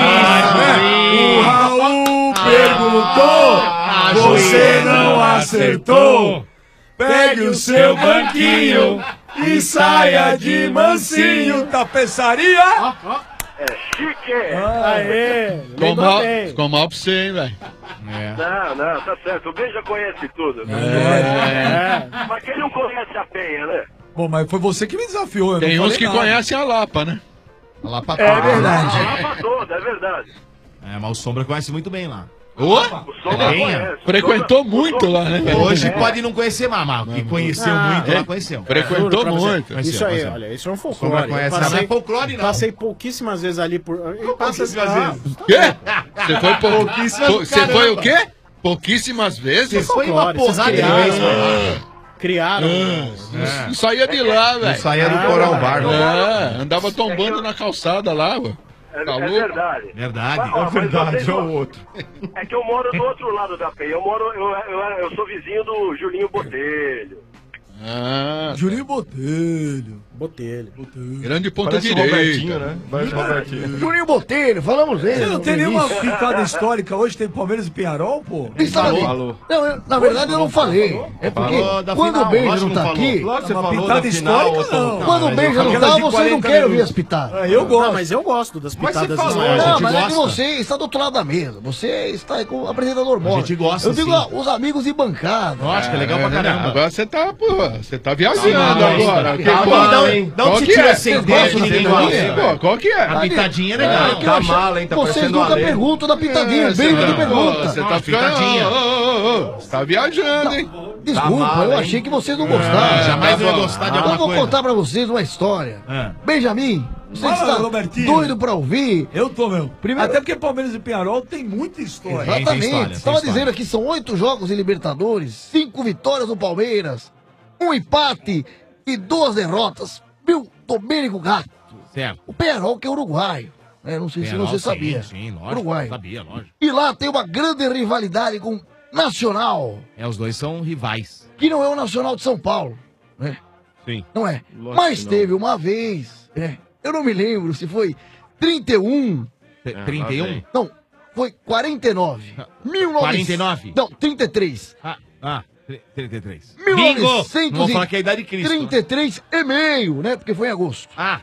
O Raul perguntou, você não acertou. Pegue o seu banquinho e saia de mansinho. Tapeçaria? É chique. Aê, Ficou lembrou mal, bem. ficou mal pra você, hein, velho? Não, não, tá certo. O Ben já conhece tudo. É. Mas quem não conhece a Penha, né? Bom, mas foi você que me desafiou. eu Tem não uns falei que nada. conhecem a Lapa, né? Lapa É verdade. A Lapa toda, é verdade. É, mas o Sombra conhece muito bem lá. Ô, O Sombra Penha. conhece. frequentou O muito lá, né? velho? Hoje pode não conhecer mais, mas que conheceu Ah, muito é. lá, conheceu. Frequentou Juro pra você. muito. Isso aí, Conheceu. olha, isso é um Sombra folclore. conhece, Eu não é folclore, não. Passei pouquíssimas vezes ali por. Eu passei pouquíssimas ah, vezes? Quê? Você foi, pou... Pouquíssimas, pou- Você foi o caramba. quê? Pouquíssimas vezes? Você foi uma folclore, vocês porrada de criaram. vez, mano. Criaram. Não, não saía de lá, velho. Saía do Coral Bar. É, andava tombando na calçada lá, ué. É, Tá é louco? verdade. Verdade. Mas, ó, mas vocês é o não- outro. É que eu moro do outro lado da Penha. Eu moro, eu, eu, eu sou vizinho do Julinho Botelho. Ah, Julinho Botelho. Botelho. grande ponta Parece o direita. Robertinho, né? Parece o Robertinho. Juninho Botelho, falamos dele. Você não no tem nenhuma início. pitada histórica hoje? Tem Palmeiras e Penharol, pô? Estava ali. Falou. Não, eu- na verdade eu não falei. É porque Falou da quando final, o Benja lógico não que tá não falou. aqui, Claro que você Uma falou pitada da final, histórica, ô, não. Tom. quando o mas Benja não aquela tá, de vocês não quarenta querem ouvir minutos. as pitadas. É, eu gosto. Não, mas eu gosto das Mas você pitadas falou, dos a Não, gente mas é que gosta. você está do outro lado da mesa. Você está com o apresentador A móvel. gente gosta, Eu digo sim. ah, os amigos de bancada. Nossa, que legal pra É, né? caramba. Agora você tá, pô, você tá viajando Tá mal, agora. hein? Que Tá pô, mal, não, hein? Não qual te que tira é? sem Vocês ideia gostam que de ninguém pitadinha? gosta. Pô, qual que é? A pitadinha é legal. É que eu acho- Camala, hein? Tá Vocês parecendo nunca Ale. perguntam da pitadinha. É, Benja você que tá- pergunta. Você tá Nossa, ficando. pitadinha. Ô, ô, ô, Você tá viajando, hein? Desculpa, mal, eu hein? achei que vocês não gostaram. Jamais eu ia bom. gostar de Eu alguma vou coisa. contar pra vocês uma história. É. Benjamin, Você que Fala, está Robertinho. doido pra ouvir. Eu tô mesmo. Primeiro- Até porque Palmeiras e Penharol tem muita história. Exatamente. Estava dizendo aqui, são oito jogos em Libertadores, cinco vitórias do Palmeiras, um empate e duas derrotas. Viu, Domênico Gato. Certo. O Penharol que é uruguaio. né? Não sei Penharol, se você sim, sabia. sim, lógico, Uruguaio. sabia, lógico. E lá tem uma grande rivalidade com Nacional, É, os dois são rivais. que não é o Nacional de São Paulo, né? Sim. Não é. Lógico Mas que não. teve uma vez, né? Eu não me lembro se foi trinta e um. trinta e um? Não, foi quarenta e nove. mil e novecentos quarenta e nove? Não, trinta e três. Ah, ah trinta e três. mil novecentos Não vou falar que é a idade de Cristo. trinta e três e meio, né? Porque foi em agosto. Ah.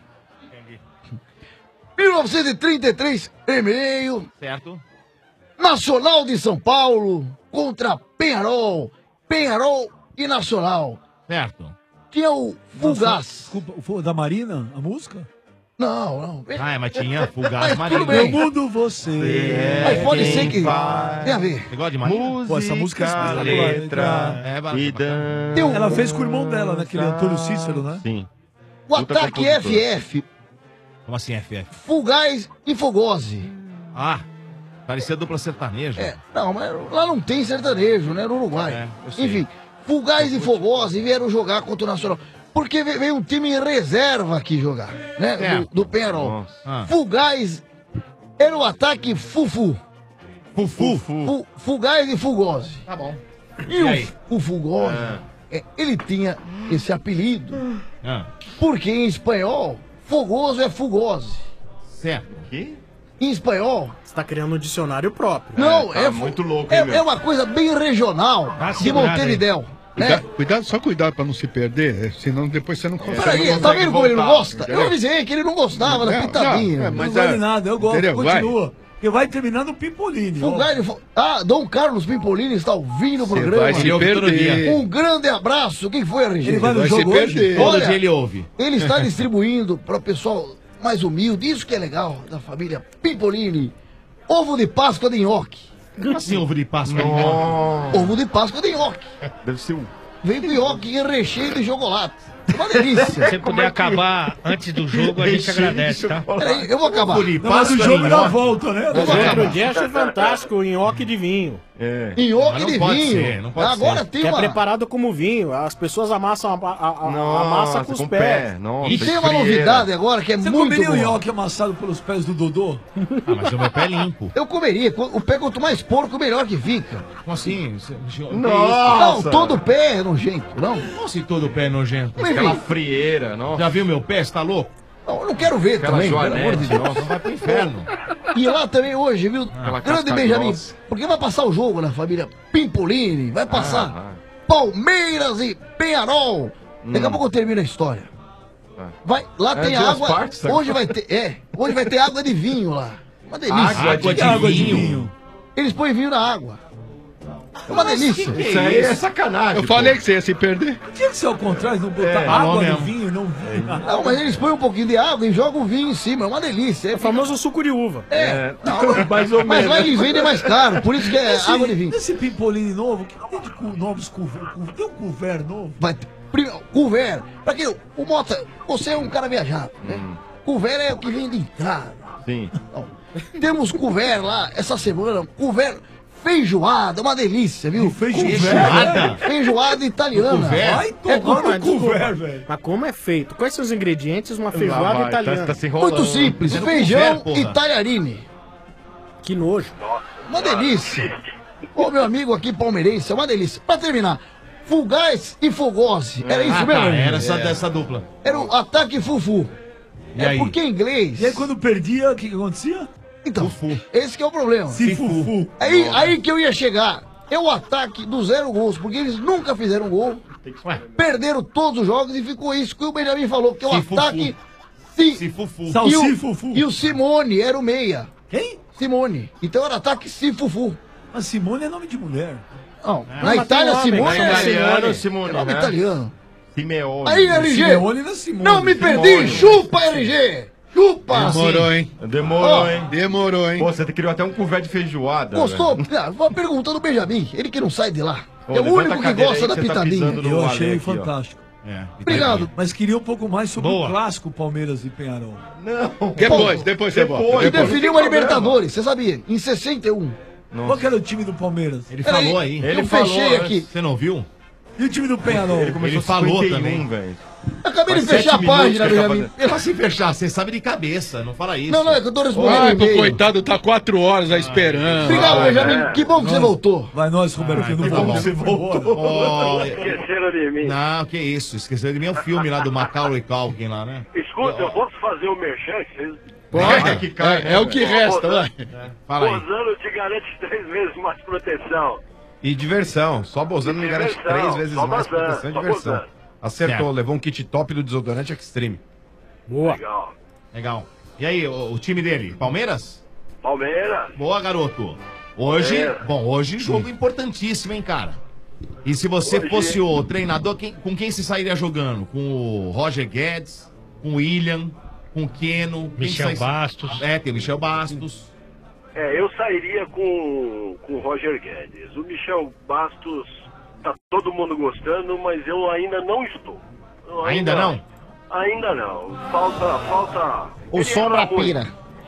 mil novecentos e trinta e três e meio. Certo. Nacional de São Paulo contra Penharol. Penharol e Nacional. Certo. Tinha o Fugaz. Desculpa, foi da Marina, a música? Não, não. Ah, mas tinha Fugaz Mas Marina. tudo bem. Meu mundo você. É, Mas pode quem ser que faz. tem a ver. Você gosta de Marina? Pô, essa música é espetacular. letra É, e Tem um- Ela fez com o irmão dela, né? Aquele Antônio Cícero, né? Sim. O ataque F F. Como assim F F? Fugaz e Fogose. Ah, parecia dupla sertaneja. É, não, mas lá não tem sertanejo, né? No Uruguai. É, eu sei. Enfim, Fugaz e Fogose vieram jogar contra o Nacional. Porque ve- veio um time em reserva aqui jogar, né? É. Do, do Penharol. Nossa. Ah. Fugaz era o ataque Fufu. Fufu? Fu, Fugaz e Fugose. Tá bom. E, E o, aí? o Fugose, é, ele tinha esse apelido Ah. porque em espanhol, fogoso é fugose. Certo. Que? Em espanhol. Você tá criando um dicionário próprio. Não, tá é, muito louco, é, hein, meu? é uma coisa bem regional de segurado Montevidéu. Cuida- Né? Cuidado, só cuidado pra não se perder, é, senão depois você não consegue. Peraí, não tá consegue vendo como ele não voltar, gosta? entendeu? Eu avisei que ele não gostava da Não, pitadinha. não, é, Não mas vale é- nada, eu gosto, entendeu? Vai. continua. Porque vai terminando o Pipolini. ó. Fugaz e Fo- Ah, Dom Carlos Pimpolini está ouvindo o Você programa. vai se Ele ouve todo perder. dia. Um grande abraço. Quem foi, R G? Ele vai no Vai se jogo hoje? perder. Todo Olha, dia ele ouve. Ele está distribuindo para o pessoal mais humilde, isso que é legal, da família Pimpolini. Ovo de Páscoa de nhoque. Como assim ovo de Páscoa? Ovo de Páscoa de nhoque. Deve ser um. Vem com nhoque em recheio de chocolate. Uma delícia. Se você puder acabar antes do jogo, a gente agradece, tá? Peraí, eu vou acabar. Ovo de Não, mas o Páscoa jogo em dá nhoque. volta, né? Eu vou Outro acabar. dia achei fantástico o nhoque de vinho. É. Nhoque Mas não de pode vinho. ser, não pode Agora ser. tem Que é uma... preparado como vinho. As pessoas amassam a, a- a- a Nossa, massa com os com pés. pé. Nossa, E tem uma frieira. novidade agora que é Você muito comeria o boa. nhoque amassado pelos pés do Dodô? Ah, mas o meu pé é limpo. Eu comeria. O pé quanto mais porco, melhor que fica. Como assim? Você- que isso? Não, todo pé é nojento, não. Como assim todo pé é nojento? Mas, Aquela enfim, frieira, nossa. Já viu meu pé? Você tá louco? não, eu não quero ver Aquela também, pelo amor de joanete, Deus. nossa. Então vai pro inferno. E lá também hoje, viu? Aquela Grande casca Benjamin. grossa. Porque vai passar o jogo na família Pimpolini. Vai passar Ah, Palmeiras e Penharol. Daqui a Hum. pouco eu termino a história. Tá. Vai, lá É tem duas água. partes, tá? Hoje vai ter. É, hoje vai ter água de vinho lá. Uma delícia. Água de Que água de vinho. vinho? Eles põem vinho na água. É uma delícia. Isso aí é sacanagem. Eu pô. falei que você ia se perder. Tinha que ser ao contrário, não botar É, água não no mesmo. vinho e não vinho. Não, mas eles põem um pouquinho de água e jogam o vinho em cima. É uma delícia. É o famoso suco de uva. É, É, mais ou mas menos. lá eles vendem mais caro, por isso que é Esse, água de vinho. esse Pipolini novo, que tem de cu- novos couvert? cu- Tem um couvert novo? Vai, prime- couvert. Pra quê? O Mota, você é um cara viajado, né? Hum. Couvert é o que vem de entrada. Sim. Então, temos couvert lá, essa semana, couvert feijoada, uma delícia, viu? Feijoada? Feijoada italiana. Couvert? Vai É tomar como- no couvert, velho. Mas como é feito? Quais são os ingredientes de uma feijoada vai, italiana? Tá, tá se enrolando. Muito simples, Era feijão couvert, porra. e talharine. Que nojo. Uma delícia. Ô, meu amigo aqui palmeirense, é uma delícia. Pra terminar, Fugaz e Fogose. Era isso Ah, mesmo? tá, amigo? era essa, dessa dupla. Era o ataque Fufu. E é aí? porque em inglês. E aí quando perdia, o que, que acontecia? Então, esse que é o problema. Se fufu. Aí, aí que eu ia chegar. É o ataque do zero gols, porque eles nunca fizeram gol. Ué, Perderam todos os jogos e ficou isso que o Benjamin falou, que é o Se fufu. ataque. Si, se fufu. e, o, Salsifufu. e o Simone era o meia. Quem? Simone. Então era ataque Sifufu. Mas Simone é nome de mulher. Não, É, na mas Itália, tem nome, Simone mas é é Italiano, É Simone, nome né? italiano. Simeone. Aí, R G. Simeone não é Simone. Não me perdi. Simone. Chupa, R G. Chupa. Demorou, hein? Demorou, Ó, hein? Demorou, hein? Pô, você criou até um couvert de feijoada. Gostou? velho. Ah, uma pergunta do Benjamin. Ele que não sai de lá. Ô, é o levanta único a que cadeira gosta aí da que você tá pitadinha. pisando no Eu Ale achei aqui, ó. fantástico. É. Obrigado. Mas queria um pouco mais sobre Boa. o clássico Palmeiras e Penharol. Não. Depois, depois você volta. Que Depois. definiu uma Libertadores, você sabia? Em sessenta e um. Qual que era o time do Palmeiras? Ele Peraí, falou aí. eu fechei aqui. Você não viu? E o time do Penharol? Ele falou também. velho. Acabei de Faz fechar a sete página, minutos que Benjamin. Como assim fechar? Você sabe de cabeça, não fala isso. Não, não, é que eu tô respondendo Ai, o pro e-mail. coitado, tá quatro horas aí esperando. Obrigado, Ai, Benjamin. é. Que bom que você voltou. Vai nós, Roberto, que não tá bom. vamos. Você voltou. Ó, Esqueceram de mim. não, que isso. Esqueceu de mim é o filme lá do Macaulay Culkin lá, né? Escuta, eu posso fazer o merchan? Vocês... Pode, que cai, é, é o que resta, vai. Fala aí. Bozano te garante três vezes mais proteção. E diversão. Só Bozano me garante Diversão, três vezes só mais Bozano, proteção e só diversão. Bozano. Acertou, Certo. levou um kit top do desodorante Extreme. Boa. Legal. Legal. E aí, o, o time dele? Palmeiras? Palmeiras. Boa, garoto. Hoje, Palmeiras. bom, hoje jogo importantíssimo, hein, cara? E se você Hoje- fosse o treinador, quem- com quem se sairia jogando? Com o Roger Guedes, com o William, com o Keno? quem Michel sai- Bastos. É, tem o Michel Bastos. É, eu sairia com, com o Roger Guedes. O Michel Bastos, tá todo mundo gostando, mas eu ainda não estou. Eu Ainda não? Ainda não. Falta, falta... O ele Sombra erra muito. pira.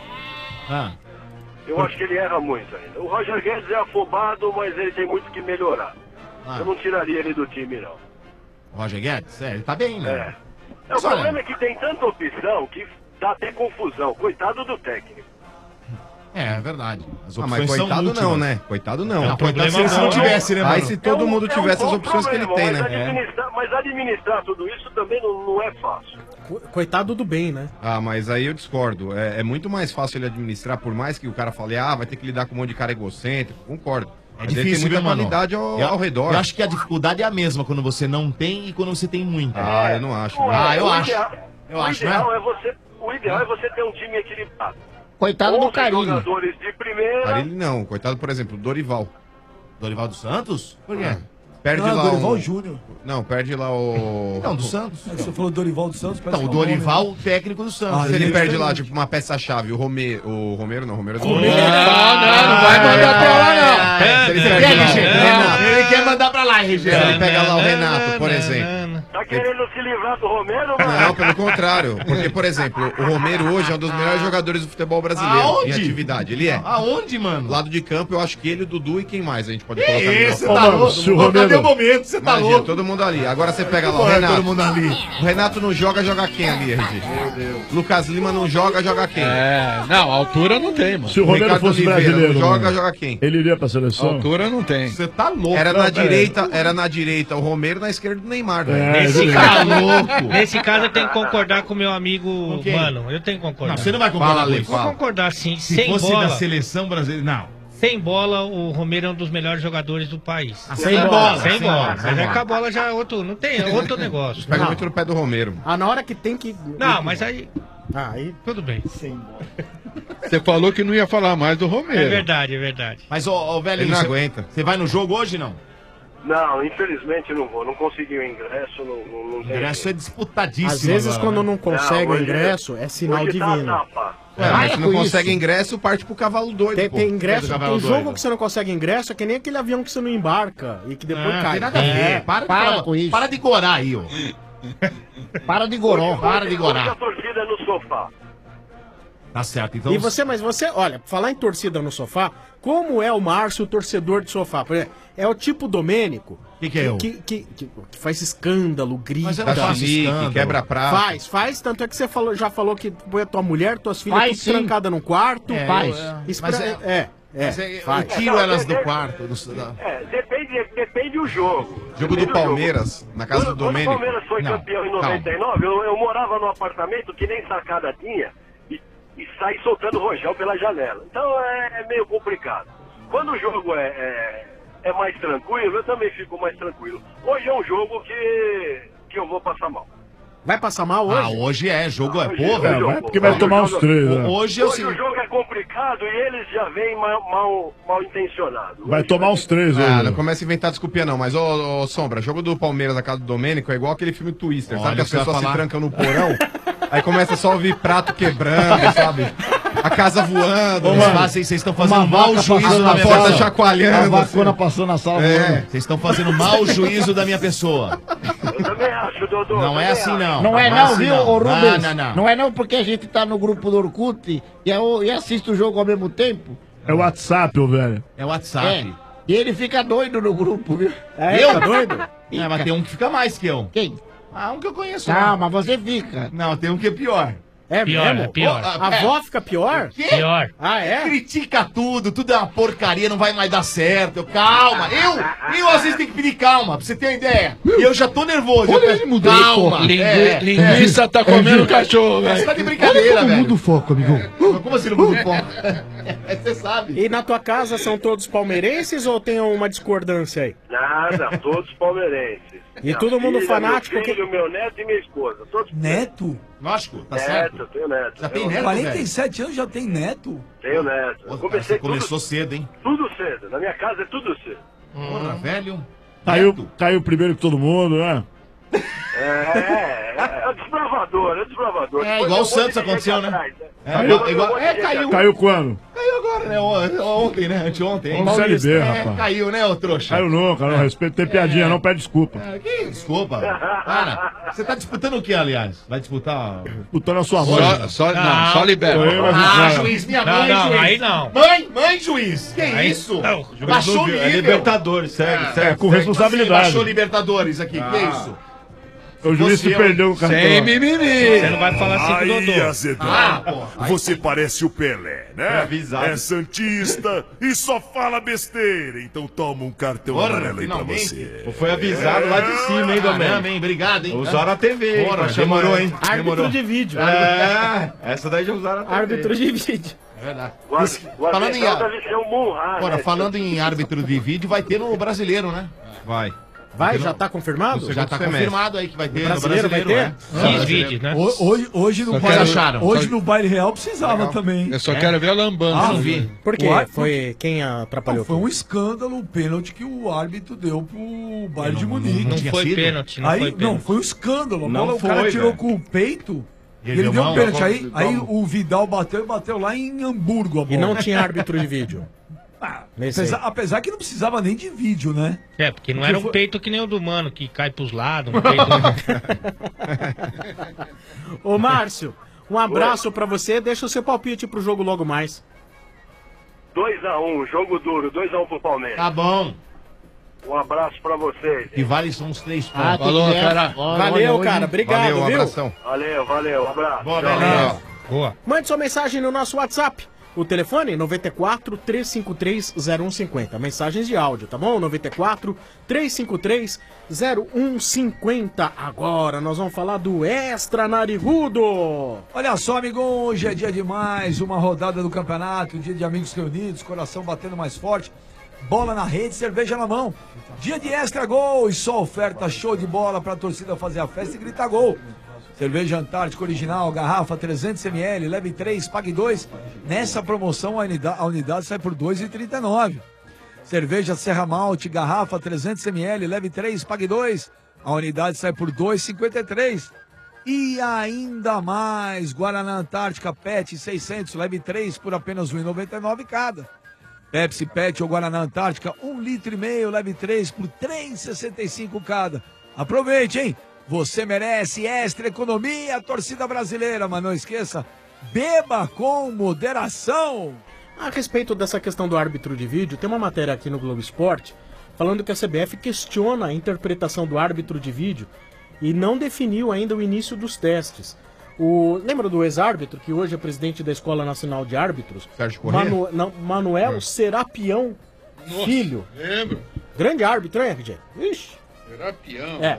Ah, Eu acho que ele erra muito ainda. O Roger Guedes é afobado, mas ele tem muito que melhorar. Ah. Eu não tiraria ele do time, não. Roger Guedes? É, ele tá bem, né? É. É, o Mas olha- problema é que tem tanta opção que dá até confusão. Coitado do técnico. É, é verdade. As Ah, opções mas são coitado múltiplas. não, né? Coitado não. Não, Coitado problema se não. não tivesse, né, mano? Aí Aí se É todo um- mundo é um tivesse as bom opções que ele problema, tem, mas né? Administrar, mas administrar tudo isso também não, não é fácil. Co- Coitado do bem, né? Ah, mas aí eu discordo. É, é muito mais fácil ele administrar, por mais que o cara fale, ah, vai ter que lidar com um monte de cara egocêntrico. Concordo. É Mas ele difícil, tem muita viu, mano? qualidade ao, Eu- ao redor. Eu acho que a dificuldade é a mesma quando você não tem e quando você tem muita. Ah, eu não acho. Não Ah, é. eu O acho. ideal- Eu o acho, ideal né? é você, o ideal é você ter um time equilibrado. Coitado do onze Carilho. jogadores de primeira. Carilli não. Coitado, por exemplo, Dorival. Dorival dos Santos? Por quê? Ah, Perde Ah, lá Dorival um- Júnior. Não, perde lá o... Não, do Santos. Você falou Dorival dos Santos, parece Não, o que é um nome, Dorival, né? o técnico do Santos. Ah, Se ele ele perde é lá, diferente. tipo, uma peça-chave, o Romero... O Romero não, o Romero... é do- Não, não, não vai mandar pra lá, não. Se ele Você perde quer, lá, R G? o Renato. Ele quer mandar pra lá, R G. Se ele pega lá o Renato, por exemplo. Tá querendo se livrar do Romero, mano? Não, pelo contrário. Porque, por exemplo, o Romero hoje é um dos melhores jogadores do futebol brasileiro Aonde? em atividade. Ele é. Aonde, mano? Lado de campo, eu acho que ele, o Dudu e quem mais a gente pode Que colocar ali na isso, frente. tá louco? se o Pô, Cadê Romero- o momento? Você tá Imagina, louco? todo mundo ali. Agora você pega lá o Pô, é Renato. todo mundo ali. O Renato não joga, joga quem ali, R G? Meu Deus. Lucas Lima não joga, joga quem? É, não, altura não tem, mano. Se o Romero Ricardo fosse Oliveira brasileiro, não joga, mano, joga quem? ele iria pra seleção? Altura não tem. Você tá louco. Era Não, na é. direita, era na direita o Romero, na esquerda o Neymar, velho. É, Nesse ele- caso, Tá louco. nesse caso, eu tenho que concordar com o meu amigo quem? Mano. Eu tenho que concordar. Não, você não vai concordar Fala, com Ale, isso. Vou fala. concordar sim. Se Sem fosse bola, da seleção brasileira. Não. sem bola, o Romero é um dos melhores jogadores do país. Ah, sem bola, Sem sem bola. bola, Mas sem é bola. que a bola já é outro. Não tem, é outro negócio. Pega Não. muito no pé do Romero. Ah, na hora que tem que. Não, mas aí. Ah, aí. Tudo bem. Você falou que não ia falar mais do Romero. É verdade, é verdade. Mas, ô, ô velhinho, Ele não você- aguenta. Você vai no jogo hoje, não? Não, infelizmente não vou. Não consegui o ingresso, não, não, não O tem. ingresso é disputadíssimo. Às vezes, agora, quando né? não consegue Não, o hoje- ingresso, é sinal hoje tá divino. tapa. É, mas se com não isso. consegue ingresso, parte pro cavalo doido. Tem, pô. tem ingresso, do tem cavalo jogo doido. que você não consegue ingresso, é que nem aquele avião que você não embarca e que depois Ah, cai. tem nada a ver. É. Para, para para, com isso. para de gorar aí, ó. Para de goró. Para de Hoje a gorar. torcida é no sofá. Tá certo, então. E você, mas você, olha, falar em torcida no sofá, como é o Márcio, o torcedor de sofá? Por exemplo, é o tipo Domênico. Que que é eu? Que, que, que- que faz escândalo, grita. Mas eu não Dá faço chilique, escândalo. quebra prato. Faz, faz, tanto é que você falou, já falou que põe a tua mulher, tuas filhas Faz, tudo sim. trancada num quarto. É, Faz. eu- é. Isso Mas pra- é- é, é, Mas é- eu faz. tiro elas do quarto. do- da- É, depende, depende do jogo. Jogo Depende do Palmeiras, na casa do Quando, quando o Domênico. Palmeiras foi Não, campeão em calma. noventa e nove, eu, eu morava num apartamento que nem sacada tinha e, e saí soltando rojão pela janela. Então é, é meio complicado. Quando o jogo é, é, é mais tranquilo, eu também fico mais tranquilo. Hoje é um jogo que, que eu vou passar mal. Vai passar mal hoje? Ah, hoje é, jogo é Hoje- pô, hoje velho. eu vai vou. porque vai Hoje tomar o uns jogo- três, né? Hoje eu Hoje o jogo é complicado e eles já vêm mal, mal, mal intencionados. Vai tomar uns três Ah, hoje. não começa a inventar desculpinha não, mas ô, ô, Sombra, jogo do Palmeiras na casa do Domênico é igual aquele filme Twister, Olha, sabe que as isso que eu ia pessoas se falar. trancam no porão, aí começa só a ouvir prato quebrando, sabe? A casa voando. Ô, mano, vocês estão fazendo mau juízo na minha porta pessoa. chacoalhando. A vacuna passou na sala. É, vocês estão fazendo mau juízo da minha pessoa. Eu também acho, Dodô. Não é assim, não. Não é Não não, assim, viu, não. ô Rubens? Não, não, não. Não é não porque a gente tá no grupo do Orkut e, eu- e assiste o jogo ao mesmo tempo. É WhatsApp, ô velho. É WhatsApp. É. E ele fica doido no grupo, viu? Eu? Fica doido? É, mas tem um que fica mais que eu. Quem? Ah, um que eu conheço. Não, né? mas você fica. Não, tem um que é pior. É Pior, mesmo? é pior. Ô, A é. avó fica pior? Quê? Pior. Ah, é? Critica tudo, tudo é uma porcaria, não vai mais dar certo. Eu, calma, eu, eu às vezes tenho que pedir calma, pra você ter uma ideia. E eu já tô nervoso. Olha, eu ele mudou calma. de Lingu- é, linguiça tá comendo cachorro, Você velho. tá de Olha brincadeira, como velho. muda o foco, amigão. Como assim não muda o foco? Você sabe. E na tua casa são todos palmeirenses ou tem uma discordância aí? Nada, todos palmeirenses. E Minha todo mundo filha, fanático Meu que- filho, meu neto e minha esposa. Todos Neto? Lógico, tá neto, certo. tenho neto. Já tem Eu neto, quarenta e sete anos já tem neto? Tenho neto. Eu Pô, comecei você começou tudo, cedo, hein? tudo cedo. Na minha casa é tudo cedo. Porra, velho. Caiu, caiu primeiro que todo mundo, né? É, é, é, é desbravador, é desbravador. É, Depois igual eu o vou Santos te dizer aconteceu, né? atrás, né? É, Caiu- igual- igual- é, caiu. Caiu quando? Caiu agora, né? O- Ontem, né? Anteontem. Vamos Série B, É, rapaz. caiu, né, ô trouxa? Caiu nunca, não. Respeito, tem piadinha, não pede desculpa. É, que desculpa. Para. Você tá disputando o que, aliás? Vai disputar... Disputando a sua voz. Só, só, não, só libera. Sou eu, mas Ah, não. juiz, minha Não, mãe, não, juiz. aí não. Mãe, mãe, juiz. Que Aí- isso? não, Baixou o nível. É Libertadores, segue, Ah, segue. É, com Você responsabilidade. baixou Libertadores aqui, que isso? O juiz se Você- perdeu o cartão. Sem mimimi. Você não vai falar assim com o Aí, Dodô. Azedão, Ah, pô. você parece o Pelé, né? É avisado. É santista e só fala besteira. Então toma um cartão Porra, amarelo aí pra finalmente. você. Foi avisado lá de cima, hein, Caramba, Domênico? hein? Obrigado, hein? Usaram a T V, hein? Porra, pra demorou, chamar- hein? Árbitro Demorou. de vídeo. É, essa daí já usaram a T V. Árbitro de vídeo. É verdade. O, ar- o Falando em arbitral ar- deve ser um Munhá, Ora, né? falando em árbitro de vídeo, vai ter no brasileiro, né? Vai. Vai, já tá confirmado? Já tá semestre. confirmado aí que vai ter Brasileiro no vai brasileiro, ter? é. Quis vídeos, né? Ho- Hoje, hoje, no Só baile, quero- acharam? hoje Só- no baile real precisava também. Eu só quero ver a lambança. Ah, não vi. Por quê? O ar- Foi quem atrapalhou? Não, foi um escândalo o pênalti que o árbitro deu pro baile de Munique. Não tinha foi sido? pênalti, não Aí, foi não, pênalti. foi um escândalo. A Não bola, o cara foi, tirou velho. com o peito e ele ele, deu deu mão? um pênalti. Aí, Toma. aí o Vidal bateu e bateu lá em Hamburgo a bola. E não tinha árbitro de vídeo. Ah, Nesse apesar, aí. apesar que não precisava nem de vídeo, né? É, porque não Porque era um foi- peito que nem o do mano, que cai pros lados. Um peito... Ô, Márcio, um abraço pra você. Deixa o seu palpite pro jogo logo mais. dois a um, jogo duro, dois a um pro Palmeiras. Tá bom. Um abraço pra vocês. Que vale são uns três Ah, pontos. Falou, tem que ver. cara. Olha, Valeu, olha, cara. hoje- Obrigado, Valeu, um viu? abração. Valeu, valeu, um abraço. Boa, Tchau. beleza. Boa. Mande sua mensagem no nosso WhatsApp. O telefone é noventa e quatro, trezentos e cinquenta e três, zero um cinquenta. Mensagens de áudio, tá bom? noventa e quatro, trezentos e cinquenta e três, zero um cinquenta. Agora nós vamos falar do Extra Narigudo. Olha só, amigo, hoje é dia de mais uma rodada do campeonato, dia de amigos reunidos, coração batendo mais forte, bola na rede, cerveja na mão. Dia de extra gol e só oferta show de bola pra torcida fazer a festa e gritar gol. Cerveja Antártica Original, garrafa trezentos mililitros, leve três, pague dois. Nessa promoção a unidade, a unidade sai por dois reais e trinta e nove centavos. Cerveja Serra Malte, garrafa trezentos mililitros, leve três, pague dois. A unidade sai por dois reais e cinquenta e três centavos. E ainda mais, Guaraná Antártica Pet seiscentos, leve três por apenas um real e noventa e nove centavos cada. Pepsi Pet ou Guaraná Antártica, um litro e meio, leve três por três reais e sessenta e cinco centavos cada. Aproveite, hein? Você merece extra economia, torcida brasileira, mas não esqueça, beba com moderação. A respeito dessa questão do árbitro de vídeo, tem uma matéria aqui no Globo Esporte falando que a C B F questiona a interpretação do árbitro de vídeo e não definiu ainda o início dos testes. O, lembra do ex-árbitro, que hoje é presidente da Escola Nacional de Árbitros? Sérgio Corrêa? Manu, não, Manuel Serapião Filho. Lembro. Grande árbitro, hein, R J? Ixi. Serapião. É.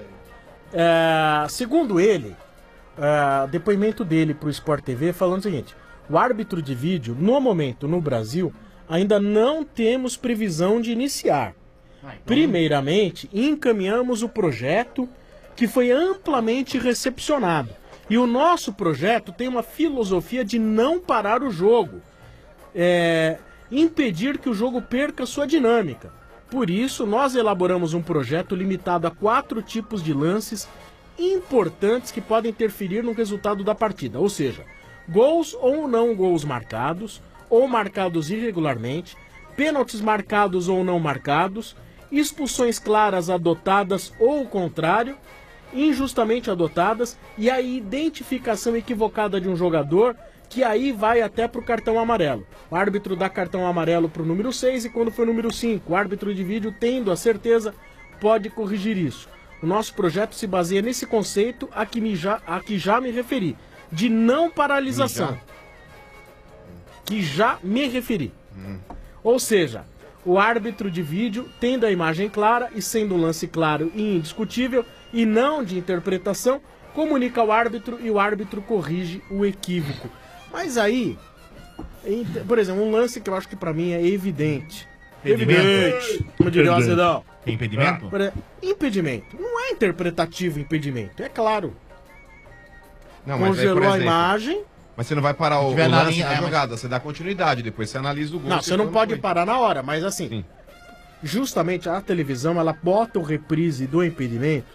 É, segundo ele, é, depoimento dele para o Sport T V falando o seguinte: o árbitro de vídeo, no momento, no Brasil, ainda não temos previsão de iniciar. Primeiramente, encaminhamos o projeto que foi amplamente recepcionado. E o nosso projeto tem uma filosofia de não parar o jogo, é, impedir que o jogo perca sua dinâmica. Por isso, nós elaboramos um projeto limitado a quatro tipos de lances importantes que podem interferir no resultado da partida. Ou seja, gols ou não gols marcados, ou marcados irregularmente, pênaltis marcados ou não marcados, expulsões claras adotadas ou o contrário, injustamente adotadas, e a identificação equivocada de um jogador, que aí vai até pro cartão amarelo. O árbitro dá cartão amarelo pro número seis e quando for número cinco, o árbitro de vídeo, tendo a certeza, pode corrigir isso. O nosso projeto se baseia nesse conceito a que, me já, a que já me referi, de não paralisação. Que já me referi. Hum. Ou seja, o árbitro de vídeo, tendo a imagem clara e sendo um lance claro e indiscutível, e não de interpretação, comunica ao árbitro e o árbitro corrige o equívoco. Mas aí, em- por exemplo, um lance que eu acho que pra mim é evidente. Impedimento? Evidente. Como diria o Impedimento. Azedão. Tem impedimento? Por exemplo, impedimento. Não é interpretativo impedimento, é claro. Não, mas aí, Congelou por a exemplo, imagem. Mas você não vai parar o, o tiver na lance linha, na é, mas- jogada, você dá continuidade, depois você analisa o gol. Não, se você não for, pode foi. parar na hora, mas assim, justamente a televisão, ela bota o reprise do impedimento,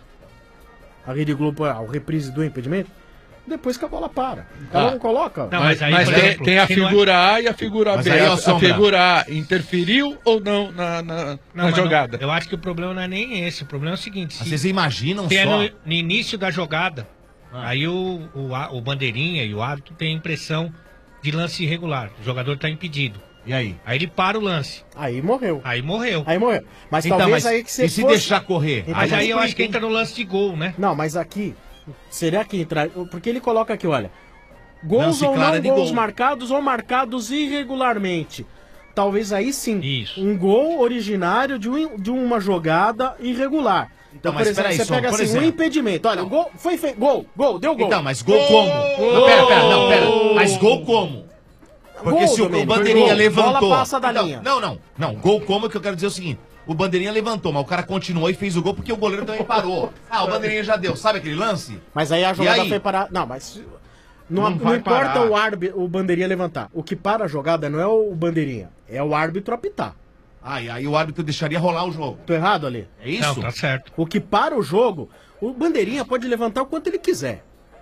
a Rede Globo, ah, o reprise do impedimento, depois que a bola para. Ela Ah. não coloca. Não, mas mas tem, tem a figura A e a figura Mas B. aí, ó, A, a Sombra. figura A interferiu ou não na, na, Não, na mas não- jogada? eu acho que o problema não é nem esse. O problema é o seguinte: se Vocês imaginam se é só? no, no início da jogada, aí o, o, a- o bandeirinha e o árbitro tem a impressão de lance irregular. O jogador está impedido. E aí? Aí ele para o lance. Aí morreu. Aí morreu. Aí morreu. Mas Então, talvez mas aí que você e se fosse- deixar correr? Então, Mas mas aí eu por acho que entra no lance de gol, né? Não, mas aqui, será que entrar... Porque ele coloca aqui, olha, gols Lance ou claro não de gols gol. marcados ou marcados irregularmente. Talvez aí sim, um gol originário de, um- de uma jogada irregular. Então, por mas exemplo, peraí, você Som, pega por assim, um exemplo. impedimento. Olha, o gol foi feito. Gol, gol, deu gol. Então, mas gol como? Não, pera, pera, não, pera. Mas gol como? Porque Gol, se o, o Domênico, bandeirinha gol. levantou. Bola passa da Então, linha. Não, não, não. Gol como é que eu quero dizer o seguinte: o bandeirinha levantou, mas o cara continuou e fez o gol porque o goleiro também parou. Ah, o bandeirinha já deu. Sabe aquele lance? Mas aí a E jogada aí? foi parar. Não, mas. Não, Não não vai importa parar. o árbitro, o bandeirinha levantar. O que para a jogada não é o bandeirinha, é o árbitro apitar. Ah, e aí o árbitro deixaria rolar o jogo. Tô errado ali? É isso? Não, tá certo. O que para o jogo, o bandeirinha pode levantar o quanto ele quiser.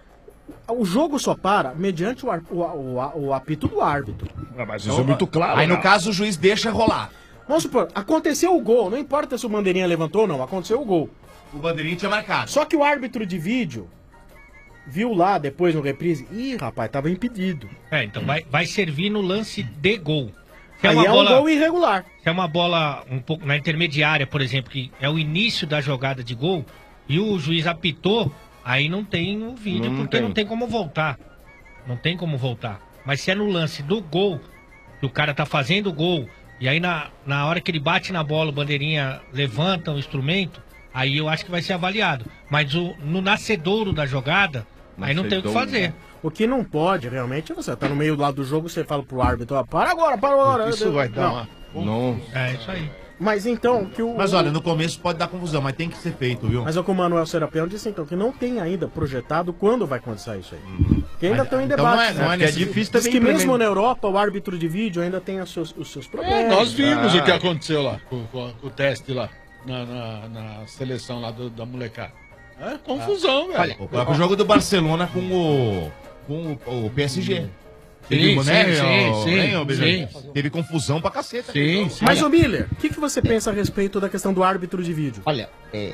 O jogo só para mediante o, ar- o, o, o apito do árbitro. mas isso é muito claro, Aí, no né? caso, o juiz deixa rolar. Vamos supor, aconteceu o gol, não importa se o bandeirinha levantou ou não, aconteceu o gol. O bandeirinha tinha marcado. Só que o árbitro de vídeo viu lá depois no reprise, ih, rapaz, tava impedido. É, então vai, vai servir no lance de gol. Se Aí é um gol irregular. Se é uma bola um pouco na intermediária, por exemplo, que é o início da jogada de gol, e o juiz apitou, aí não tem o vídeo, Não porque tem. não tem como voltar. Não tem como voltar. Mas se é no lance do gol, que o cara tá fazendo o gol, e aí na, na hora que ele bate na bola, o bandeirinha levanta o instrumento, aí eu acho que vai ser avaliado. Mas o, no nascedouro da jogada, aí não tem o que fazer. O que não pode, realmente, é você tá no meio do lado do jogo, você fala pro árbitro, ó, para agora, para agora. Isso vai dar Não. uma... É, isso aí. Mas então, que o... Mas olha, no começo pode dar confusão, mas tem que ser feito, viu? Mas é o que o Manuel Serapião disse, então, que não tem ainda projetado quando vai acontecer isso aí. Que ainda Mas, estão em então debate. não é- não é né? nesse- Diz é difícil diz também que mesmo implementar. na Europa, o árbitro de vídeo ainda tem os seus, os seus problemas. É, nós vimos Ah. o que aconteceu lá, com, com- com o teste lá, na, na- na seleção lá do- da molecada. É confusão, velho. Olha, o próprio jogo do Barcelona com o, com o, o P S G. Sim, Teve, sim, né, sim, ô- sim, né, ô Benjamin? sim. Teve confusão pra caceta. Sim, sim. Mas, ô Miller, o que, que você pensa a respeito da questão do árbitro de vídeo? Olha, é,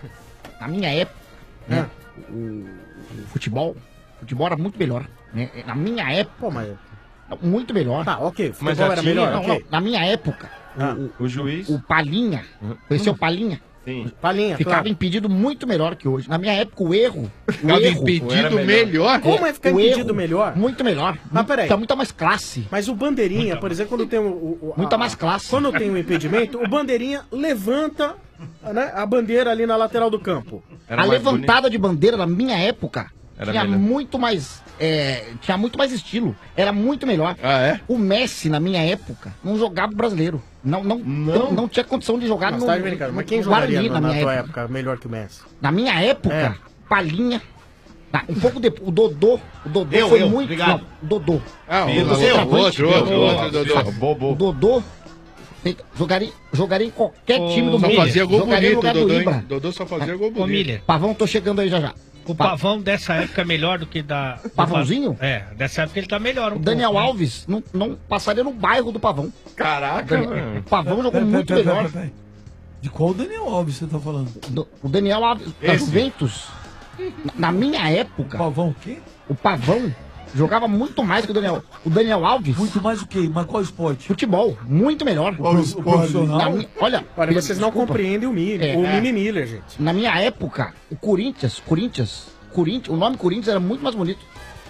na minha época, né, o, o futebol, o futebol era muito melhor. Né? Na minha época, Pô, mas... muito melhor. Tá, ok, futebol Mas já era tinha- melhor, não, ok. não, na minha época, Ah. o, o juiz, o Palinha, conheceu o Palinha? Sim. Palinha, Ficava claro. impedido muito melhor que hoje. Na minha época, o erro. o Ficava erro impedido era melhor? Como é ficar o impedido erro, melhor? Muito melhor. Mas peraí. Tá muito mais classe. Mas o bandeirinha, por exemplo, quando tem o... o- o- Muita a- mais classe. Quando tem o impedimento, o bandeirinha levanta, né, a bandeira ali na lateral do campo. A levantada de bandeira na minha época Era tinha melhor. muito mais. é, tinha muito mais estilo. Era muito melhor. Ah, é? O Messi, na minha época, não jogava brasileiro. Não, não, não. não, tinha condição de jogar Mas no, tá brincando, mas quem no jogaria Guarani, na, na tua época. época melhor que o Messi? Na minha época, É. Palinha. Ah, um pouco depois, o Dodô. O Dodô Eu, foi eu, muito. obrigado. Não, o Dodô. Ah, o Dodô Dodô, centroavante. outro, outro, outro, Dodô. Sabe, O Dodô tem- jogaria, jogaria em qualquer Ô, time do Só mundo. fazia gol Jogaria no bonito, lugar do Dodô, Ibra. hein? Dodô só fazia gol Ô, bonito. Miller, Pavão, tô chegando aí já já. O Pavão dessa época é melhor do que da... do Pavãozinho? Pa- É, dessa época ele tá melhor um O Daniel pouco, né? Alves não, não passaria no bairro do Pavão. Caraca, o, mano. o Pavão jogou Pera, muito pera, pera, melhor. pera, pera. De qual Daniel Alves você tá falando? Do- o Daniel Alves, da Esse. Juventus, na, na minha época... O Pavão o quê? O Pavão jogava muito mais que o Daniel. O Daniel Alves... Muito mais o quê? Mas qual esporte? Futebol, muito melhor. Qual esporte? profissional? Na mi- olha, Olha, filha, vocês não desculpa. compreendem o Miller, É, o é. Mimi Miller, gente. Na minha época, o Corinthians, Corinthians, Corinthians, o nome Corinthians era muito mais bonito.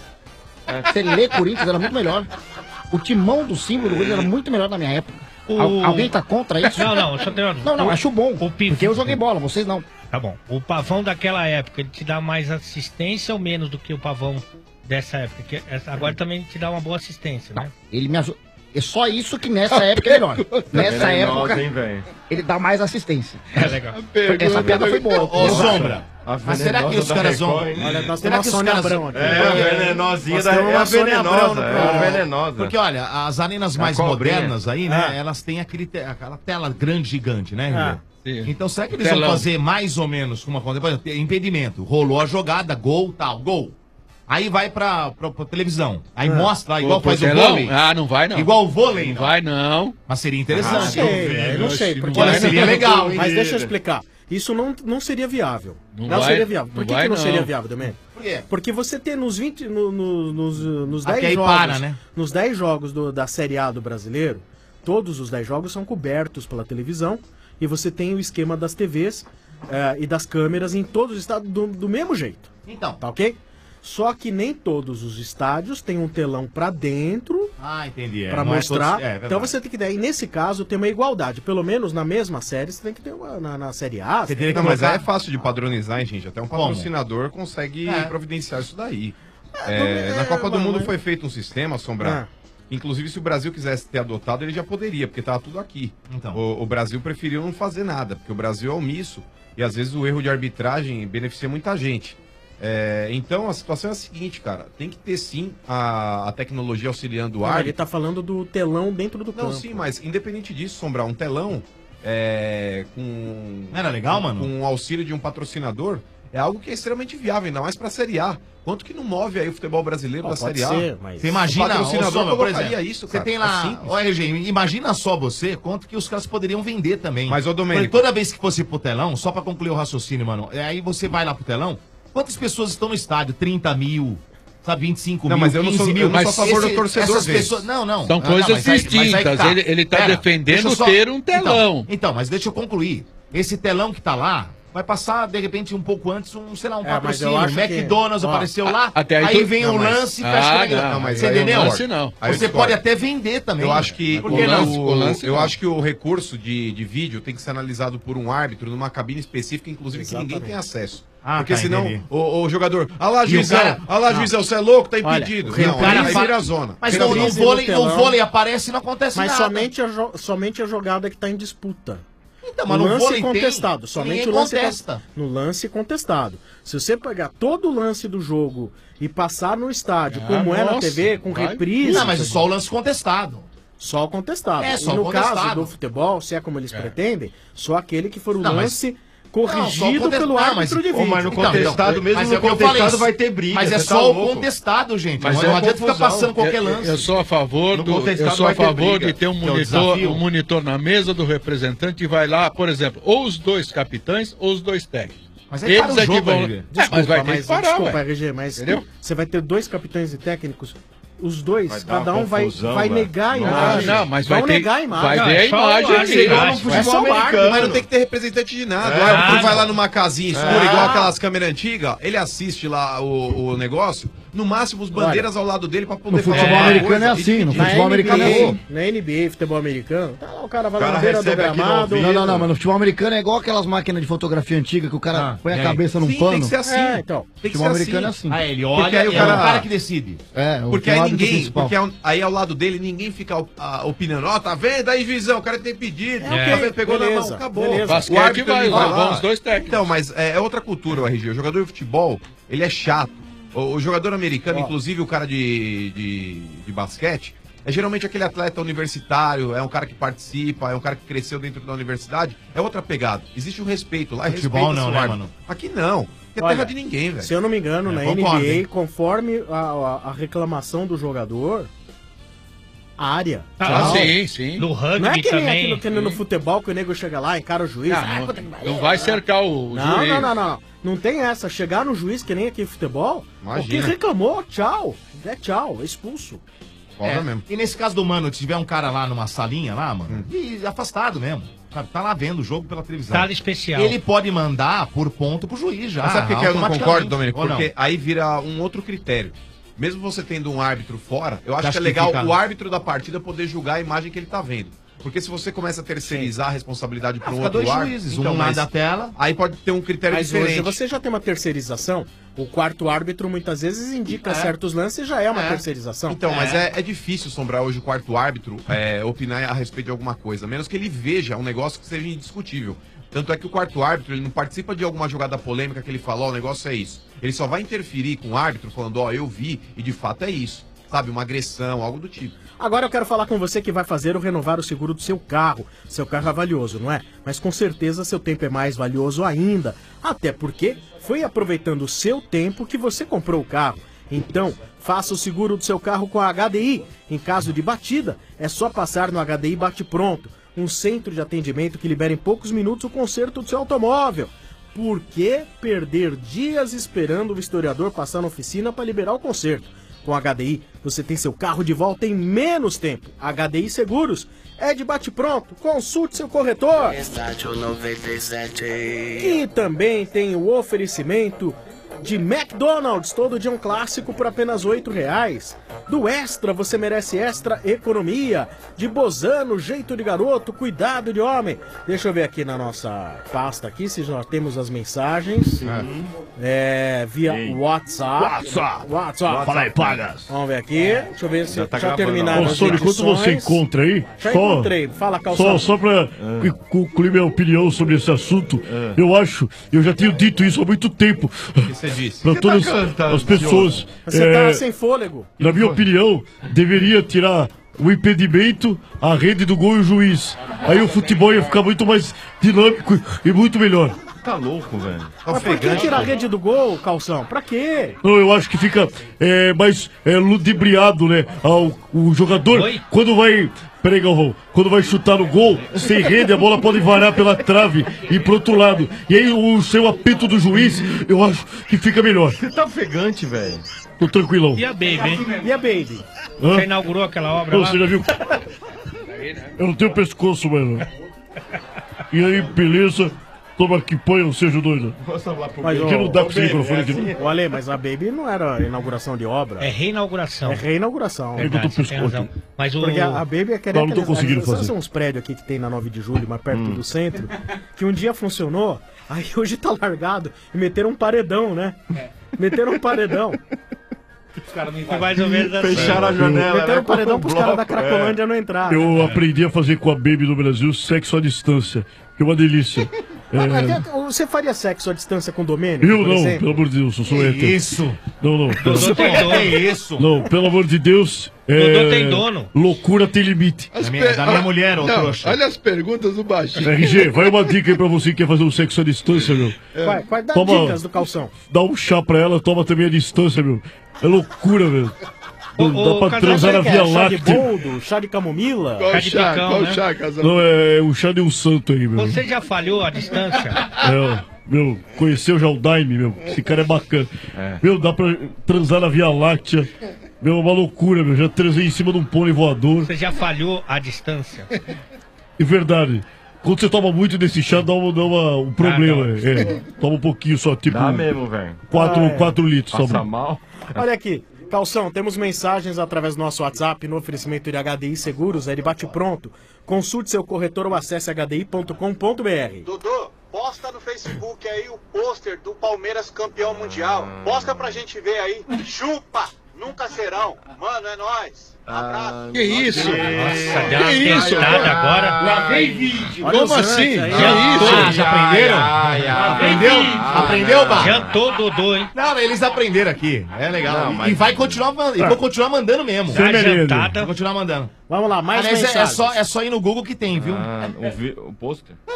Você lê Corinthians era muito melhor. O timão do símbolo do Corinthians era muito melhor na minha época. O- Al- alguém tá contra isso? Não, não, só tem uma- Não, não, o- acho bom. o Pi- Porque eu joguei bola, vocês não. Tá bom. O Pavão daquela época, ele te dá mais assistência ou menos do que o Pavão dessa época? Que essa- agora também te dá uma boa assistência, né? Ele me ajuda. É só isso que nessa época é melhor. Nessa Venenosa, época, hein, velho? ele dá mais assistência. É legal. Essa piada foi boa. Ô, Sombra, A mas será que os venenosa da caras vão... Record, hein? Olha, nós será temos que a os Sônia caras... Abrão aqui. É, a venenosinha Nós da... temos É a uma Sônia venenosa, Abrão, é a né? venenosa. Porque, olha, as arenas A mais cobrinha. modernas aí, né, Ah. elas têm aquele te- aquela tela grande, gigante, né, Ah, Rio? Então, será que eles Telão. vão fazer mais ou menos com uma conta? Por exemplo, impedimento. Rolou a jogada, gol, tal, gol. Aí vai pra, pra, pra televisão. Aí Ah. mostra lá, igual Pro faz o telão? vôlei. Ah, não vai não. Igual o vôlei. Não vai não. Mas seria Não interessante. sei, eu não sei. Porque Olha, seria legal, hein? Mas deixa eu explicar. Isso não, não seria viável. Não Não, vai- seria viável. Por não que, vai, que não, não. seria viável, Domênico? Por quê? Porque você tem nos vinte, no- no- nos, nos Até dez aí jogos, para, né? nos dez jogos do- da Série A do brasileiro, todos os dez jogos são cobertos pela televisão e você tem o esquema das T Vs eh, e das câmeras em todos os estados do, do mesmo jeito. Então. Tá ok? Só que nem todos os estádios têm um telão pra dentro Ah, entendi. É, pra não é mostrar. todos- é, verdade. então você tem que dar. E nesse caso tem uma igualdade. Pelo menos na mesma série você tem que ter uma. Na, na série A. Você Não, mas aí é fácil de padronizar, hein, gente? Até um Como? patrocinador consegue É. providenciar isso daí. É, É, é, na Copa do mas- Mundo mas- foi feito um sistema, Sombra. Inclusive, se o Brasil quisesse ter adotado, ele já poderia, porque tava tudo aqui. Então. O, o Brasil preferiu não fazer nada, porque o Brasil é omisso e às vezes o erro de arbitragem beneficia muita gente. É, então a situação é a seguinte, cara, tem que ter sim a, a tecnologia auxiliando o Não, árbitro. ele tá falando do telão dentro do Não, campo. sim, mas independente disso, Sombrar, um telão é, com. Não era legal, mano? Com o auxílio de um patrocinador é algo que é extremamente viável, ainda mais pra Série A. Quanto que não move aí o futebol brasileiro Ó, da pode Série A? ser, mas- Você imagina, o patrocinador ô, Sombra, por colocaria exemplo, isso, você cara. tem É lá, simples. ó, R G, imagina só você, quanto que os caras poderiam vender também. Mas, ô, Domênico- Porque toda vez que fosse pro telão, só pra concluir o raciocínio, mano, é, aí você vai lá pro telão, quantas pessoas estão no estádio? trinta mil, sabe, vinte e cinco Não, mil, mas eu não quinze sou- mil. eu não sou a favor do Esse- torcedor essas ver. pessoas, não, não. São Ah, coisas mas aí- mas aí que distintas. Ele- ele tá defendendo deixa eu ter um telão. Então, então, mas deixa eu concluir. Esse telão que tá lá, vai passar, de repente, um pouco antes, um, sei lá, um É, mas eu patrocínio. acho O que- McDonald's ó, apareceu a- lá, até aí aí tu- vem Não, o mas- lance e Ah, fecha com não, aquele- não, mas Você aí é um entendeu? lance, não. Aí Você discordo. pode até vender também. Eu acho que, Por o, que não? lance- O lance eu não. acho que o recurso de, de vídeo tem que ser analisado por um árbitro numa cabine específica, inclusive que ninguém tem acesso. Ah, Porque tá, senão entendi. o, o jogador, ah lá, E o juizão, cara- ah lá, Não. juizão, você é louco, tá Olha, impedido. o não, cara aí fa- vira a zona. Mas Vira no, a no, zona. vôlei, no telão. vôlei aparece e não acontece Mas nada. somente a, jo- somente a jogada que tá em disputa. Então, mas o no lance vôlei tem, contestado, somente ninguém o lance contesta. no lance contestado. Se você pegar todo o lance do jogo e passar no estádio, Ah, como é na nossa, T V, com vai. reprise. Não, mas é só o lance contestado. Só o contestado. É, só e no o contestado. caso do futebol, se é como eles pretendem, só aquele que for o Não, mas- lance Não, só corrigido o contest- pelo Não, árbitro mas- de Ô, vídeo. mas no Então, contestado, então, mesmo mas no é o que eu contestado falei, vai ter briga. Mas é você tá só o louco. contestado, gente. Mas não é adianta ficar confusão. passando qualquer Eu, lance. eu sou a favor No do, eu contestado sou a vai ter favor briga, de ter um que é o monitor, desafio. um monitor na mesa do representante e vai lá, por exemplo, ou os dois capitães ou os dois técnicos. Mas aí para o Eles é que jogo, vão. R G. É, mas vai ter mas, que parar, desculpa, ué. R G, mas Entendeu? você vai ter dois capitães e técnicos, os dois, Vai dar cada uma um vai, confusão, vai velho. negar a Não, imagem. não, mas Vão vai ter- negar a imagem. vai Não, ver a é só o imagem árbitro, ali. igual no É futebol só o americano. americano. Mas não tem que ter representante de nada. É. O árbitro vai lá numa casinha escura, É. igual aquelas câmeras antigas, ele assiste lá o, o negócio, no máximo os bandeiras ao lado dele pra poder No futebol alguma americano coisa é e assim, dividir. no Na futebol americano é assim. Na N B A, futebol americano, tá lá o cara vai O lá cara na beira do recebe aqui no gramado. ouvido. Não, não, não, mas no futebol americano é igual aquelas máquinas de fotografia antiga que o cara Ah, põe e a aí? cabeça num Sim, pano. tem que ser assim. É, então. Tem que Futebol ser americano é assim. assim. Ah, ele Porque olha aí o e cara- é o cara que decide. É, o Porque tem aí o árbitro ninguém, principal. porque aí, aí ao lado dele ninguém fica ah, opinando, ó, tá vendo aí, juizão, o cara tem pedido, É, tá ok, vendo? Pegou na beleza, mão, acabou. beleza. Basquete O árbitro, vai, ele vai, lá. vão os dois técnicos. Então, mas é, é outra cultura o R G. O jogador de futebol, ele é chato. O, o jogador americano, Ó. inclusive o cara de, de, de basquete, é geralmente aquele atleta universitário, é um cara que participa, é um cara que cresceu dentro da universidade, é outra pegada. Existe o respeito lá, Futebol respeita-se não, o né, árbitro. mano? Aqui não. Que é Olha, terra de ninguém, velho. Se eu não me engano, É, na concordo, N B A, hein? conforme a, a- a reclamação do jogador, a área. Ah, tchau. sim, sim. No rugby Não é que nem também. aqui no, que nem no futebol que o nego chega lá, encara o juiz. Ah, ah, não- puta que pariu. não vai cercar o não, juiz. Não, não, não, não. Não tem essa. Chegar no juiz que nem aqui no futebol, Imagina. o que reclamou, tchau. É tchau, é expulso. É, E nesse caso do Mano, se tiver um cara lá numa salinha lá, mano, Hum. e afastado mesmo. Sabe, tá lá vendo o jogo pela televisão. Sala especial. Ele pode mandar por ponto pro juiz já. Mas sabe por que eu não automaticamente. concordo, Domênico? Ou não? Porque aí vira um outro critério. Mesmo você tendo um árbitro fora, eu acho Você que acha é que legal fica- o árbitro da partida poder julgar a imagem que ele tá vendo. Porque se você começa a terceirizar a responsabilidade para um fica outro dois árbitro, juízes, um lá da tela. Aí pode ter um critério Mas diferente. hoje você já tem uma terceirização. O quarto árbitro muitas vezes indica É. certos lances e já é uma É. terceirização. Então, mas é, é difícil sombrar hoje o quarto árbitro é, opinar a respeito de alguma coisa, a menos que ele veja um negócio que seja indiscutível. Tanto é que o quarto árbitro, ele não participa de alguma jogada polêmica que ele fala, ó, o negócio é isso. Ele só vai interferir com o árbitro falando, ó, eu vi, e de fato é isso. Sabe, uma agressão, algo do tipo. Agora eu quero falar com você que vai fazer ou renovar o seguro do seu carro. Seu carro é valioso, não é? Mas com certeza seu tempo é mais valioso ainda. Até porque foi aproveitando o seu tempo que você comprou o carro. Então, faça o seguro do seu carro com a H D I. Em caso de batida, é só passar no H D I Bate Pronto, um centro de atendimento que libera em poucos minutos o conserto do seu automóvel. Por que perder dias esperando o historiador passar na oficina para liberar o conserto? Com a H D I, você tem seu carro de volta em menos tempo. H D I Seguros é de bate-pronto. Consulte seu corretor. Estádio noventa e sete. E também tem o oferecimento de McDonald's, todo dia um clássico por apenas oito reais. Do Extra, você merece Extra Economia. De Bozano, jeito de garoto, cuidado de homem. Deixa eu ver aqui na nossa pasta aqui, se já temos as mensagens. É, via WhatsApp. WhatsApp. WhatsApp. Fala aí, pagas. Vamos ver aqui. Deixa eu ver se já, tá terminaram Ô, as Sônia, quanto você edições. encontra aí? Já Só- encontrei. Fala, Só, Calção. só pra concluir minha opinião sobre esse assunto, eu acho, eu já tenho dito isso há muito tempo. Você disse. Pra Você todas tá cantando, as pessoas. Diogo? Você é, tá sem fôlego. Na minha opinião, deveria tirar o impedimento, a rede do gol e o juiz. Aí o futebol ia ficar muito mais dinâmico e muito melhor. Tá louco, velho. Mas por que tirar a rede do gol, Calção? Pra quê? Não, eu acho que fica é, mais é, ludibriado, né? Ao, o jogador, quando vai. Peraí, Galvão. Quando vai chutar no gol, sem rede, a bola pode varar pela trave e pro outro lado. E aí o seu apito do juiz, eu acho que fica melhor. Você tá ofegante, velho. Tô tranquilão. E a Baby? E a Baby? Hã? Já inaugurou aquela obra Ô, lá? você já viu? Eu não tenho pescoço, mano. E aí, beleza? Toma aqui, põe, seja doido. Mas, Porque não dá com esse ô, microfone é aqui, assim. não. Ô, Ale, mas a Baby não era inauguração de obra. É reinauguração. É reinauguração. Verdade, você tem razão. Mas o... Porque a, a Baby é querer Não, não tô aqueles- conseguindo sabe fazer. uns prédios aqui que tem na nove de julho, mais perto do centro, que um dia funcionou, aí hoje tá largado e meteram um paredão, né? Meteram um paredão. Os caras não mais ou menos assim. Fecharam a janela, Meteram né, um paredão com pros o caras da bloco, Cracolândia não entrar. né? Eu aprendi a fazer com a Baby no Brasil sexo à distância, que é uma delícia. Mas, mas, É, Você faria sexo à distância com o Domênico? eu por não, exemplo? pelo amor de Deus, eu sou Que hétero. isso? Não, não. Pelo... Dodô tem dono. Que isso? Não, pelo amor de Deus. Dodô tem dono. Loucura tem limite. As per- Não, olha as perguntas do baixinho. R G, vai uma dica aí pra você que quer fazer um sexo à distância, meu. Vai, vai dar Toma- dicas do Calção. Dá um chá pra ela, toma também a distância, meu. É loucura, meu. Dá pra Casal, transar na sabe o que Via é? Chá de Láctea. boldo, chá de camomila? Qual Chá de chá? picão, Qual né? chá, casal? Não, é o chá de um santo aí, meu. Você já falhou a distância? É, meu, conheceu já o Daime, meu. Esse cara é bacana. Meu, dá pra transar na Via Láctea. Meu, é uma loucura, meu. Já transei em cima de um pônei voador. Você já falhou a distância? É verdade. Quando você toma muito desse chá, dá, uma, dá uma- um problema. Ah, não. é. Toma um pouquinho só, tipo. Dá mesmo, velho. quatro Ah, é. quatro litros só. Passa meu. mal. Olha aqui, Calção, temos mensagens através do nosso WhatsApp no oferecimento de H D I Seguros, é de bate pronto. Consulte seu corretor ou acesse h d i ponto com ponto b r. Dudu, posta no Facebook aí o pôster do Palmeiras campeão mundial. Posta pra gente ver aí. Chupa! Nunca serão. Mano, é nóis. Abraço. Que isso? Nossa, deu uma Que isso? tentada agora. Lá vem vídeo. Como assim? Já, Que isso? ah, já aprenderam? Aprendeu? Aprendeu, Bar? Jantou o Dodô, hein? Não, eles aprenderam aqui. É legal. Não, E- mas- E vai continuar mandando. E vou continuar mandando mesmo. Dá jantada. Vou continuar mandando. Vamos lá, mais Aliás, é, é mensagens. só, é só ir no Google que tem, viu? Ah, o, vi- o pôster?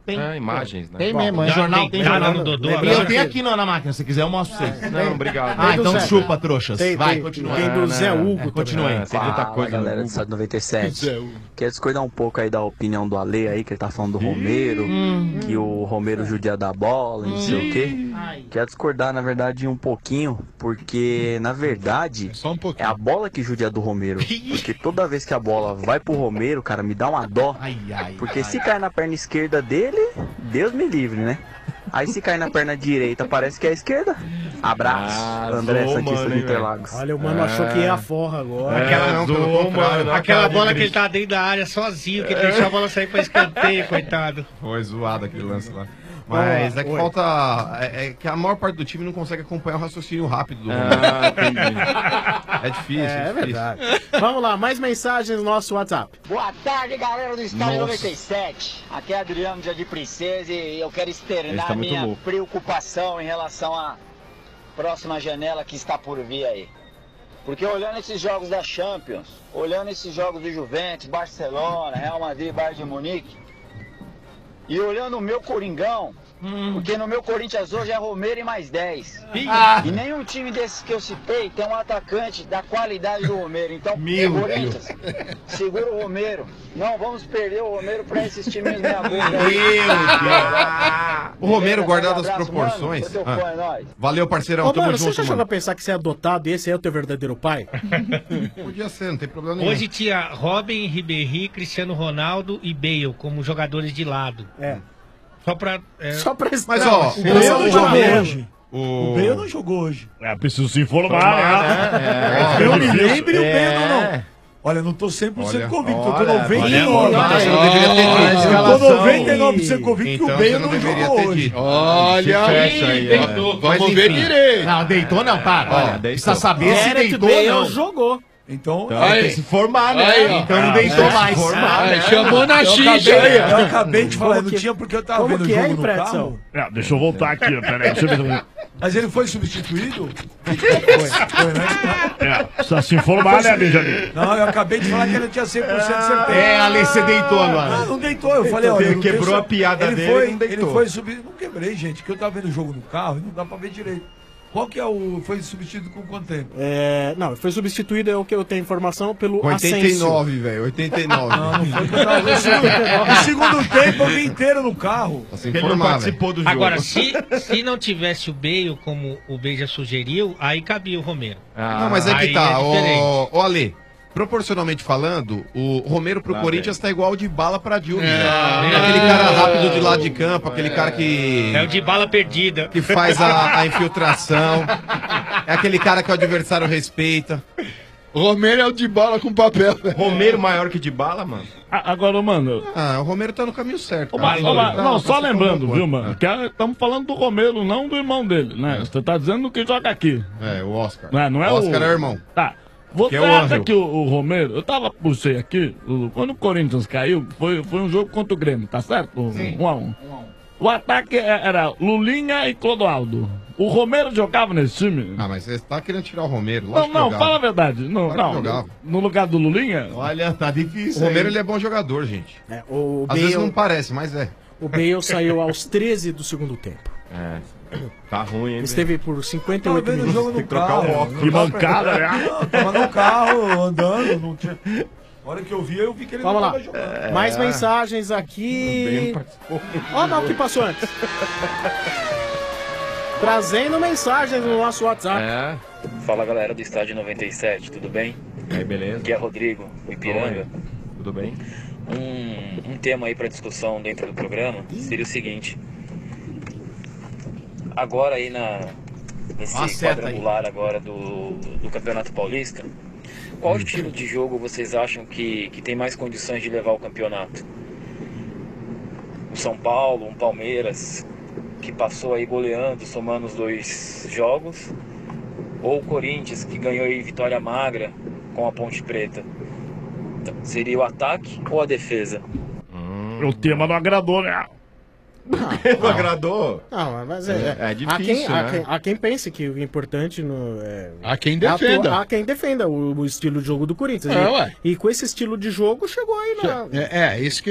Tem. É, imagens, né? Tem Bom, mesmo, é. jornal, Tem tem cara jornal. no Dodô E agora. eu tenho aqui na, na máquina, se quiser eu mostro pra vocês. Não, obrigado. Ah, então Tem do chupa, Zé. trouxas. Tem, Vai, tem, continua. tem do Zé Hugo É, continua aí. também. Tem muita Fala, coisa no galera do Google. Estado noventa e sete. Zé Hugo. Queria discordar um pouco aí da opinião do Ale aí, que ele tá falando do Romero, que o Romero judia da bola, não sei o quê. Quero discordar, na verdade, um pouquinho, porque, na verdade, Só um pouquinho. é a bola que judia do Romero. Porque toda vez que a bola vai pro Romero, cara, me dá uma dó. Ai, ai, Porque ai. se cair na perna esquerda dele, Deus me livre, né? Aí se cair na perna direita, parece que é a esquerda. Abraço, Ah, André zoou, Santista mano, do hein, Interlagos. Olha, o mano achou que ia a forra agora. Aquela, É, zoou, mano. aquela bola que ele tá dentro da área sozinho, que ele deixou a bola sair pra escanteio, coitado. Foi zoado aquele lance lá. Mas é que Oi. falta. É, é que a maior parte do time não consegue acompanhar o raciocínio rápido do Romero. Ah, entendi. É difícil, é, É, é difícil. verdade. Vamos lá, mais mensagens no nosso WhatsApp. Boa tarde, galera do Estádio Nossa. noventa e sete. Aqui é Adriano de Adi Princesa e eu quero Ele externar tá muito minha louco. preocupação em relação à próxima janela que está por vir aí. Porque olhando esses jogos da Champions, olhando esses jogos do Juventus, Barcelona, Real Madrid, Bayern de Munique, e olhando o meu Coringão, porque no meu Corinthians hoje é Romero e mais dez. Ah. E nenhum time desses que eu citei tem um atacante da qualidade do Romero. Então, Meu Corinthians, segura o Romero. Não vamos perder o Romero pra esses times meia boca. O Romero, guardado as Abraço, proporções. mano. Sou teu Ah. fã, é nóis. Valeu, parceirão. Ô, Tamo mano, você junto, já chegou mano. a pensar que você é adotado e esse é o teu verdadeiro pai? Podia ser, não tem problema nenhum. Hoje tinha Robin, Ribéry, Cristiano Ronaldo e Bale como jogadores de lado. É. Só pra... é, Só pra Mas, ó, O Bale não o jogou Romero- hoje. O... O Bale não jogou hoje. É, preciso se informar, né? Eu É, me difícil. lembro e o Bale não, não. Olha, não tô cem por cento Olha, convicto, eu tô olha, noventa e nove olha, por cento. você não deveria ter dito. Eu tô Escalação. noventa e nove por cento convicto que Então o Bale você não deveria jogou ter hoje. dito. Olha, Se fecha aí, é. vamos Mas, ver enfim. direito. Não, deitou não, para. Olha, Olha, deitou. precisa saber se Gareth deitou Bale ou não. jogou. Então, Então, Aí. Tem que se formar, né? Aí, ó. Então não Ah, deitou é, mais. Aí, chamou na eu xixa acabei, aí, eu ó. acabei de falar, Como não que- tinha porque eu tava como vendo o que é, jogo no Pretzel? carro. É, deixa eu voltar aqui, ó, peraí. Deixa eu ver. Mas ele foi substituído? Foi, foi, né? É, precisa se informar, né, Benjamin? Não, eu acabei de falar que ele tinha cem por cento de certeza. É, Ale, você deitou agora. Ah, não deitou, eu falei, olha. Ele não quebrou tem- a piada ele dele, foi, não deitou. Ele foi subir. Não quebrei, gente, que eu tava vendo o jogo no carro e não dá pra ver direito. Qual que é o. Foi substituído com quanto tempo? É, não, foi substituído, é o que eu tenho informação, pelo oitenta e Asensio. nove, velho. oitenta e nove. Não, não foi que eu tava vendo. O segundo, o segundo tempo eu vi inteiro no carro. Pra se Ele não informar, participou do jogo. Agora, se, se não tivesse o Bale, como o Beija sugeriu, aí cabia o Romero. Ah, Não, mas é que Aí tá, é ô, diferente. ô Ale, proporcionalmente falando, o Romero pro Lá Corinthians tá igual de bala pra Dilma. É. né? Aquele cara rápido de lado de campo, aquele cara que, É o de bala perdida. que faz a, a infiltração, é aquele cara que o adversário respeita. O Romero é o de bola com papel. velho. Romero maior que de bala, mano. A- Agora, mano. Ah, o Romero tá no caminho certo. Ô, cara. mas- ô, mas- Tá- não, tá só se lembrando, colocando. viu, mano? Que estamos falando do Romero, não do irmão dele, né? Você tá dizendo que joga aqui. É, o Oscar. Não é, não é o Oscar o... é o irmão. Tá. Você Que é o acha Ângelo. que o, o Romero... Eu tava, puxei aqui, o- quando o Corinthians caiu, foi, foi um jogo contra o Grêmio, tá certo? Sim. Um a um. O ataque é- era Lulinha e Clodoaldo. O Romero jogava nesse time? Ah, mas você tá querendo tirar o Romero. Não, lógico que não, jogava. fala a verdade. Não, Claro que não. jogava. No lugar do Lulinha? Olha, tá difícil. O Romero aí. ele é bom jogador, gente. É, o, Às Bale, vezes não parece, mas é. o Bale saiu aos treze do segundo tempo. É. Tá ruim, hein? Esteve por cinquenta e Tava oito vendo o minutos. jogo Tem no que trocar carro. o óculos. Que mancada, né? Não, tava no carro, andando, não tinha... A hora que eu vi, eu vi que ele Vamos não lá. tava jogando. Mais É. mensagens Bem, aqui. não participou. Olha lá o que passou antes. Trazendo mensagens no nosso WhatsApp. É. Fala galera do Estádio noventa e sete, tudo bem? Aí, beleza. Aqui é Rodrigo, do Ipiranga. Oi. Tudo bem? Um, um tema aí para discussão dentro do programa seria o seguinte. Agora aí na, nesse Uma seta quadrangular agora do, do Campeonato Paulista, qual estilo de jogo vocês acham que, que tem mais condições de levar o campeonato? O São Paulo, um Palmeiras, que passou aí goleando, somando os dois jogos, ou o Corinthians, que ganhou aí vitória magra com a Ponte Preta? Então, seria o ataque ou a defesa? O tema não agradou, né? Não agradou? Não, mas é, É, é difícil, há quem, há né? quem, há quem pense que o importante no, é, Há quem é atu- defenda. Há quem defenda o, o estilo de jogo do Corinthians. É, e, ué. e com esse estilo de jogo chegou aí na. É, é, isso que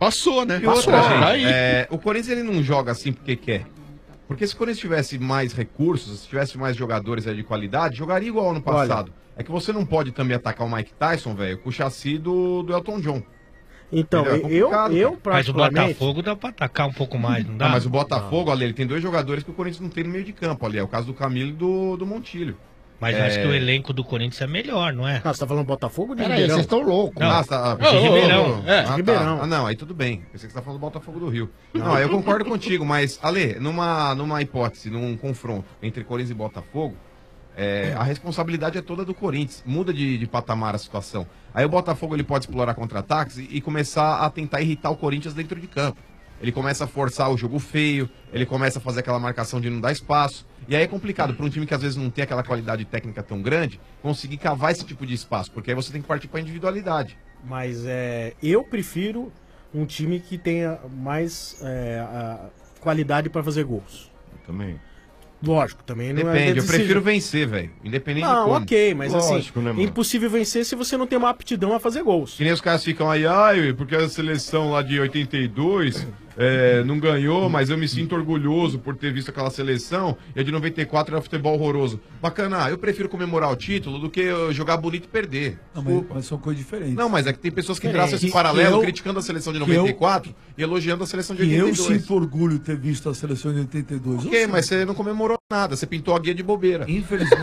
Passou, né? E outra, Passou. gente, Tá aí. é, o Corinthians ele não joga assim porque quer. Porque se o Corinthians tivesse mais recursos, se tivesse mais jogadores aí de qualidade, jogaria igual ano passado. É que você não pode também atacar o Mike Tyson, velho, com o chassi do, do Elton John. Então, Entendeu? É eu, eu cara. Mas o particularmente... Botafogo dá pra atacar um pouco mais, não dá? Ah, mas o Botafogo, ali, ele tem dois jogadores que o Corinthians não tem no meio de campo ali. É o caso do Camilo e do, do Montilho. Mas é... eu acho que o elenco do Corinthians é melhor, não é? Ah, você tá falando Botafogo ou de Peraí, Ribeirão? vocês estão loucos. Não, Ah, tá, de Ribeirão. É, ah, tá. Ribeirão. Ah, não, aí tudo bem. Pensei que você tá falando do Botafogo do Rio. Não, aí eu concordo contigo, mas, Ale, numa, numa hipótese, num confronto entre Corinthians e Botafogo, é, a responsabilidade é toda do Corinthians. Muda de, de patamar a situação. Aí o Botafogo ele pode explorar contra-ataques e, e começar a tentar irritar o Corinthians dentro de campo. Ele começa a forçar o jogo feio, ele começa a fazer aquela marcação de não dar espaço. E aí é complicado para um time que às vezes não tem aquela qualidade técnica tão grande, conseguir cavar esse tipo de espaço, porque aí você tem que partir para individualidade. Mas é, eu prefiro um time que tenha mais é, a qualidade para fazer gols. Também. Lógico, também não é Depende, eu decisivo. prefiro vencer, velho. Independente Não, de como. ok, mas Lógico, assim, né, é mano? impossível vencer se você não tem uma aptidão a fazer gols. Que nem os caras ficam aí, ai, porque a seleção lá de oitenta e dois é, não ganhou, mas eu me sinto orgulhoso por ter visto aquela seleção, e a de noventa e quatro era futebol horroroso. Bacana, eu prefiro comemorar o título do que eu jogar bonito e perder. Não, mas, mas são coisas diferentes. Não, mas é que tem pessoas que Diferente. traçam esse Que- paralelo que eu- criticando a seleção de que noventa e eu- quatro e elogiando a seleção de E oitenta eu e dois. sinto orgulho de ter visto a seleção de oitenta e dois. Ok, mas você não comemorou nada, você pintou a guia de bobeira. Infelizmente.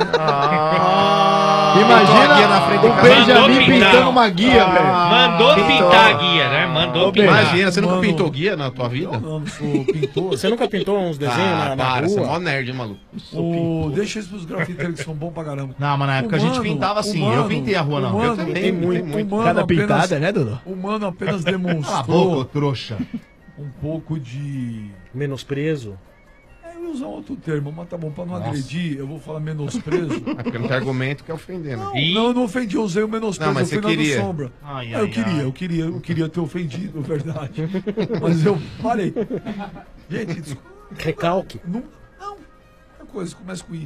Ah, Imagina a guia na frente de o casa. Benjamin Mandou pintar. pintando uma guia, Ah, velho. Mandou pintou. pintar a guia, né? Mandou Ô, pintar. Imagina, você nunca Mano. pintou guia na tua vida? Não, não sou pintor. Você nunca pintou uns desenhos Ah, na, na para, você é rua? mó nerd, maluco. O... Deixa isso pros grafiteiros que são bons pra caramba. Não, mas na época a gente pintava assim, eu pintei a rua, não. Humano, Eu também, tem pintei muito. muito. Humano Cada apenas- pintada, né, Dudu? O Mano apenas Cala a demonstrou boca, ô trouxa. um pouco de... Menosprezo? É, eu ia usar outro termo, mas tá bom, pra não Nossa. agredir, eu vou falar menosprezo. É porque não tem argumento que é ofender, né? Não, não, eu não ofendi, eu usei o menosprezo, Não, mas eu você fui na do queria. Sombra. Ai, Ah, ai, eu queria, ai. eu queria, eu queria ter ofendido, verdade. Mas eu parei. Gente, desculpa. Recalque? Não, não. É coisa, começa com I.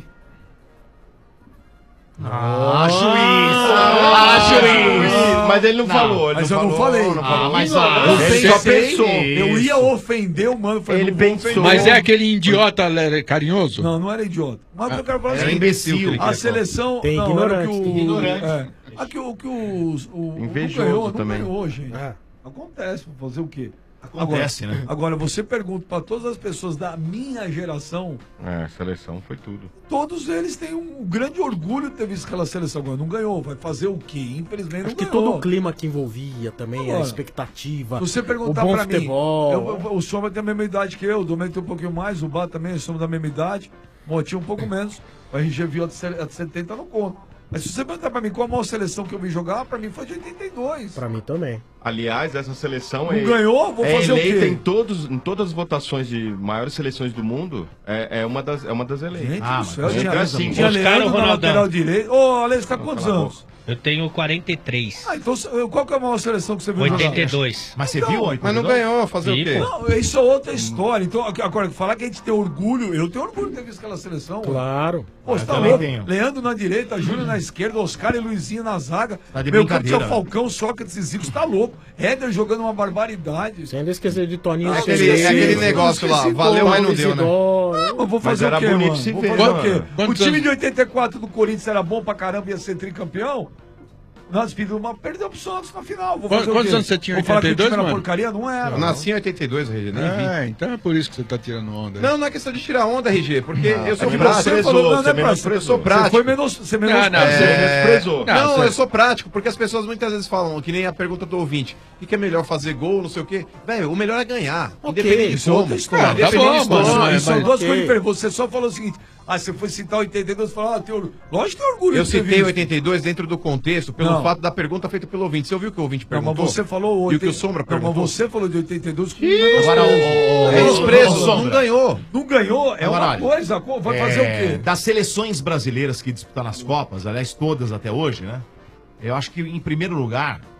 Ah, juiz! Ah, juiz! Mas ele não, falou. Ele Mas não eu não falou, falei. Não falou. Ah, mas ah, eu ele só pensei, pensou. eu ia ofender o mano. Falei, Ele não vou pensou. ofender. Mas é aquele idiota le- carinhoso? Não, não era idiota. Mas o que eu quero falar é o era seguinte, imbecil que ele A queria seleção. Tem não, ignorante, era que o, tem ignorante. É, a que o que os- o, o Invejoso não ganhou, também. Não ganhou, gente. Ah. Acontece, vou fazer o quê? Acontece, agora, né? Agora, você pergunta pra todas as pessoas da minha geração, É, seleção foi tudo. todos eles têm um grande orgulho de ter visto aquela seleção. Agora, não ganhou. Vai fazer o quê? Infelizmente não Acho que ganhou. todo o clima que envolvia também, a Agora, expectativa, Se você o perguntar bom pra futebol... mim, eu- eu- o Sombra tem a mesma idade que eu, o Domênico tem um pouquinho mais, o Bá também, somos da mesma idade, o Motinho um pouco menos, o R G viu a de se- a de setenta no conto. Mas se você perguntar pra mim qual a maior seleção que eu vi jogar, pra mim foi de oitenta e dois. Pra mim também. Aliás, essa seleção Não é, ganhou? Vou é fazer o eleita quê? em, todos, em todas as votações de maiores seleções do mundo. É, é, uma, das, é uma das eleitas. Gente Ah, do céu, Entre tinha, as cinco. tinha Oscar ou Leandro na Ronaldão? lateral direito. Ô, Ale, você tá com quantos cala a anos? Eu tenho quarenta e três. Ah, então qual que é a maior seleção que você viu oitenta e jogar? dois. Mas você Então, viu? Mas não ganhou, fazer o Sim, quê? pô. Não, isso é outra história. Então, agora, falar que a gente tem orgulho, eu tenho orgulho de ter visto aquela seleção. Claro. Pô, você tá também louco? tenho. Leandro na direita, Júnior na esquerda, Oscar e Luizinho na zaga. Tá de Meu campo tinha brincadeira. Falcão, Sócrates e Zico, você tá louco. Éder jogando uma barbaridade. Sem ainda esquecer de Toninho. Ah, É aquele, esqueci, é aquele eu negócio lá, esqueci, valeu, pô, mas não deu, né? Ah, mas vou fazer Mas era o quê, bonito mano? se Vou ver, fazer mano. o quê? O Quantos time anos? de oitenta e quatro do Corinthians era bom pra caramba e ia ser tricampeão? Nós pedimos uma perdeu pro Santos na final. Vou fazer Quantos o quê? anos você tinha, Vou falar que o oitenta e dois, time era mano? porcaria? Não era. Eu nasci em oitenta e dois, R G, nem vi. É, então é por isso que você tá tirando onda. Não, não é questão de tirar onda, R G, porque eu sou é que prático. você falou, não, não é você prático. menosprezou. Eu sou Você prático. foi menos, você menos Não, não, É... você menosprezou. Não, Não, você- eu sou prático, porque as pessoas muitas vezes falam, que nem a pergunta do ouvinte, o que, que é melhor fazer gol, não sei o quê. Velho, o melhor é ganhar, Ok, independente de Isso é outra como. história. Ah, tá Independente bom, de mano, como. mas- Isso são mas- duas ok. coisas diferentes. Você só falou o seguinte: ah, você foi citar oitenta e dois e falou, ah, tem orgulho. Lógico que tem orgulho Eu de ter citei visto. oitenta e dois dentro do contexto, pelo Não. fato da pergunta feita pelo ouvinte. Você ouviu o que o ouvinte Não, mas perguntou? você falou E o que oitenta o Sombra Não, mas perguntou? você falou de oitenta e dois com Agora, o, o, É o- desprezo, o- o não Sombra. ganhou. Não ganhou, é Agora, uma olha, coisa. co- Vai fazer É, o quê? Das seleções brasileiras que disputam nas Copas, aliás, todas até hoje, né? Eu acho que, em primeiro lugar,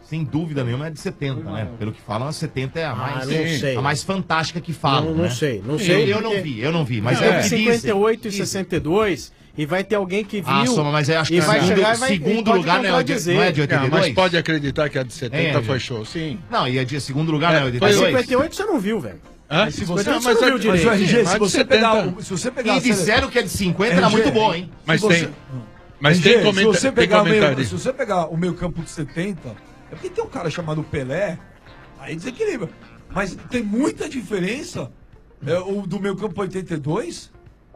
sem dúvida nenhuma, é de setenta, né? Pelo que falam, a setenta é a mais, Ah, não sei. a mais fantástica que falam. Não, não né? sei, não Eu- sei. Eu, não vi, eu não vi. Mas Mas é, é o que cinquenta e oito dizem. e sessenta e dois e vai ter alguém que viu. Ah, Soma, mas eu acho que e vai segundo- chegar e vai segundo e pode lugar não é de- contradizer. não é de oitenta e dois? Mas pode acreditar que a de setenta É, foi gente. show, sim. Não, e a de segundo lugar É, não é oitenta foi e dois? cinquenta e oito você não viu, velho. Hã? Mas Se se você- você mas não é- viu mas direito. Mas o R G, Mas se de você setenta pegar. o- Se você pegar E a sele- disseram que a de cinquenta era R G, muito boa, hein? Mas se tem- você- mas R tem G, comenta- se você tem pegar o meio, comentário. se você pegar o meio campo de setenta, é porque tem um cara chamado Pelé, aí desequilibra. Mas tem muita diferença é, o do meio campo oitenta e dois.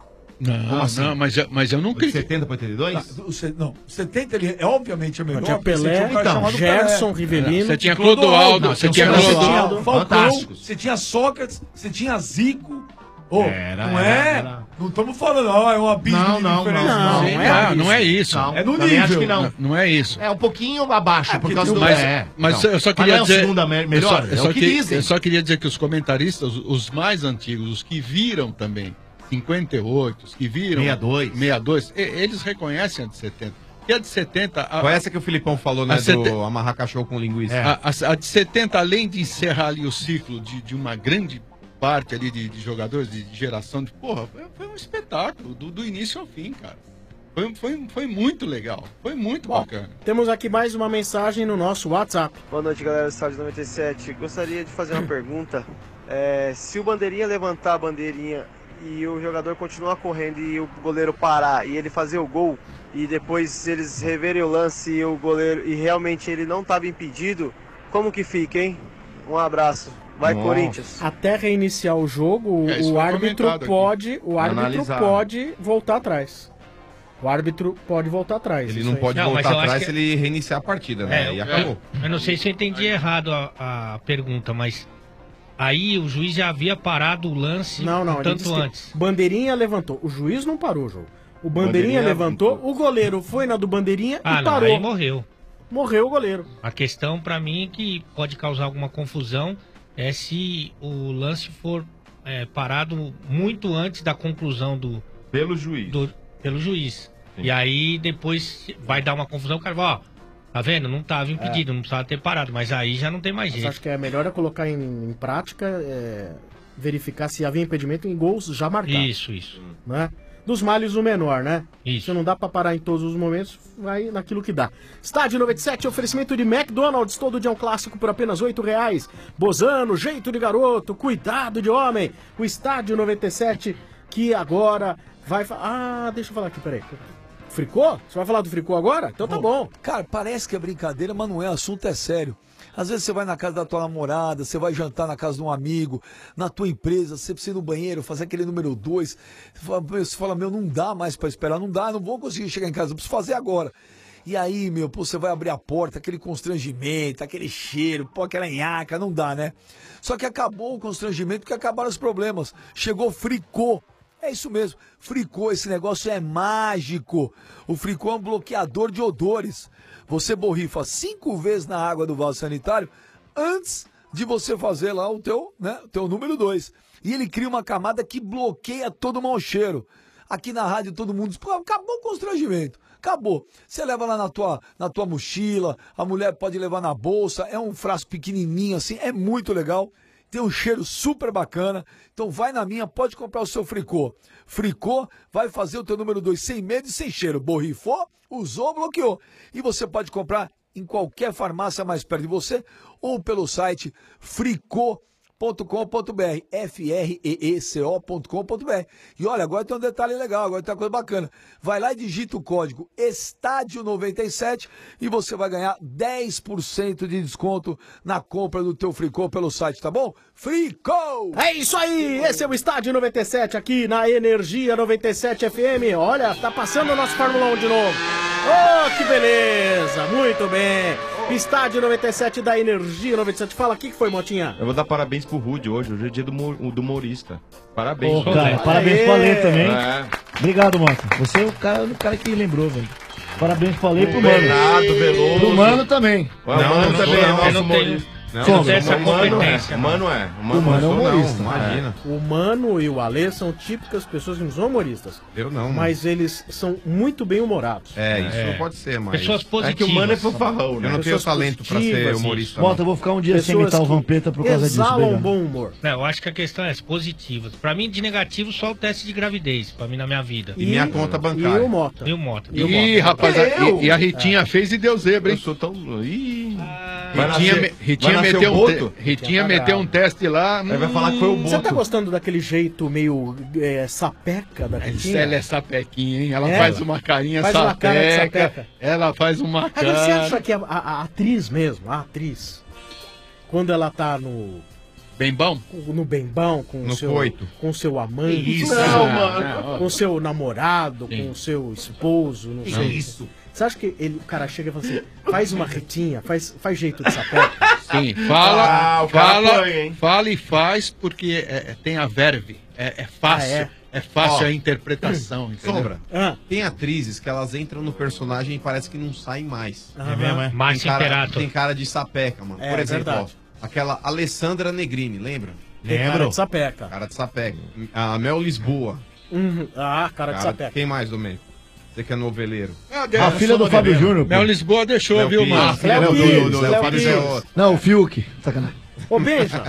Não, assim? não, mas, eu- mas eu não critico. setenta para oitenta e dois? Tá, o se- não, o setenta ele é obviamente é melhor. Tinha porque você Pelé, tinha um cara então, chamado Gerson, Pelé. Rivelino. Você tinha Clodoaldo, Não, você tinha tinha Clodoaldo, Clodoaldo. Falcão, Fantásticos. você tinha Sócrates, você tinha Zico. Ô, Era, não era, é? era. Não estamos falando, ó, é um abismo Não, de não, diferença. não, Sim, não, não é isso. Não, É no também nível. acho que não. Não, não é isso. É um pouquinho abaixo, por causa do... Mas, é, mas não. eu só Mas queria não é o dizer. segundo me- melhor, eu só, é eu só o que que- dizem. eu só queria dizer que os comentaristas, os mais antigos, os que viram também cinquenta e oito, os que viram sessenta e dois. sessenta e dois, e- eles reconhecem a de setenta. E a de setenta. A, Foi essa que o Filipão falou, né? a Do sete- amarrar cachorro com linguiça. a, a- a de setenta, além de encerrar ali o ciclo de, de uma grande parte ali de, de jogadores, de, de geração, de, porra, foi, foi um espetáculo, do, do início ao fim, cara. Foi, foi, foi muito legal, foi muito Bom, bacana. temos aqui mais uma mensagem no nosso WhatsApp. Boa noite, galera do Estádio noventa e sete. Gostaria de fazer uma pergunta. É, se o bandeirinha levantar a bandeirinha e o jogador continuar correndo e o goleiro parar e ele fazer o gol e depois eles reverem o lance e o goleiro e realmente ele não estava impedido, como que fica, hein? Um abraço. Vai, Nossa. Corinthians. Até reiniciar o jogo, É, isso o foi árbitro comentado aqui. pode, o árbitro Analisar. pode voltar atrás. O árbitro pode voltar atrás. Ele isso não aí. pode Não, mas voltar eu acho atrás que- se ele reiniciar a partida, né? É, e eu- acabou. Eu não sei se eu entendi errado a, a pergunta, mas aí o juiz já havia parado o lance Não, não, um ele tanto disse que antes. Bandeirinha levantou. O juiz não parou o jogo. O Bandeirinha, Bandeirinha levantou, o goleiro foi na do Bandeirinha Ah, e não, parou. aí morreu. Morreu o goleiro. A questão pra mim que pode causar alguma confusão é se o lance for é, parado muito antes da conclusão do pelo juiz. do- pelo juiz. E aí depois vai dar uma confusão, o cara vai, ó, tá vendo? Não tava impedido, não precisava ter parado, mas aí já não tem mais Mas jeito. acho que é melhor é colocar em, em prática, é, verificar se havia impedimento em gols já marcados. Isso, isso. Né? Dos males o menor, né? Isso. Se não dá pra parar em todos os momentos, vai naquilo que dá. Estádio noventa e sete, oferecimento de McDonald's, todo dia um clássico por apenas oito reais. Bozano, jeito de garoto, cuidado de homem. O Estádio noventa e sete, que agora vai... fa- Ah, deixa eu falar aqui, peraí. Fricô? Você vai falar do Fricô agora? Então tá bom. Cara, parece que é brincadeira, mas não é, o assunto é sério. Às vezes você vai na casa da tua namorada, você vai jantar na casa de um amigo, na tua empresa, você precisa ir no banheiro, fazer aquele número dois. Você fala, você fala, meu, não dá mais pra esperar, não dá, não vou conseguir chegar em casa, eu preciso fazer agora. E aí, meu, pô, você vai abrir a porta, aquele constrangimento, aquele cheiro, pô, aquela nhaca, não dá, né? Só que acabou o constrangimento porque acabaram os problemas. Chegou Fricô. É isso mesmo, Fricô, esse negócio é mágico. O Fricô é um bloqueador de odores. Você borrifa cinco vezes na água do vaso sanitário antes de você fazer lá o teu, né, o teu número dois. E ele cria uma camada que bloqueia todo o mau cheiro. Aqui na rádio todo mundo diz, pô, acabou o constrangimento. Acabou. Você leva lá na tua, na tua mochila, a mulher pode levar na bolsa, é um frasco pequenininho assim, é muito legal. Tem um cheiro super bacana. Então vai na minha, pode comprar o seu Fricô. Fricô vai fazer o teu número dois sem medo e sem cheiro. Borrifou, usou, bloqueou. E você pode comprar em qualquer farmácia mais perto de você ou pelo site fricô ponto com ponto br, F R E E C O ponto com ponto br. E olha, agora tem um detalhe legal, agora tem uma coisa bacana. Vai lá e digita o código Estádio noventa e sete e você vai ganhar dez por cento de desconto na compra do teu Fricô pelo site, tá bom? Fricô! É isso aí, esse é o Estádio noventa e sete aqui na Energia noventa e sete F M. Olha, tá passando o nosso Fórmula um de novo. Oh, que beleza, muito bem. Estádio noventa e sete da Energia noventa e sete. Fala, o que que foi, Motinha? Eu vou dar parabéns pro Rude hoje, hoje é dia do, hu- do humorista. Parabéns. Ô, cara, parabéns pro Alê também. É. Obrigado, Mota. Você é o cara, o cara que lembrou, velho. Parabéns pro Alê e pro Mano. Bernardo Veloso. Pro Mano também. Não, não, não, também é nosso eu, não tenho, Não, Sombra. não tem essa O Mano é, competência, o não. Mano é. O Mano é humorista, não, imagina. é. O Mano e o Alê são típicas pessoas que não são humoristas. Eu não, Mas eles são muito bem humorados. É, isso não pode ser, mas... Pessoas É que o Mano é positivas. fanfarrão, né? Eu não tenho Pessoas talento pra ser positivas, humorista. isso. Bota, eu vou ficar um dia sem Pessoas imitar o que Vampeta por causa disso. exalam obrigado. bom humor. Não, eu acho que a questão é essa, positivas. Pra mim, de negativo, só o teste de gravidez, pra mim, na minha vida. E minha conta bancária. E o Mota. E o Mota. Ih, E o Mota. rapaz, a- e, e a Ritinha É. fez e deu zebra, hein? Eu sou tão... Ih... Ritinha, me- Ritinha meteu, um te- Ritinha meteu um teste lá. Aí vai falar que foi o Você tá gostando daquele jeito meio é, sapeca da Ritinha? Ela é sapequinha, hein? Ela É. faz uma carinha Faz uma cara de sapeca. sapeca. Ela faz uma Mas cara. você acha que a, a- a atriz mesmo, a atriz, quando ela tá no... Bembão? No bembão, com o No seu... coito. Com o seu amante. Que isso? Não, Não, mano. não. Com o seu namorado, com o seu esposo, não Que sei. isso? Você acha que ele, o cara chega e fala assim, faz uma Ritinha, faz, faz jeito de sapeca? Sim, fala, Ah, o cara fala, apanha, hein? fala e faz porque é- é- tem a verve. É, é fácil. Ah, é? é? fácil Ó, a interpretação. entendeu? Sombra, Ah. tem atrizes que elas entram no personagem e parece que não saem mais. É mesmo, é? Tem Márcia cara, Imperator. tem cara de sapeca, mano. É, Por exemplo, ó, verdade. aquela Alessandra Negrini, lembra? Tem cara Lembro. de sapeca. Cara de sapeca. A Mel Lisboa. Uhum. Ah, cara de Cara, sapeca. Quem mais, Domênico? Você que é noveleiro. A filha do Fábio Júnior. pô. Mel Lisboa deixou, Léo viu, Pires. mano? Ah, filha do- do- do- Léo Pires é outro. Não, o Fiuk. Sacanagem. Ô, Beija,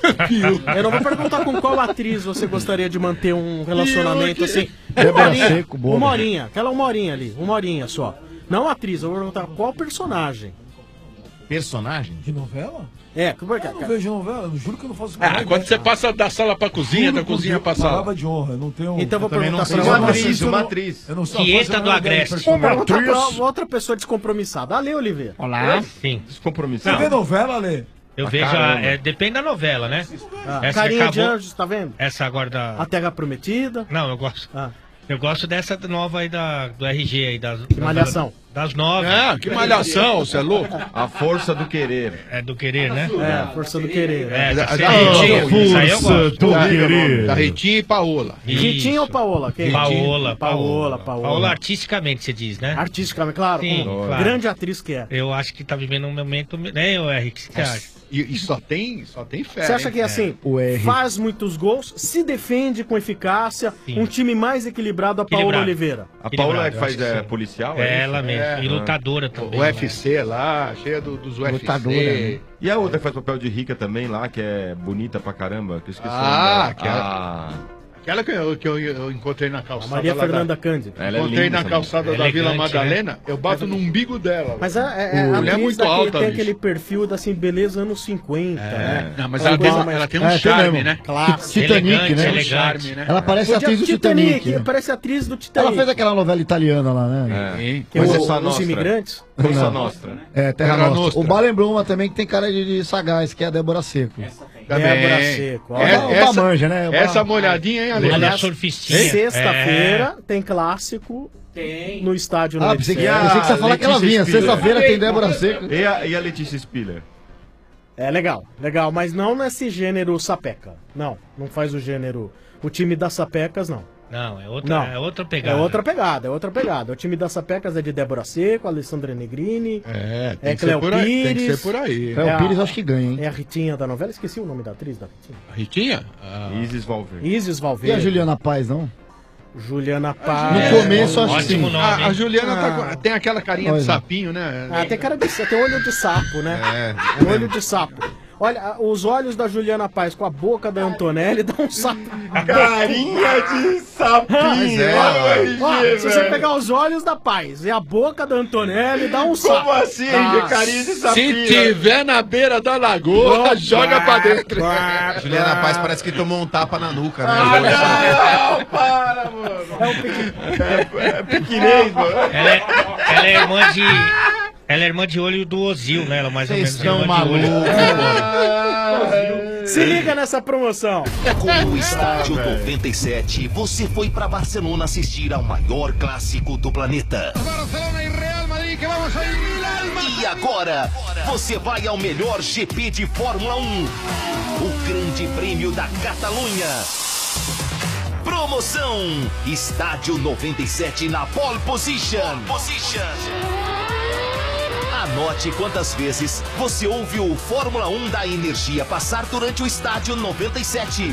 eu não vou perguntar com qual atriz você gostaria de manter um relacionamento assim. Uma Débora horinha, Seco, boa. uma horinha, aquela uma horinha ali, uma horinha só. Não atriz, eu vou perguntar qual personagem. Personagem? De novela? É, como é que é? Eu não vejo novela, eu juro que eu não faço Ah, quando você passa da sala pra cozinha, Juro da por cozinha Deus, pra sala. palavra de honra, eu não tenho... Então eu vou eu também perguntar não pra sei. uma Eu não- atriz, eu uma não- atriz. Eu não sei, Tieta eu do não faço a menor ideia de Agreste. Uma personagem. outra, outra, outra pessoa descompromissada. Ale Oliveira. Olá. Sim. Descompromissado. Você vê novela, Ale? Eu Ah, vejo, a, caramba. é, depende da novela, né? Ah, Essa Carinha acabou- de Anjos, tá vendo? Essa agora da... A Terra Prometida. Não, eu gosto. Ah. Eu gosto dessa nova aí da, do R G aí, das, Malhação. Das nove. Ah, que malhação, você é louco? A força do querer. É do querer, né? É, a força do querer. É, Da- tá da certo. Ritinha, Isso aí eu gosto. Da- Da Ritinha e Paola. Ritinha ou Paola? Quem? Paola, Paola, Paola. Paola. Paola artisticamente, você diz, né? Artisticamente, claro. Sim, como claro. grande atriz que é. Eu acho que tá vivendo um momento... Né, o R? O que você acha? E, e só tem, só tem fé. Você acha hein? que assim, O R. faz muitos gols, se defende com eficácia, Sim. um time mais equilibrado a Paola Equilibrado. Oliveira. A Paola é que eu faz acho que é, sim. policial? É isso? ela mesmo. É. E lutadora também. O U F C lá, cheia do- dos U F C. Lutadora, né? E a outra que faz papel de rica também lá, que é bonita pra caramba, que eu esqueci Ah, o nome dela. aquela- Aquela que eu, que eu, eu encontrei na A calçada. Maria lá Fernanda da... Cândido. Ela é Encontrei linda, na essa calçada mulher. da Vila Elegante, Madalena, eu bato no umbigo dela. Mas é, é, é a Mulher atriz muito daquele- alta, tem bicho. aquele perfil da assim, beleza anos cinquenta, né? Não, mas Uma ela, tem, coisa mais- ela tem um É, tem charme, mesmo. né? Claro. Titanic, Elegante, né? elegante. Charme, né? Ela parece a Podia- atriz do Titanic. né? Parece a atriz do Titanic. Ela fez aquela novela italiana lá, né? Sim. Que é o- Cosa os Nostra. imigrantes. Cosa Não. Nostra. É, Terra, Terra Nostra. Nostra. O Bar lembrou uma também que tem cara de, de sagaz, que é a Débora Seco. Débora Seco. É, Ó, o essa, Bamanja, né? O Ba- essa molhadinha, hein, Ale? Ela é Aliás, surfistinha. Sexta-feira tem clássico no estádio Ah, no pensei que, Letícia. pensei que você ia falar que ela Letícia vinha. Spiller. Sexta-feira tem Débora Seco. E a, e a Letícia Spiller? É legal, legal, mas não nesse gênero sapeca. Não, não faz o gênero. O time das sapecas, não. Não, é outra, Não. é outra pegada. É outra pegada, é outra pegada. O time das sapecas é de Débora Seco, Alessandra Negrini. É, tem É que ser Cleo por aí. Tem que Pires. ser por aí. É, É o Pires a- acho que ganha, hein? É a Ritinha da novela, esqueci o nome da atriz da Ritinha. A Ritinha? Ah, Isis Valverde. Isis E a Valverde. Juliana Paz, não? Juliana No Paz. começo, acho que Ótimo sim. nome. a, a hein? Juliana tá Ah. com- tem aquela carinha de Olha. sapinho, né? Ah, tem cara de tem olho de sapo, né? É. Um olho de sapo. Olha, a- os olhos da Juliana Paz com a boca da Antonelli dá um sapo. Carinha de sapinho. é, Olha Ó, aí, se você velho. pegar os olhos da Paz e a boca da Antonelli, dá um sapo. Como assim, Dá. carinha de sapinho? Se tiver na beira da lagoa, joga pra dentro. Juliana Paz parece que tomou um tapa na nuca, né? Ah, não, para, mano. É um pequeno... É, é pequinês, mano. Ela é, ela é irmã de... Ela é irmã de olho do Ozil, né? Ela mais ou Vocês menos estão irmã de olho. malucos. Se liga nessa promoção. Com o Estádio noventa e sete, você foi para Barcelona assistir ao maior clássico do planeta. E agora, você vai ao melhor G P de Fórmula um, o Grande Prêmio da Catalunha. Promoção Estádio noventa e sete na Pole Position. Anote quantas vezes você ouve o Fórmula um da Energia passar durante o estádio noventa e sete.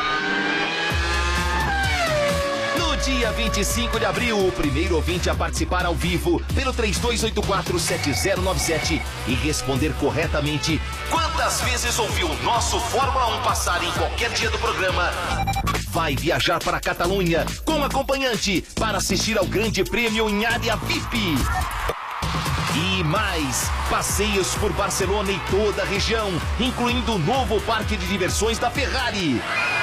No dia vinte e cinco de abril, o primeiro ouvinte a participar ao vivo pelo três dois oito quatro sete zero nove sete e responder corretamente quantas vezes ouviu o nosso Fórmula um passar em qualquer dia do programa, vai viajar para a Catalunha com acompanhante para assistir ao Grande Prêmio em área V I P. E mais, passeios por Barcelona e toda a região, incluindo o novo parque de diversões da Ferrari.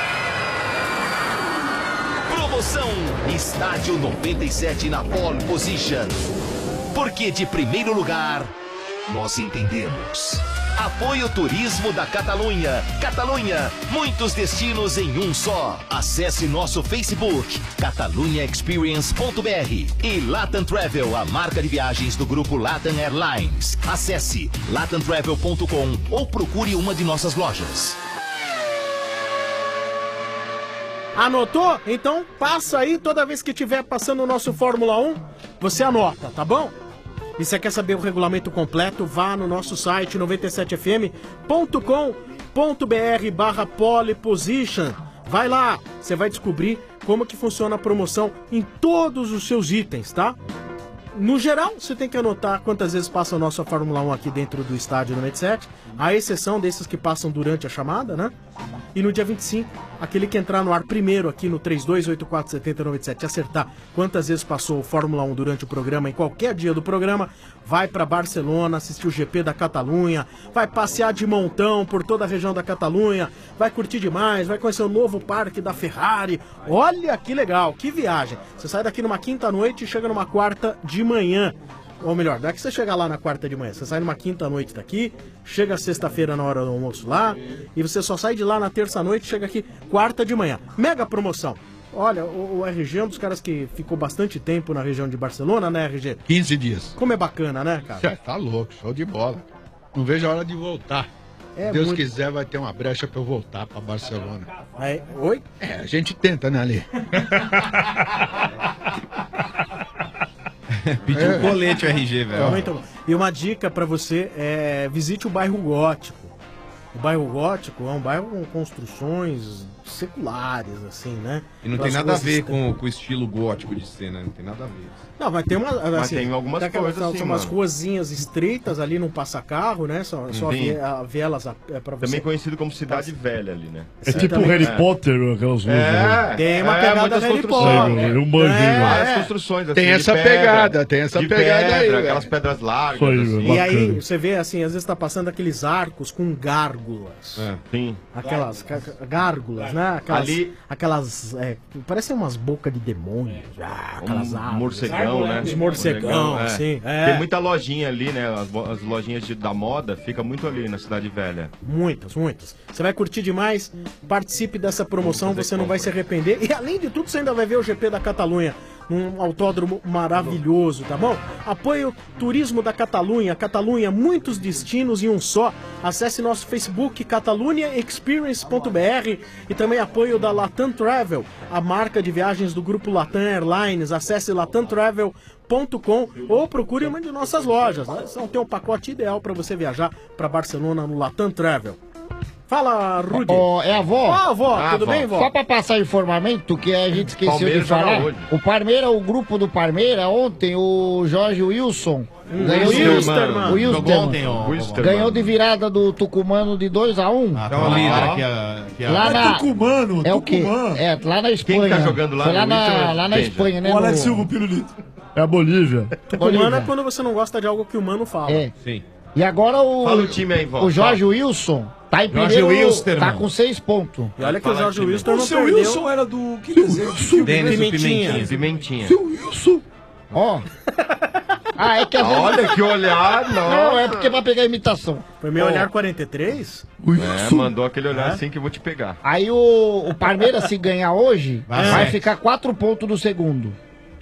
Promoção Estádio noventa e sete na pole position. Porque de primeiro lugar, nós entendemos. Apoio Turismo da Catalunha. Catalunha, muitos destinos em um só. Acesse nosso Facebook, catalunha experience ponto b r. E Latam Travel, a marca de viagens do grupo Latam Airlines. Acesse latam travel ponto com ou procure uma de nossas lojas. Anotou? Então passa aí, toda vez que tiver passando o nosso Fórmula um, você anota, tá bom? E se quer saber o regulamento completo, vá no nosso site noventa e sete f m ponto com ponto b r barra pole position. Vai lá, você vai descobrir como que funciona a promoção em todos os seus itens, tá? No geral, você tem que anotar quantas vezes passa o nosso Fórmula um aqui dentro do estádio noventa e sete, à exceção desses que passam durante a chamada, né? E no dia vinte e cinco, aquele que entrar no ar primeiro aqui no três dois oito quatro sete zero nove sete, acertar quantas vezes passou o Fórmula um durante o programa, em qualquer dia do programa, vai para Barcelona assistir o G P da Catalunha, vai passear de montão por toda a região da Catalunha, vai curtir demais, vai conhecer o novo parque da Ferrari. Olha que legal, que viagem. Você sai daqui numa quinta-noite e chega numa quarta de manhã. Ou melhor, não é que você chega lá na quarta de manhã, você sai numa quinta-noite daqui, chega sexta-feira na hora do almoço lá, e você só sai de lá na terça-noite e chega aqui quarta de manhã. Mega promoção. Olha, o, o R G é um dos caras que ficou bastante tempo na região de Barcelona, né, R G? quinze dias. Como é bacana, né, cara? Cê tá louco, show de bola. Não vejo a hora de voltar. É Se Deus muito... quiser, vai ter uma brecha pra eu voltar pra Barcelona. Aí, oi? É, a gente tenta, né, Ali? Pediu um colete o R G, velho. Muito bom. E uma dica pra você é visite o bairro Gótico. O bairro Gótico é um bairro com construções seculares, assim, né? E não Aquelas tem nada a ruas ver estra- com, com o estilo gótico de ser, né? Não tem nada a ver. Não, mas tem uma. Mas assim, tem algumas aquelas- coisas assim, São umas mano. ruazinhas estreitas ali, não passa carro, né? Só, só Sim. vie- a- vielas a- é pra você. Também conhecido como Cidade Velha ali, né? É tipo Harry Potter, aquelas ruas. É, Tem uma é, pegada muitas Harry construções. Potter. Eu manjei, É. mano. Várias construções assim, Tem de essa pedra, pegada, tem essa de pegada pedra, aí, velho. aquelas pedras largas. Isso aí, assim. E aí, você vê assim, às vezes tá passando aqueles arcos com gárgulas. É, sim. Aquelas ca- ca- gárgulas, né? Aquelas, Ali- aquelas é, parecem umas bocas de demônio. Já, aquelas Um árvores. morcegão, né? Os morcegão, é. sim. É. Tem muita lojinha ali, né? As, bo- as lojinhas de- da moda fica muito ali na Cidade Velha. Muitas, muitas. Você vai curtir demais, participe dessa promoção, você não vai se arrepender. E além de tudo, você ainda vai ver o G P da Catalunha, num autódromo maravilhoso, tá bom? Apoio Turismo da Catalunha, Catalunha, muitos destinos em um só. Acesse nosso Facebook, catalunha experience ponto b r, e também apoio da Latam Travel, a marca de viagens do grupo Latam Airlines. Acesse latam travel ponto com ou procure uma de nossas lojas. Né? São tem um pacote ideal para você viajar para Barcelona no Latam Travel. Fala, Rudy. Ó, é a avó? Ó, avó, tudo bem, vó? Só pra passar informamento que a gente esqueceu Palmeiras de falar. joga hoje. O Parmeira, o grupo do Parmeira, ontem, o Jorge Wilson. Hum, ganhou de- Wilstermann. o Wilstermann. Jogou ontem, ó. Wilstermann. Ganhou de virada do Tucumano de dois a um. Ah, Então, tá líder. cara que a- que a- Lá É na... Tucumano, É o quê? Tucumã. É, lá na Espanha. tá jogando lá Foi lá no Wilson na, é lá na Benja. Espanha, né? O Alex no- Silva, o Pirulito. É a Bolívia. Tucumano é quando você não gosta de algo que o humano fala. É. Sim. E agora o, Fala o time aí, vó. o Jorge Wilson tá em Jorge primeiro, Wilstermann. tá com seis pontos. E olha que o Fala Jorge time. Wilson O não seu perdeu. Wilson era do... Que desenho? Que filme? Denis, o Pimentinha. Pimentinha. Pimentinha. Wilson. Ó. Ah, é que às vezes... Olha que olhar, Não, não. é porque é pra pegar a imitação. Foi meu Ó. olhar quarenta e três? É, mandou aquele olhar assim que eu vou te pegar. Aí o, o Palmeiras, se ganhar hoje, vai, Vai. ficar quatro pontos do segundo.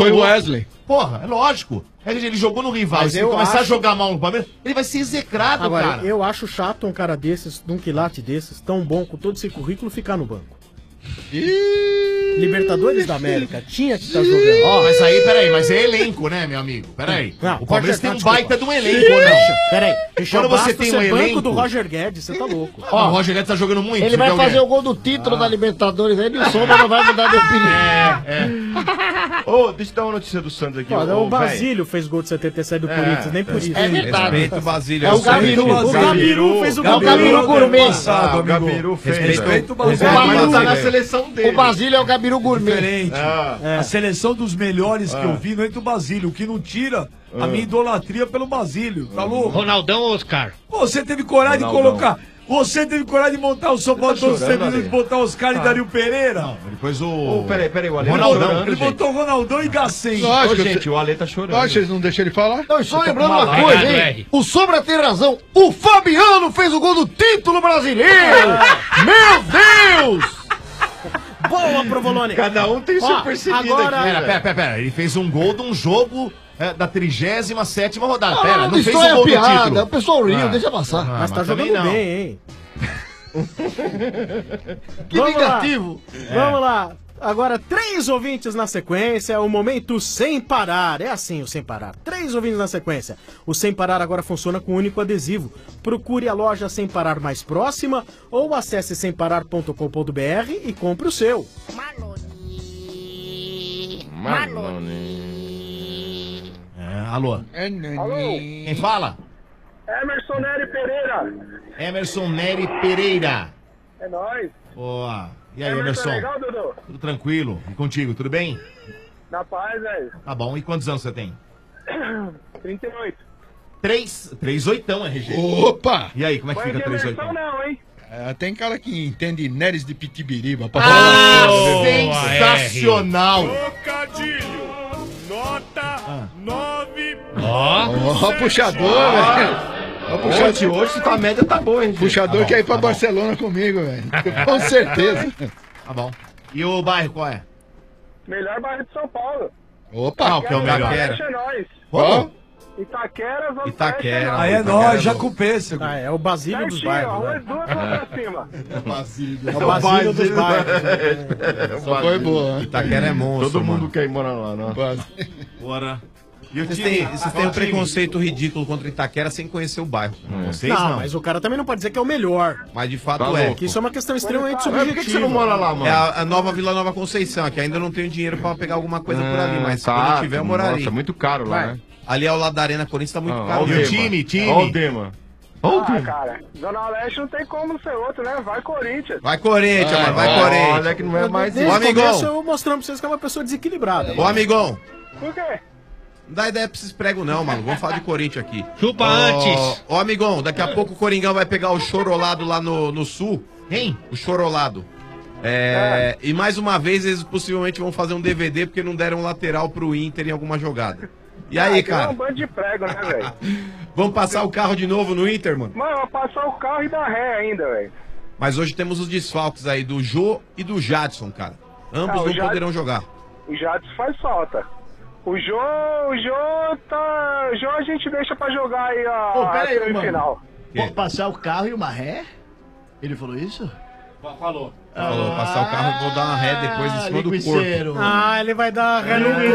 Foi o jogou- Wesley. Porra, é lógico. É que ele jogou no rival. Mas Se ele eu começar a acho- jogar mal no Palmeiras, ele vai ser execrado, Agora, cara. eu acho chato um cara desses, de um quilate desses, tão bom, com todo esse currículo, ficar no banco. Libertadores da América. Tinha que estar jogando. Ó, mas aí, peraí, mas é elenco, né, meu amigo? Peraí. Não, O Palmeiras tem um desculpa. baita de um elenco, ou não? Peraí, Quando você tem um banco elenco... do Roger Guedes, você tá louco. Ó, o Roger Guedes tá jogando muito. Ele você vai quer fazer quê? o gol do título da Libertadores aí, o Sombra não vai mudar de opinião. É, Ô, deixa eu dar uma notícia do Santos aqui. Olha, ô, o Basílio fez gol de setenta e sete do É, Corinthians, nem por isso. É verdade. Respeita o Basílio. É o Gabiru. O Gabiru fez o É o gol. Gabiru Gourmet. Ah, o Gabiru fez. Respeita o O Basílio. Gabiru Mas tá na seleção dele. O Basílio é o Gabiru Gourmet. Diferente. Ah. A seleção dos melhores que Ah. eu vi não entra o Basílio, o que não tira a Ah. minha idolatria pelo Basílio. Tá louco? Ronaldão ou Oscar? Você teve coragem de Ronaldão. colocar. Você teve coragem de montar o São Paulo todos os chorando, minutos, Ale? botar Oscar e Dario Pereira? Depois o... Ô, peraí, peraí, o Ale Ronaldão, tá chorando, Ele gente. botou Ronaldão e Gacém. Ô, Lógico, gente, o Ale tá chorando. lógico, eles não deixam ele falar. Não, e só Você tá lembrando com uma uma coisa, live. hein? O Sombra tem razão. O Fabiano fez o gol do título brasileiro. Meu Deus! Boa, Provolone. Cada um tem seu Ó, percebido agora- aqui, Pera, velho. pera, pera, pera. Ele fez um gol de um jogo é, da trigésima sétima rodada. Ah, Pera, não fez isso um é gol do piada. título. O pessoal riu, Ah. deixa passar. Ah, Mas tá também jogando não. bem, hein? Que Vamos lá. negativo. Vamos lá. Agora, três ouvintes na sequência, o momento sem parar. É assim o sem parar. Três ouvintes na sequência. O sem parar agora funciona com um único adesivo. Procure a loja Sem Parar mais próxima ou acesse sem parar ponto com ponto b r e compre o seu. É, alô. Alô? Quem fala? Emerson Nery Pereira. Emerson Nery Pereira. É nóis. Boa. E aí, Emerson, Emerson? legal, Dudu? Tudo tranquilo? E contigo, tudo bem? Na paz, velho. Tá bom. E quantos anos você tem? trinta e oito. Três. Três oitão, R G. Opa! E aí, como é que Foi fica três versão oitão? não, hein? É, tem cara que entende Neres de Pitibiriba. pra Ah, falar. sensacional! Trocadilho, nota nove. Ó, ó, puxador, velho. Ó, puxador. Hoje, hoje a média tá boa, hein? gente? Puxador Tá bom, quer ir pra tá bom. Barcelona comigo, velho. Com certeza. Tá bom. E o bairro qual é? Melhor bairro de São Paulo. Opa, Qual que é o melhor? Itaquera. É nóis. Ó, Itaquera, Zona Itaquera. Aí é nóis, já com pêssego. Ah, é o Basílio dos Certinho, ó, bairros. duas Né? mãos pra cima. É o Basílio dos bairros. né? só foi boa. né? Itaquera é monstro, Todo mundo mano. quer ir morar lá, não? Bora. E o Vocês time? têm, vocês têm um preconceito ridículo contra Itaquera sem conhecer o bairro. Vocês Não, não. mas o cara também não pode dizer que é o melhor. Mas de fato Tá é. louco. Que isso é uma questão extremamente Mas subjetiva. por que, que você não mora lá, mano? É a, a nova Vila Nova Conceição, que ainda não tenho dinheiro pra pegar alguma coisa por ali, mas tá, quando eu tiver eu moraria. Nossa, é muito caro lá, né? Ali ao lado da Arena Corinthians tá muito Ah, caro. ó E o Dema. time, time? Ó o Dema. Ó o Ah, Dema. cara, Zona Leste não tem como ser outro, né? Vai Corinthians. Vai Corinthians, mano, vai Olha Corinthians. que não é mais Desde Ô, o amigão. começo eu mostrando pra vocês que é uma pessoa desequilibrada. Ô, amigão, Por quê? não dá ideia pra esses pregos não, mano. Vamos falar de Corinthians aqui. Chupa Ó, antes. Ó, amigão, daqui a pouco o Coringão vai pegar o Chorolado lá no, no Sul. Hein? O Chorolado. É, E mais uma vez eles possivelmente vão fazer um D V D porque não deram lateral pro Inter em alguma jogada. E aí, Ah, aquilo É cara? um bando de prego, né, velho? Vamos passar o carro de novo no Inter, mano? Mano, vai passar o carro e dar ré ainda, velho. Mas hoje temos os desfalques aí do Jô e do Jadson, cara. Ambos Ah, o não Jad- poderão jogar. O Jadson faz falta. O Jô, o Jô tá. O Jô a gente deixa pra jogar aí a, Ô, pera aí, a semifinal. Vou passar o carro e uma ré? Ele falou isso? Falou. Falou, passar o carro e vou dar uma ré depois em cima do linguiceiro. corpo. Ah, ele vai dar ré no corpo.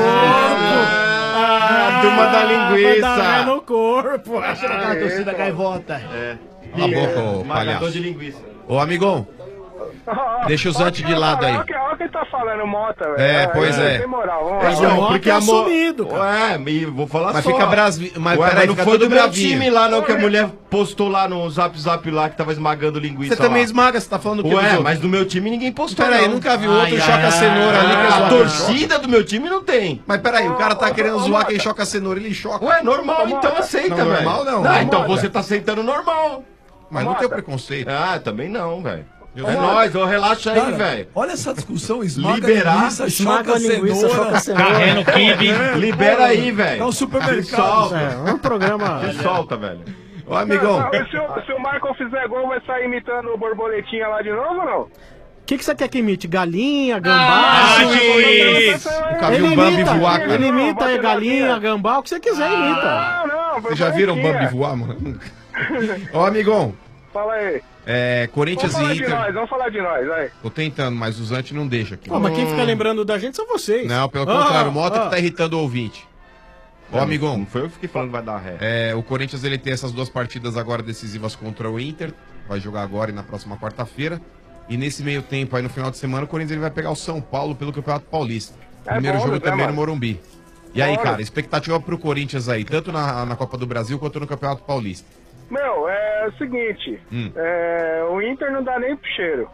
Ah, turma da Vai dar ré linguiça. no corpo. Acha naquela torcida gaivota. É. Cala a boca, ô Marcador palhaço. de linguiça. Ô, amigão, deixa o Zante de lado aí. Olha o que, olha o que tá falando, Mota, velho. É, pois é. Sem moral, vamos lá. Então, Não, porque a mo... assumido, Ué, me- vou falar Mas só. fica brasvi... Mas Ué, peraí, mas não fica foi do todo meu bravinho. time lá, não, que a mulher postou lá no Zap Zap lá que tava esmagando linguiça. Você também lá. esmaga, você tá falando o que Ué, mas no meu time ninguém postou. Peraí, não. nunca viu Ai, outro ai, choca cenoura ali que é A zoar. torcida do meu time não tem. Mas peraí, o cara tá Ô, querendo ô, zoar Mota. quem choca cenoura, ele choca. Ué, normal, então Mota. aceita, Não, velho. normal não. Ah, Não, então Mota. você tá aceitando normal. Mas não Mota. tem preconceito. Ah, também não, velho. É Mota. nóis, ô, relaxa aí, Cara, velho. olha essa discussão, esmaga Liberar, linguiça, esmaga choca linguiça, cenoura. choca cenoura. Carreno kibe. Libera aí, velho. É um Se supermercado. solta. É, é um programa. Se solta, velho. Ô, amigão. Não, se, o, se o Michael fizer gol, vai sair imitando o borboletinha lá de novo ou não? O que, que você quer que imite? Galinha, gambá? Ah, Ele Nunca viu um Bambi imita, voar, cara. ele imita Não, aí, bota galinha, galinha. gambá, o que você quiser imita. Não, não, Vocês já viram o Bambi borboletinha. voar, mano? Ô, amigão. Fala aí. É, Corinthians Vamos falar e de Inter. nós, vamos falar de nós, vai. Tô tentando, mas o Zante não deixa aqui. Ó, mas quem fica lembrando da gente são vocês. Não, pelo Ah, contrário, o Mota ah. que tá irritando o ouvinte. Ó, Não, amigão. não foi eu que fiquei falando que vai dar ré. É, o Corinthians ele tem essas duas partidas agora decisivas contra o Inter. Vai jogar agora e na próxima quarta-feira. E nesse meio tempo, aí no final de semana, o Corinthians ele vai pegar o São Paulo pelo Campeonato Paulista. É Primeiro bônus, jogo né, também mano? no Morumbi. E aí, Bora. cara, expectativa pro Corinthians aí, tanto na, na Copa do Brasil quanto no Campeonato Paulista. Meu, é o seguinte, Hum. é, o Inter não dá nem pro cheiro.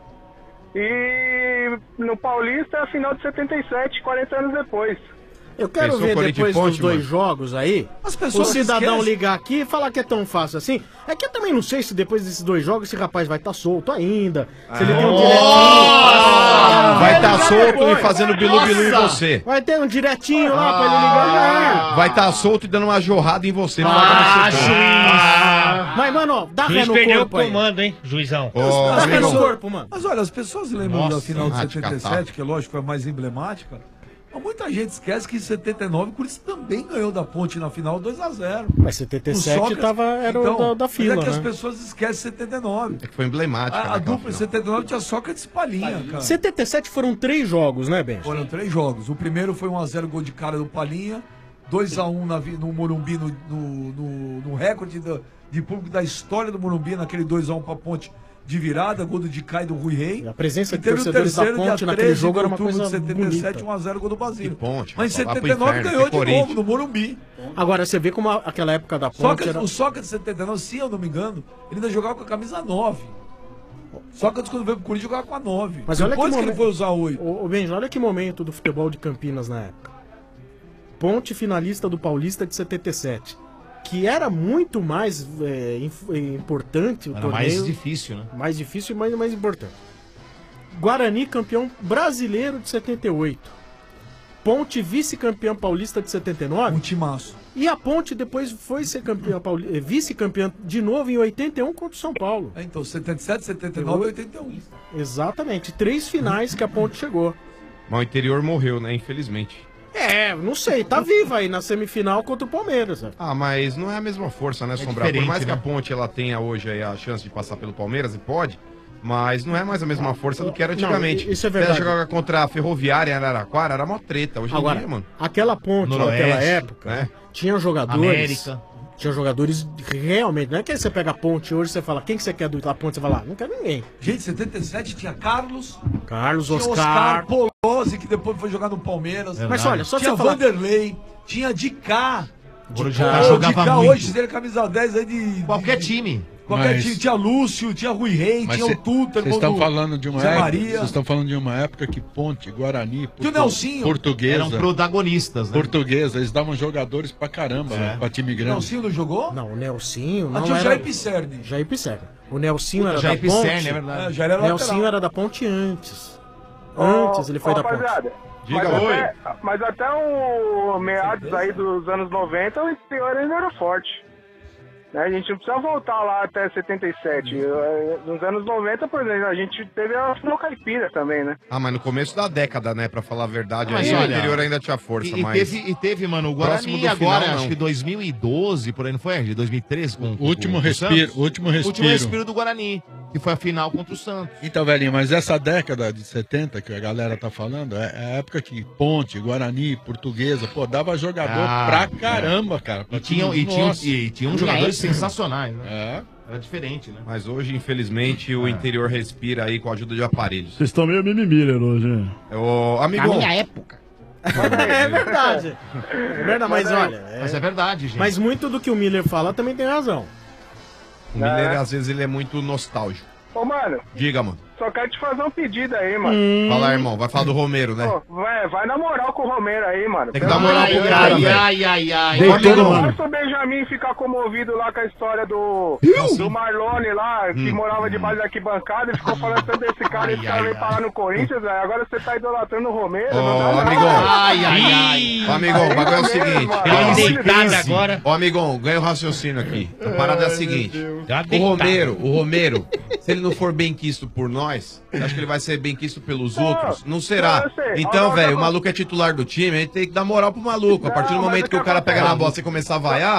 E no Paulista é a final de setenta e sete, quarenta anos depois. Eu quero Pensou ver Corinthians depois Ponte, dos dois mano? jogos aí, As o pessoas cidadão esquecem. ligar aqui e falar que é tão fácil assim. É que eu também não sei se depois desses dois jogos esse rapaz vai estar solto ainda. Se ele tem um direitinho. Vai estar ligar solto depois. e fazendo bilu-bilu em Nossa, você. Vai ter um direitinho lá pra ele ligar. Vai estar solto e dando uma jorrada em você. Ah, Ah, Mas, mano, ó, dá ré Juiz no perdeu corpo o aí. comando, hein, juizão. Ó, Dá ré no amigão. corpo, mano. Mas olha, as pessoas lembram Nossa, da final de ah, de setenta e catar. sete, que é lógico foi a mais emblemática. Mas muita gente esquece que em setenta e nove o Corinthians também ganhou da Ponte na final dois a zero. Mas setenta e sete tava, era o da, da fila, mas é que né? as pessoas esquecem setenta e nove. É que foi emblemática. A, a né, aquela dupla em final. setenta e nove tinha Sócrates e Palinha, cara. setenta e sete foram três jogos, né, Ben? Foram três jogos. O primeiro foi um a zero gol de cara do Palinha, dois a um na, vi- no Morumbi, no, no, no- no recorde do- de público da história do Morumbi, naquele dois a um pra Ponte de virada, gol do Dicai e do Rui Rei. A presença E de teve o torcedores da terceiro, dia Ponte naquele treze jogo de era uma outubro coisa de setenta e sete, bonita. um a zero gol do Basílio. Ponte, Mas em vai lá pro setenta e nove inferno, ganhou que de Corinthians. novo no Morumbi. Agora, você vê como a- aquela época da Ponte Sócrates, era... O Sócrates de setenta e nove, se eu não me engano, ele ainda jogava com a camisa nove. Sócrates, quando veio pro Corinthians, jogava com a nove. Mas olha que, Depois que, ele momento- foi usar a oito. Ô, ô, Benja, olha que momento do futebol de Campinas na época. Ponte finalista do Paulista de setenta e sete. Que era muito mais é, inf- é, importante o Era torneio. mais difícil, né? Mais difícil e mais, mais importante. Guarani campeão brasileiro de setenta e oito. Ponte vice-campeão paulista de setenta e nove. Um timaço. E a Ponte depois foi ser campeã pauli- eh, vice-campeã de novo em oitenta e um contra o São Paulo. É, então, setenta e sete, setenta e nove e oitenta e um. Exatamente. Três finais que a Ponte chegou. Mas o interior morreu, né? Infelizmente. É, não sei, tá viva aí na semifinal contra o Palmeiras. né? Ah, mas não é a mesma força, né, Sombrar? Por diferente, mais que né? a Ponte ela tenha hoje aí a chance de passar pelo Palmeiras, e pode, mas não é mais a mesma força do que era Não, antigamente. isso é verdade. Você jogar contra a Ferroviária em Araraquara, era mó treta. Hoje Agora, em dia, mano. aquela Ponte Noroeste, naquela época né? tinha jogadores. América. Tinha jogadores realmente. Não é que você pega a Ponte hoje e você fala, quem que você quer do da Ponte? Você fala, ah, não quero ninguém. Gente, setenta e sete tinha Carlos, Carlos, tinha Oscar. Oscar Polozzi, que depois foi jogar no Palmeiras. Mas olha, só tinha você falar- Vanderlei, tinha Dicá. Agora o Dicá, Dicá Ô, jogava Dicá muito. hoje seria camisa dez aí de... Qualquer de- time. Qualquer Mas- time. Tinha Lúcio, tinha Rui Rei, Mas tinha cê- o Tuta, Vocês irmão estão do falando de uma Zé época. Maria. Vocês estão falando de uma época que Ponte, Guarani, Tinha o Nelsinho. Portuguesa. Eram protagonistas, né? Portuguesa, eles davam jogadores pra caramba, né? Pra time O grande. Nelsinho não jogou? Não, o Nelsinho Ah, não tinha o era... Jair Pisserni. Jair Pisserni. O Nelsinho era Jair da Ponte. Pisserni, é verdade. É, já era O Nelsinho lateral. era da Ponte antes. Ô, Antes ele foi ô, da Ponte. rapaziada, Diga mas oi. até, mas até o meados aí dos anos noventa, o interior ainda era forte. Né? A gente não precisa voltar lá até setenta e sete. Eh, Nos anos noventa, por exemplo, a gente teve a final caipira também, né? Ah, mas no começo da década, né? Pra falar a verdade, Mas aí olha, o interior ainda tinha força, E, e mas... teve, e teve, mano, o Próximo Guarani do agora, final, acho não. que dois mil e doze, por aí, não foi? De dois mil e treze com, com Último com o respiro, Santos? último Último respiro. respiro do Guarani, que foi a final contra o Santos. Então, velhinho, mas essa década de setenta que a galera tá falando, é é a época que Ponte, Guarani, Portuguesa, pô, dava jogador Ah, pra é. caramba, cara. pra E tinham, time- e tinham, Nossa. e tinham é jogadores sensacionais, né? É. Era diferente, né? Mas hoje, infelizmente, o interior respira aí com a ajuda de aparelhos. Vocês estão meio mimimi hoje, né? Ô, Na amigão, minha época. É verdade. É verdade, mas olha. Mas é verdade, gente. Mas muito do que o Miller fala também tem razão. o Miller, às vezes, ele é muito nostálgico. Ô, mano, Diga, mano. só quero te fazer um pedido aí, mano. Fala, irmão. Vai falar do Romero, né? Pô, vai, vai na moral com o Romero aí, mano. Tem que Pelo dar moral amor de pro Deus. cara, Ai, velho. ai, ai, ai. Deitou Olha, no mano. mano. Basta o Benjamin ficar comovido lá com a história do, do Marlone lá, que Hum. morava debaixo da arquibancada e ficou falando tanto desse cara, esse cara veio parar no Corinthians, velho. Agora você tá idolatrando o Romero. não dá Ô, não. amigão. Ai, ai, ai. Ô, amigão, o bagulho é o Aí, seguinte. mano. Deu uma ó, deitada agora. Ô, amigão, ganha o raciocínio aqui. A parada é a seguinte. Deu uma O deitada. Romero, o Romero, se ele não for bem quisto por nós, você acha que ele vai ser bem quisto pelos Não, outros? Não será. não, eu sei. Então, Agora, velho, o agora- maluco é titular do time, a gente tem que dar moral pro maluco. A partir do Não, mas momento eu que o quero cara falar pega pra na ele. bola e começar a vaiar,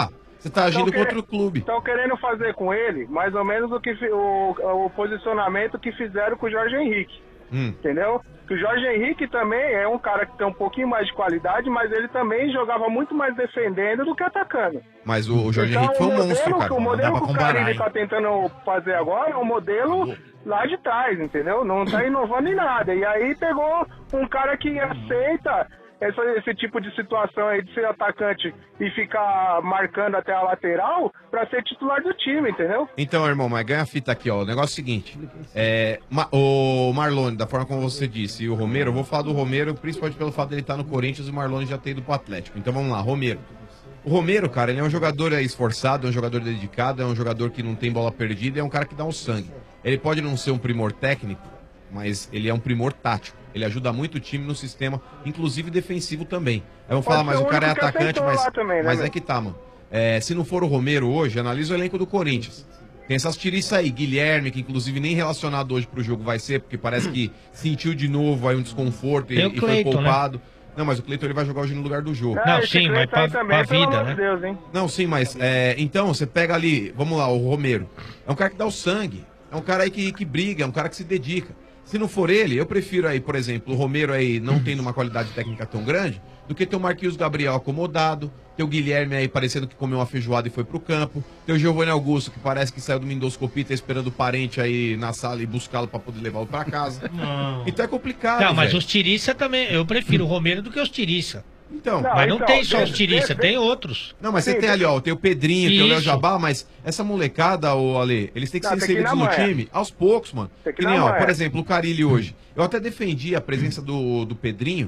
Você tá agindo Tão contra o clube. Estão querendo fazer com ele mais ou menos o, que, fi- o, o posicionamento que fizeram com o Jorge Henrique. Hum. Entendeu? Que o Jorge Henrique também é um cara que tem um pouquinho mais de qualidade, mas ele também jogava muito mais defendendo do que atacando. Mas o, o Jorge Então, Henrique foi um o modelo, monstro, cara. O Não dá modelo pra que o comparar, Carille hein? tá tentando fazer agora é um modelo lá de trás, entendeu? Não tá inovando em nada. E aí pegou um cara que aceita essa, esse tipo de situação aí de ser atacante e ficar marcando até a lateral pra ser titular do time, entendeu? Então, irmão, mas ganha a fita aqui, ó. O negócio é o seguinte. É, Ma- o Marlone, da forma como você disse, e o Romero, eu vou falar do Romero, principalmente pelo fato dele estar no Corinthians e o Marlone já ter ido pro Atlético. Então vamos lá, Romero. O Romero, cara, ele é um jogador é, esforçado, é um jogador dedicado, é um jogador que não tem bola perdida, é um cara que dá um sangue. Ele pode não ser um primor técnico, mas ele é um primor tático. Ele ajuda muito o time no sistema, inclusive defensivo também. Aí vão Pode falar, mas ser o o cara é único que atacante, aceitou mas, lá também, né, mas meu? é que tá, mano. É, se não for o Romero hoje, analisa o elenco do Corinthians. Tem essas tiriças aí, Guilherme, que inclusive nem relacionado hoje pro jogo vai ser, porque parece que sentiu de novo aí um desconforto e, Tem o e foi Cleiton, poupado. Não, mas o Cleiton ele vai jogar hoje no lugar do jogo. Não, sim, mas pra, pra vida, né? Deus, hein? Não, sim, mas é, então você pega ali, vamos lá, o Romero. É um cara que dá o sangue, é um cara aí que, que briga, é um cara que se dedica. Se não for ele, eu prefiro aí, por exemplo, o Romero aí não tendo uma qualidade técnica tão grande, do que ter o Marquinhos Gabriel acomodado, ter o Guilherme aí parecendo que comeu uma feijoada e foi pro campo, ter o Giovanni Augusto que parece que saiu do endoscopia, tá esperando o parente aí na sala e buscá-lo pra poder levá-lo pra casa. Não. Então é complicado, Não, mas velho. os tiriça também. Eu prefiro o Romero do que os tiriça. Então, mas não tem só os tiriça, tem outros. Não, mas você tem ali, ó, tem o Pedrinho, tem o Léo Isso. Jabá, mas essa molecada, ô Ale, eles têm que Não, ser tem que ir inseridos na no manha. time aos poucos, mano. Tem que Que ir nem, na ó, manha. por exemplo, o Carille hoje. Eu até defendi a presença do, do Pedrinho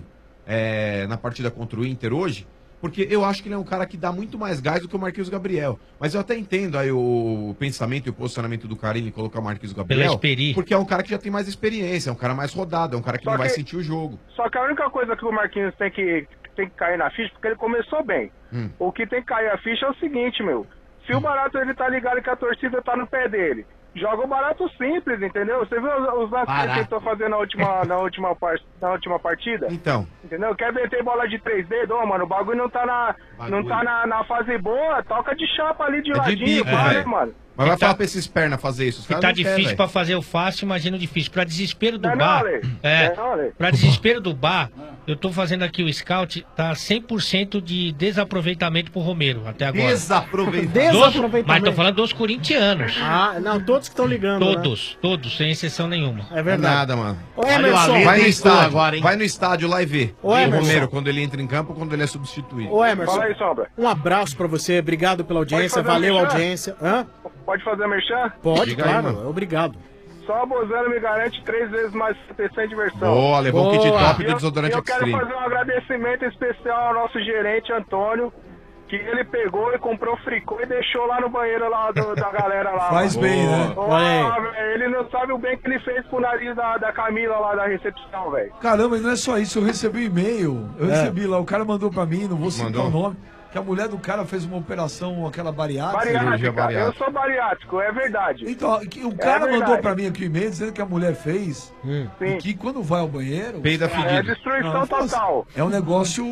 é, na partida contra o Inter hoje, porque eu acho que ele é um cara que dá muito mais gás do que o Marquinhos Gabriel. Mas eu até entendo aí o pensamento e o posicionamento do Carille em colocar o Marquinhos Gabriel, experi. porque é um cara que já tem mais experiência, é um cara mais rodado, é um cara que Só não vai que- sentir o jogo. Só que a única coisa que o Marquinhos tem que, tem que cair na ficha, porque ele começou bem. Hum. O que tem que cair a ficha é o seguinte, meu. Se o Barato ele tá ligado que a torcida tá no pé dele, joga o Barato simples, entendeu? Você viu os, os lances que ele Barato. tentou fazer na última, na, última par- na última partida? Então. Entendeu? Quer meter bola de três dedos? Ô, mano, o bagulho não tá na, não tá na, na fase boa, toca de chapa ali de É de ladinho, bico, vai, velho. mano. Mas vai tá- falar pra esses pernas fazer isso. Os Se caras tá não quer, difícil velho. pra fazer o fácil, imagina o difícil. Pra desespero do Não é bar. não, Ale? É, Não é não, Ale? pra desespero do bar, eu tô fazendo aqui o scout, tá cem por cento de desaproveitamento pro Romero até agora. Desaproveitamento. Dos- Desaproveitamento. Mas tô falando dos corintianos. Ah, não, todos que estão ligando. né? Todos, todos, sem exceção nenhuma. É Não é nada, mano. Ô, Emerson. vai no estádio, agora, hein? vai no estádio lá e vê. Ô, o Emerson. Romero quando ele entra em campo ou quando ele é substituído. Ô, Emerson. Fala aí, Sombra. Um abraço pra você, obrigado pela audiência, Pode fazer valeu a merchan? audiência. Hã? Pode fazer merchan? Pode, Diga aí, claro, mano. obrigado. Só a Bozano me garante três vezes mais proteção e diversão. Boa, levou o kit top E do eu- desodorante Eu quero Extreme. fazer um agradecimento especial ao nosso gerente, Antônio, que ele pegou e comprou fricô e deixou lá no banheiro lá do- da galera lá. Faz mano. bem, né? Ó, velho, ele não sabe o bem que ele fez pro nariz da, da Camila lá da recepção, velho. Caramba, e não é só isso, eu recebi um e-mail. Eu É. recebi lá, o cara mandou pra mim, não vou citar Mandou? o nome, que a mulher do cara fez uma operação, aquela bariátrica. Bariátrica, eu sou bariátrico, é verdade. Então, que o É cara mandou verdade. pra mim aqui o e-mail dizendo que a mulher fez e que quando vai ao banheiro. Peida fedido. É destruição total. É um negócio.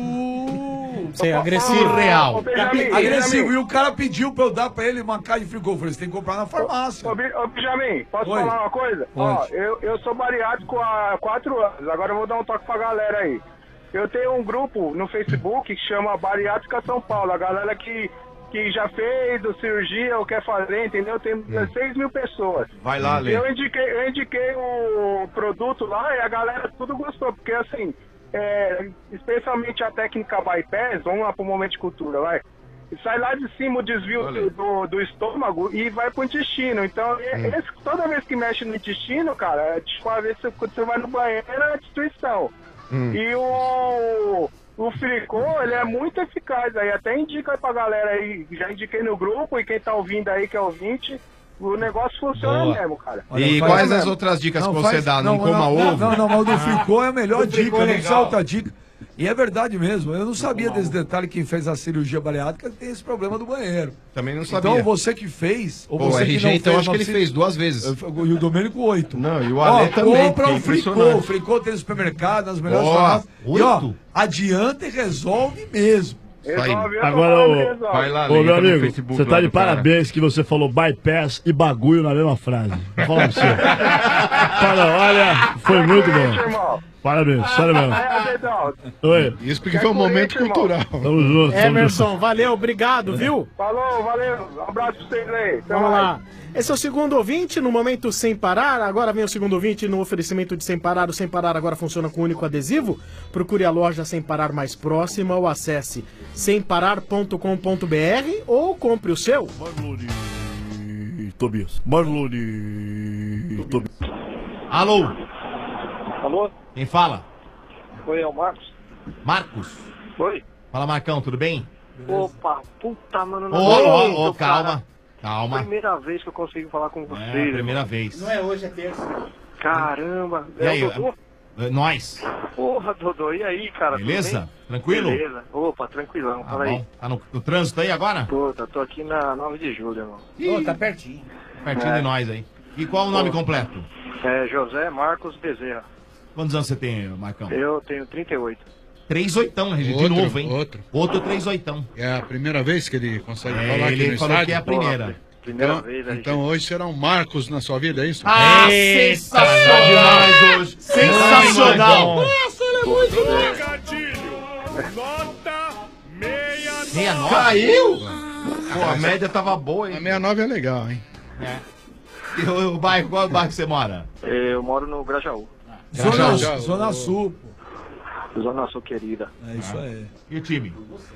Sei, agressivo. Real. Ô, Benjamin, Agressivo. Benjamin. E o cara pediu pra eu dar pra ele uma caixa de frigô. Eu falei, você tem que comprar na farmácia. Ô, Bi- ô, Benjamin, posso Oi. falar uma coisa? Pode. Ó, eu, eu sou bariátrico há quatro anos, agora eu vou dar um toque pra galera aí. Eu tenho um grupo no Facebook que chama Bariátrica São Paulo, a galera que, que já fez o cirurgia ou quer fazer, entendeu? Tem seis mil pessoas. Vai lá, Lê. Eu indiquei, eu indiquei o produto lá e a galera tudo gostou, porque assim, é, especialmente a técnica bypass, vamos lá pro momento de cultura, vai. Sai lá de cima o desvio do, do, do estômago e vai pro intestino. Então, e- esse- toda vez que mexe no intestino, cara, é tipo, a vez que você- quando você vai no banheiro é destruição. Hum. E o, o fricô, ele é muito eficaz aí. Até indica pra galera aí, já indiquei no grupo e quem tá ouvindo aí, que é ouvinte, o negócio funciona Boa. mesmo, cara. E faz quais as mesmo. outras dicas Não, que você faz- dá? Não, coma não, ovo? Não, não, mas o do Ah. fricô é a melhor O dica, fricô é não legal. precisa outra dica. E é verdade mesmo, eu não sabia desse detalhe, quem fez a cirurgia bariátrica tem esse problema do banheiro. Também não sabia. Então você que fez, ou Pô, você o R G, que não então, fez, acho que ele você- fez duas vezes. E o Domênico oito. Não, e o Ó, Ale também. compra que é um fricô, impressionante. o fricô tem no supermercado, nas melhores Boa. farmácias. E ó, Oito? adianta e resolve mesmo. Resolve, eu Agora, tô falando, ô, resolve. Vai lá, ô, Lê, meu entra no amigo, Facebook você tá lá de do cara. parabéns que você falou bypass e bagulho na mesma frase. Vou falar pra você. Fala, olha, foi muito bom. Parabéns, sério mesmo. Oi. Isso porque foi um momento cultural. Tamo junto. tamo Emerson, junto. valeu, obrigado, viu? Falou, valeu. Um abraço pra vocês aí. Até Vamos mais. lá. Esse é o segundo ouvinte no momento Sem Parar. Agora vem o segundo ouvinte no oferecimento de Sem Parar. O Sem Parar agora funciona com um único adesivo. Procure a loja Sem Parar mais próxima ou acesse sem parar ponto com ponto b r ou compre o seu. Marlone Tobias. Marlone Tobias. Alô? Alô? Quem fala? Oi, é o Marcos. Marcos? Oi. Fala, Marcão, tudo bem? Opa, puta, mano. Ô, não ô, acredito, ô, cara. calma. Calma. Primeira vez que eu consigo falar com É, vocês. primeira irmão. vez. Não é hoje, é terça. Caramba. E aí, é o Dodô? é, nós? Porra, Dodô, e aí, cara? tudo Beleza? bem? Tranquilo? Beleza. Opa, tranquilão, Tá fala aí. bom. Tá no, no trânsito aí agora? Puta, tô aqui na nove de julho, irmão. Ô, tá pertinho. Pertinho É. de nós aí. E qual o nome Pô. completo? É José Marcos Bezerra. Quantos anos você tem, Marcão? Eu tenho trinta e oito. Três oitão, né, gente? De Outro, novo, hein? outro. Outro três oitão. É a primeira vez que ele consegue É, falar ele aqui no falou estádio? que é a primeira. Primeira então, vez, né, então hoje será um Marcos na sua vida, é isso? Ah, sensacional demais hoje. Sensacional. Nossa, ele é muito bom. Trocadilho. Nota meia Meia nove? Caiu? Pô, a média tava boa, A hein? sessenta e nove é legal, hein? É. E o, o bairro, qual é o bairro que você mora? Eu moro no Grajaú. Zona, Já, já, Zona o- Sul, pô. Zona Sul querida. É isso aí. E o time?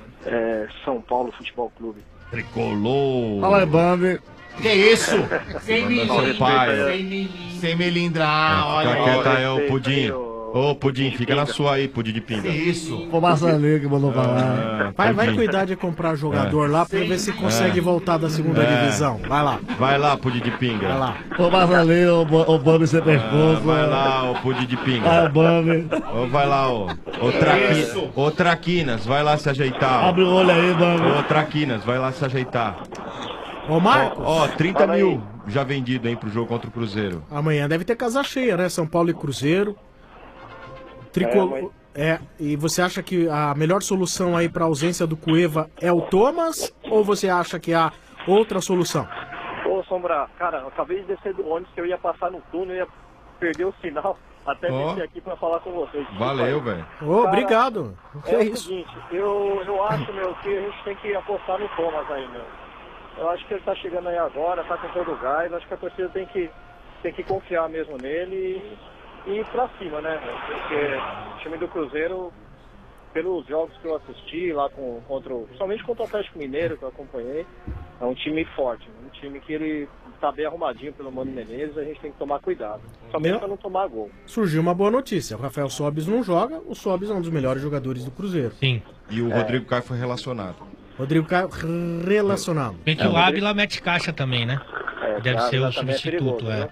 É São Paulo Futebol Clube. Tricolor. Fala aí, Bambi. Que isso? Sem Manda seu melindrar. pai. Sem melindrar. Sem melindrar. Olha Fica aí. quieta aí, ô respeita Pudim. aí, ô- Ô, Pudim, fica na sua aí, Pudim de pinga. Que isso? Pô, Marcelinho que mandou falar. Ah, Vai, vai Pudim. cuidar de comprar jogador lá pra ver se consegue voltar da segunda É. divisão. Vai lá, Vai lá, Pudim de pinga. vai lá. Ô, Marcelinho, o Bambi sempre é Ah, fofo. vai lá, ô Pudim de Vai, pinga. Bambi. Ô, vai lá, ô. Ô, Traqui... ô Traquinas, vai lá se ajeitar. Abre o olho aí, Bambi. Ô, Traquinas, vai lá se ajeitar. Ô, Marcos, Ó, ó, trinta Fala aí. mil já vendido, hein, pro jogo contra o Cruzeiro. amanhã deve ter casa cheia, né? São Paulo e Cruzeiro. Tricolor. É, e você acha que a melhor solução aí pra ausência do Cueva é o Thomas? Ou você acha que há outra solução? Ô, Sombra, cara, eu acabei de descer do ônibus que eu ia passar no túnel, eu ia perder o sinal até Ó. descer aqui pra falar com vocês. Valeu, velho. Ô, obrigado. Que É é o isso? seguinte, eu, eu acho, meu, que a gente tem que apostar no Thomas aí, meu. Eu acho que ele tá chegando aí agora, tá com todo o gás, acho que a torcida tem que, tem que confiar mesmo nele e, e ir pra cima, né, meu? Porque o time do Cruzeiro, pelos jogos que eu assisti lá com, contra o, principalmente contra o Atlético Mineiro, que eu acompanhei, é um time forte, um time que ele tá bem arrumadinho pelo Mano Menezes, a gente tem que tomar cuidado, somente Meu- pra não tomar gol. Surgiu uma boa notícia. O Rafael Sobis não joga, o Sobis é um dos melhores jogadores do Cruzeiro. Sim. E o Rodrigo Caio foi relacionado. Rodrigo Caio relacionado. Bem que É, o Rodrigo- Ávila mete caixa também, né? É, Deve claro, ser o mas também é substituto, perigoso, é. né?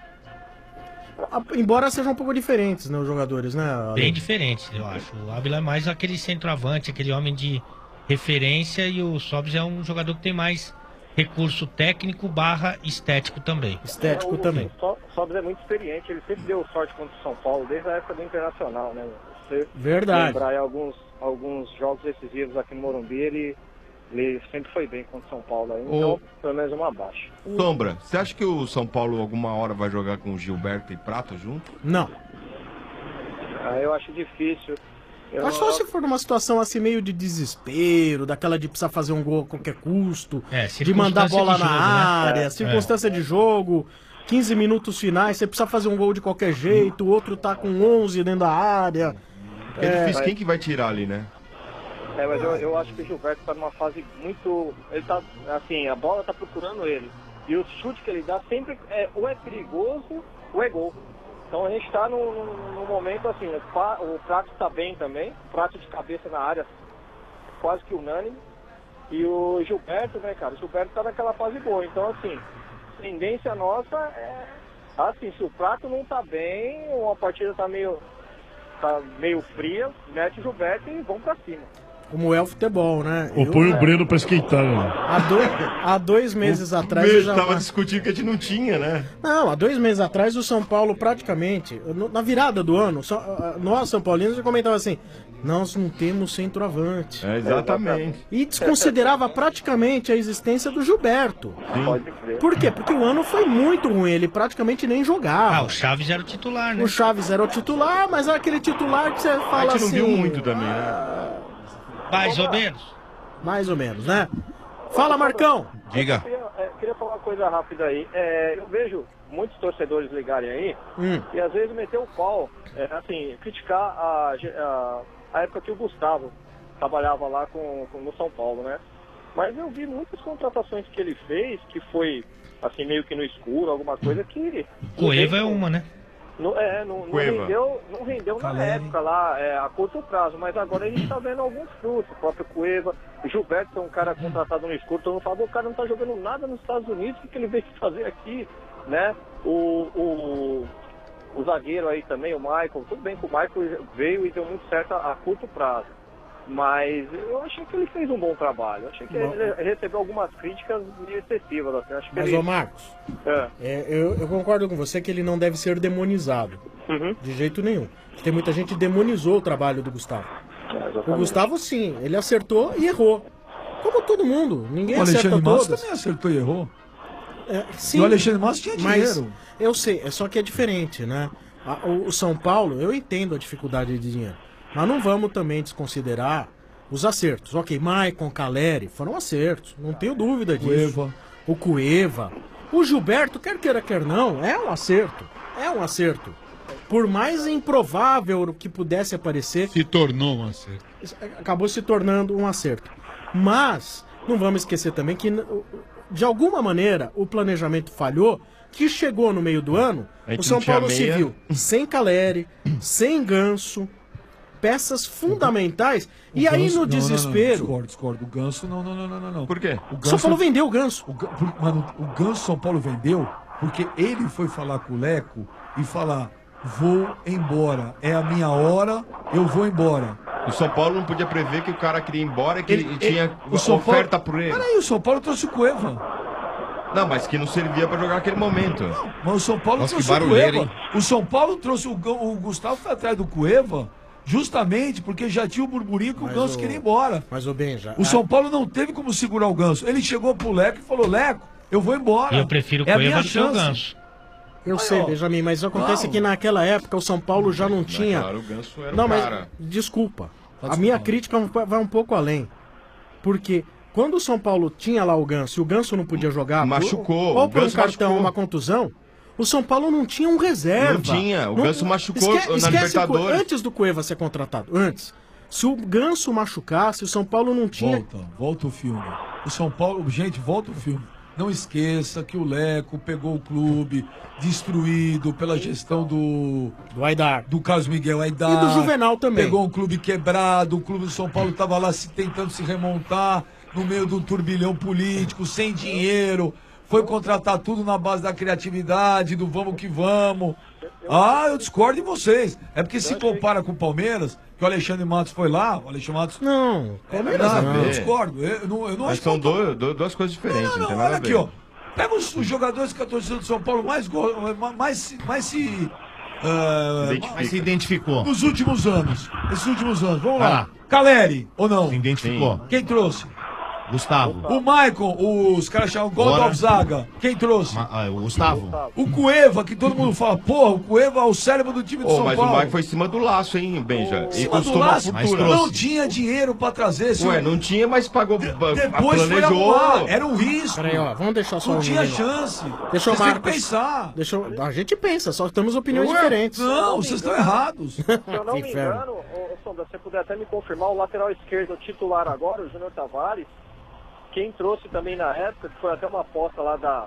Ah, embora sejam um pouco diferentes, né, os jogadores, né? Ale? Bem diferente, eu acho. O Ávila é mais aquele centroavante, aquele homem de referência, e o Sobis é um jogador que tem mais recurso técnico barra estético também. Estético É, o- também. O So- Sobis é muito experiente, ele sempre deu sorte contra o São Paulo, desde a época do Internacional, né? Você Verdade. lembrar aí alguns, alguns jogos decisivos aqui no Morumbi, ele, ele sempre foi bem contra o São Paulo. Aí, então, Ô. pelo menos uma baixa. Sombra, você acha que o São Paulo alguma hora vai jogar com o Gilberto e Prato junto? Não. Ah, eu acho difícil. Eu Acho só se for numa situação assim meio de desespero, daquela de precisar fazer um gol a qualquer custo, É, de mandar a circunstância bola de na jogo, né? área, É. circunstância de jogo, quinze minutos finais, você precisa fazer um gol de qualquer jeito, o outro tá com onze dentro da área. É, É, difícil, quem que vai tirar ali, né? É, mas eu, eu acho que o Gilberto tá numa fase muito. Ele tá. Assim, a bola tá procurando ele. E o chute que ele dá sempre é ou é perigoso ou é gol. Então a gente tá num, num- num momento assim, o, Pa- o Prato tá bem também, Prato de cabeça na área, quase que unânime. E o Gilberto, né, cara? O Gilberto tá naquela fase boa. Então, assim, tendência nossa é. Assim, se o Prato não tá bem, uma partida tá meio. tá meio fria, mete o Gilberto e vamos pra cima. como é o futebol, né? Ou Eu- põe o Breno pra esquentar, né? Há, do- há dois meses atrás A eu gente já tava discutindo que a gente não tinha, né? Não, há dois meses atrás o São Paulo praticamente, no- na virada do ano, só- ah, nós São Paulinos já comentava assim, nós não temos centroavante. É, exatamente. E desconsiderava praticamente a existência do Gilberto. Pode crer. Por quê? Porque o ano foi muito ruim, ele praticamente nem jogava. Ah, o Chaves era o titular, né? O Chaves era o titular, mas era aquele titular que você fala A gente assim... não viu muito também, né? Mais ou menos. Mais ou menos, né? Fala, Marcão. Diga. Eu queria, é, queria falar uma coisa rápida aí. É, eu vejo muitos torcedores ligarem aí Hum. e às vezes meter o pau, é, assim, criticar a, ge- a, a época que o Gustavo trabalhava lá com, com- no São Paulo, né? Mas eu vi muitas contratações que ele fez que foi, assim, meio que no escuro, alguma coisa que... Cueva é uma, né? Não, é, não, não Cueva. rendeu, não rendeu na Caleri. época lá, é, a curto prazo, mas agora a gente tá vendo alguns frutos, o próprio Cueva, o Gilberto é um cara contratado no escuro, todo mundo fala, o cara não tá jogando nada nos Estados Unidos, o que, que ele veio fazer aqui, né? O, o, o zagueiro aí também, o Michael, tudo bem que o Michael veio e deu muito certo a, a curto prazo, mas eu achei que ele fez um bom trabalho, eu achei que Bom. ele recebeu algumas críticas meio excessivas, assim, acho que Mas, ele... ô Marcos, É. é, eu, eu concordo com você que ele não deve ser demonizado. Uhum. De jeito nenhum. Tem muita gente que demonizou o trabalho do Gustavo. O Gustavo, sim, ele acertou e errou. Como todo mundo. Ninguém O acerta Alexandre Matos todas. também acertou e errou. É, sim, E o Alexandre Matos tinha mas dinheiro. eu sei, é só que é diferente, né? A- O, o São Paulo, eu entendo a dificuldade de dinheiro. Mas não vamos também desconsiderar os acertos. Ok, Maicon, Caleri, foram acertos. Não tenho dúvida disso. Cueva. O Cueva. O Gilberto, quer queira, quer não, é um acerto. É um acerto. Por mais improvável que pudesse aparecer, Se tornou um acerto. acabou se tornando um acerto. Mas, não vamos esquecer também que, de alguma maneira, o planejamento falhou, que chegou no meio do ano, A gente o São não tinha Paulo se meia. viu sem Caleri, sem Ganso, peças fundamentais, e O aí Ganso- no não, não, não, desespero... discordo, discordo. O Ganso, não, não, não, não, não, não. Por quê? O São Paulo vendeu o Ganso. O, Ga- por- mano, o Ganso São Paulo vendeu porque ele foi falar com o Leco e falar: vou embora, é a minha hora, eu vou embora. O São Paulo não podia prever que o cara queria ir embora, que ele, tinha o São oferta Paulo, por ele. Peraí, o São Paulo trouxe o Cueva. Não, mas que não servia pra jogar aquele momento. Mas o São Paulo Nossa, que trouxe o barulheira, Cueva. hein? O São Paulo trouxe o, Ga- o Gustavo foi atrás do Cueva justamente porque já tinha o burburinho que o Mas Ganso o- queria ir embora. Mas o Benja... O São Paulo não teve como segurar o Ganso. Ele chegou pro Leco e falou: Leco, eu vou embora. E eu prefiro o é a Cueva minha do que o chance. Ganso. Eu Aí, sei, ó. Benjamin, mas acontece Não. que naquela época o São Paulo já não tinha... claro, o Ganso era o não, mas cara. desculpa. Pode A minha falar. crítica vai um pouco além. Porque quando o São Paulo tinha lá o Ganso e o Ganso não podia jogar... Machucou, Ou o por um Ganso cartão, machucou. uma contusão... O São Paulo não tinha um reserva. Não tinha, o Ganso machucou na o Cue- Libertadores. Antes do Cueva ser contratado, antes. Se o Ganso machucasse, o São Paulo não tinha... Volta, volta o filme. O São Paulo, gente, volta o filme. Não esqueça que o Leco pegou o clube destruído pela gestão do. Do Aidar. Do Carlos Miguel Aidar. E do Juvenal também. Pegou um clube quebrado, o clube do São Paulo estava lá se, tentando se remontar no meio de um turbilhão político, sem dinheiro. Foi contratar tudo na base da criatividade, do vamos que vamos. Ah, eu discordo de vocês. É porque se compara com o Palmeiras, que o Alexandre Matos foi lá, o Alexandre Matos. Não, é Palmeiras verdade, não. eu discordo. Eu, eu não, eu não Mas acho são que dois- dois- duas coisas diferentes, não, não, tem não, nada olha a aqui, ver. ó. Pega os, os jogadores que a torcida do São Paulo mais, go- mais, se- mais se. ah, Identifica. Mas se identificou. Nos últimos anos. Esses últimos anos. Vamos Vai lá. lá. Caleri, ou não? Se identificou. Quem trouxe? Gustavo. O Maicon, os caras chamam God Bora. of Zaga. Quem trouxe? Ma- ah, o Gustavo. O Cueva, que todo mundo fala, porra, o Cueva é o cérebro do time do Ô, São mas Paulo. o Mike foi em cima do laço, hein, Benja? E Cima do custou uma laço, fortuna. não tinha dinheiro pra trazer. Se Ué, o- não tinha, mas pagou. Depois foi planejou. arrumar, era um risco. Peraí, ó, vamos deixar só Não um tinha menino. chance. Deixa eu Vocês têm que Marcos. pensar. Deixa eu... A gente pensa, só temos opiniões Ué, diferentes. não, vocês estão errados. Se eu não me Inferno. engano, ô, ô, Sombra, se você puder até me confirmar, o lateral esquerdo titular agora, o Júnior Tavares, quem trouxe também na época, que foi até uma aposta lá da,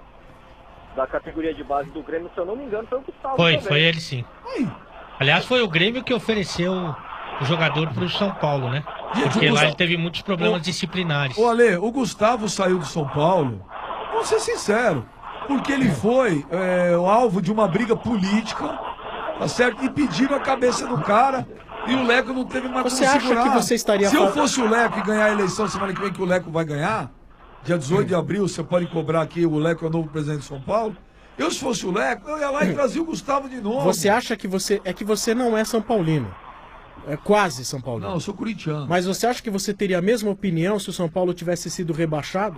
da categoria de base do Grêmio, se eu não me engano, foi o Gustavo Foi, também. foi ele sim. Aliás, foi o Grêmio que ofereceu o jogador pro São Paulo, né? Gente, Porque o lá Gustavo- ele teve muitos problemas Ô, disciplinares. Ô, Ale, o Gustavo saiu do São Paulo, vamos ser sinceros, porque ele foi é, o alvo de uma briga política, tá certo? E pediram a cabeça do cara E o Leco não teve mais Você como acha segurar. que você estaria Se eu fa- fosse o Leco e ganhar a eleição semana que vem, que o Leco vai ganhar, dia dezoito de abril, você pode cobrar aqui, o Leco é o novo presidente de São Paulo. Eu, se fosse o Leco, eu ia lá e trazia o Gustavo de novo. Você acha que você. É que você não é São Paulino. É quase São Paulino. Não, eu sou corintiano. Mas você acha que você teria a mesma opinião se o São Paulo tivesse sido rebaixado?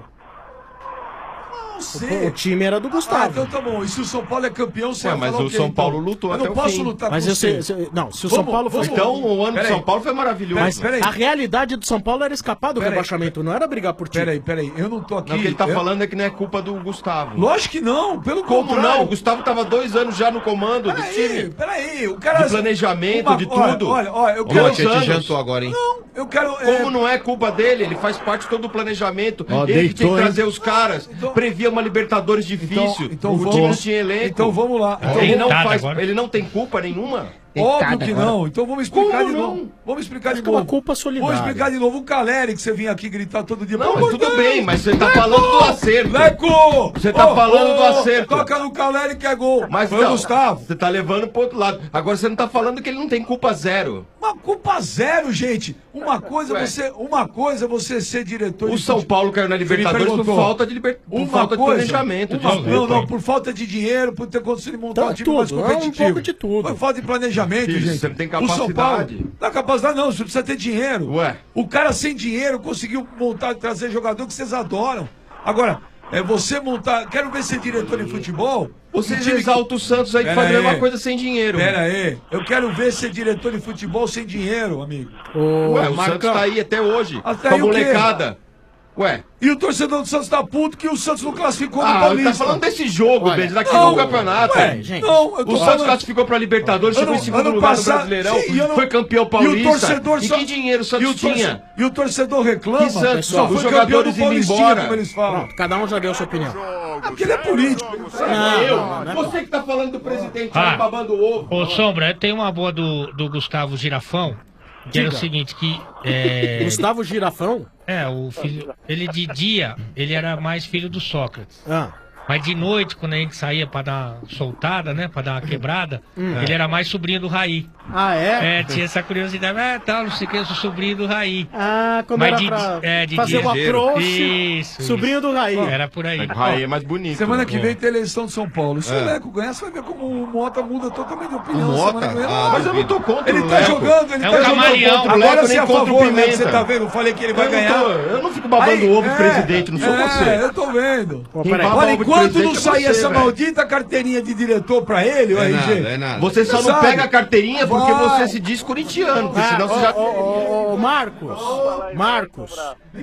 Não O, sei. o time era do Ah, Gustavo. então tá bom. E se o São Paulo é campeão, você Ué, vai mas falar o quê, São então? Paulo lutou Eu até não o posso fim. lutar Mas com eu sei, você. se- não, se o São Vamos- Paulo fosse. vamos- Então o ano do Peraí. São Paulo foi maravilhoso. Mas peraí. A realidade do São Paulo era escapar do Peraí. rebaixamento, não era brigar por time. Peraí, peraí. Eu não tô aqui. Não, o que ele tá eu- falando é que não é culpa do Gustavo. Lógico que não, pelo Como contrário. não? O Gustavo tava dois anos já no comando do Peraí, time. peraí. O cara... De planejamento, Uma- de olha, tudo. Olha, olha, eu Ô, quero... Monte, a gente jantou agora, hein? Não, eu quero... Como não é culpa dele? Ele faz parte todo do planejamento. Ó, ele que tinha deitou, que trazer hein? os caras. Previa uma Libertadores difícil. então o vamos- time não tinha elenco. então vamos lá. Então ele, não vamos- faz, agora. ele não tem culpa nenhuma? Óbvio que não. Então vamos explicar Como de não? novo. Vamos explicar Acho de que é uma novo. culpa solidária. Vamos explicar de novo. O Caleri que você vinha aqui gritar todo dia. Não, pelo mas amor de tudo Deus. bem, mas você tá Leco! falando do acerto. Leco! Você tá Ô, falando do ô, acerto. Toca no Caleri que é gol. Mas Foi o não, Gustavo. você tá levando pro outro lado. Agora você não tá falando que ele não tem culpa zero. Uma culpa zero, gente. Uma coisa Ué. você, uma coisa é você ser diretor O de São fute- Paulo caiu na Você me Libertadores por perguntou. falta de, liber... por Uma falta de coisa, planejamento. uma- desculpa. não, não, por falta de dinheiro, por ter conseguido montar Então, um time mais tudo, é um competitivo. pouco de tudo. Foi falta de planejamento, Filho, gente. você não tem O São Paulo, capacidade. não é capacidade não, você precisa ter dinheiro. Ué. O cara sem dinheiro conseguiu montar, trazer jogador que vocês adoram. Agora, é você montar, quero ver ser diretor de futebol. Você um time que- exalta o Santos aí que Pera faz a aí. mesma coisa sem dinheiro. Pera aí, eu quero ver ser diretor de futebol sem dinheiro, amigo. Ô, Ué, o Marcão, Santos tá aí até hoje. Até com a aí o quê? molecada. Ué. E o torcedor do Santos tá puto que o Santos não classificou no Ah, ele Paulista. tá falando desse jogo, Olha, Pedro, daqui não, no campeonato. ué, gente. não, eu tô O Santos falando- classificou pra Libertadores, chegou em Ano- segundo ano lugar passado- no Brasileirão, sim, e ano- foi campeão E o paulista. torcedor E só- que dinheiro o e Santos o torce- tinha? E o torcedor reclama. Que Santos, só os foi jogadores campeão do indo Paulistinha, embora. como eles falam. Pronto, cada um já deu a sua opinião. Ah, porque ele é político. Não, Eu? não, não. Você que tá falando do presidente Ah. aí babando o ovo. Ô, Sombra, tem uma boa do, do Gustavo Girafão, que era o Diga. seguinte, que... É, Gustavo Girafão? é, o filho... Ele de dia, ele era mais filho do Sócrates. Ah. Mas de noite, quando a gente saía pra dar uma soltada, né? Pra dar uma quebrada, ele era mais sobrinho do Raí. Ah, é? É, tinha essa curiosidade. Ah, tal, não sei o que, eu sou sobrinho do Raí. Ah, como Mas era de- pra é, de fazer dia. o approach, Isso, sobrinho do Raí. Era por aí. O Raí é mais bonito. Semana que É. vem tem eleição de São Paulo. Se É. o Leco ganhar, você vai ver como o Mota muda totalmente de opinião. O Mota? semana que vem. Ah, Mas eu não tô contra Ele o tá Leco. jogando, ele É tá um jogando camaleão. contra o Agora Leco, nem você é a contra o favor, né? Pimenta. Você tá vendo? Eu falei que ele vai Eu não, ganhar. tô, eu não fico babando Aí, o ovo é, do presidente, não sou é, você. eu tô vendo. Pô, Quem peraí. baba Olha, ovo do enquanto não presidente é sair você, essa velho. maldita carteirinha de diretor pra ele, o É R G. nada, é nada. Você só não sabe. pega a carteirinha porque Vai. você se diz corintiano, porque Ah, senão você ô, já... ô, ô, ô, Marcos, Marcos,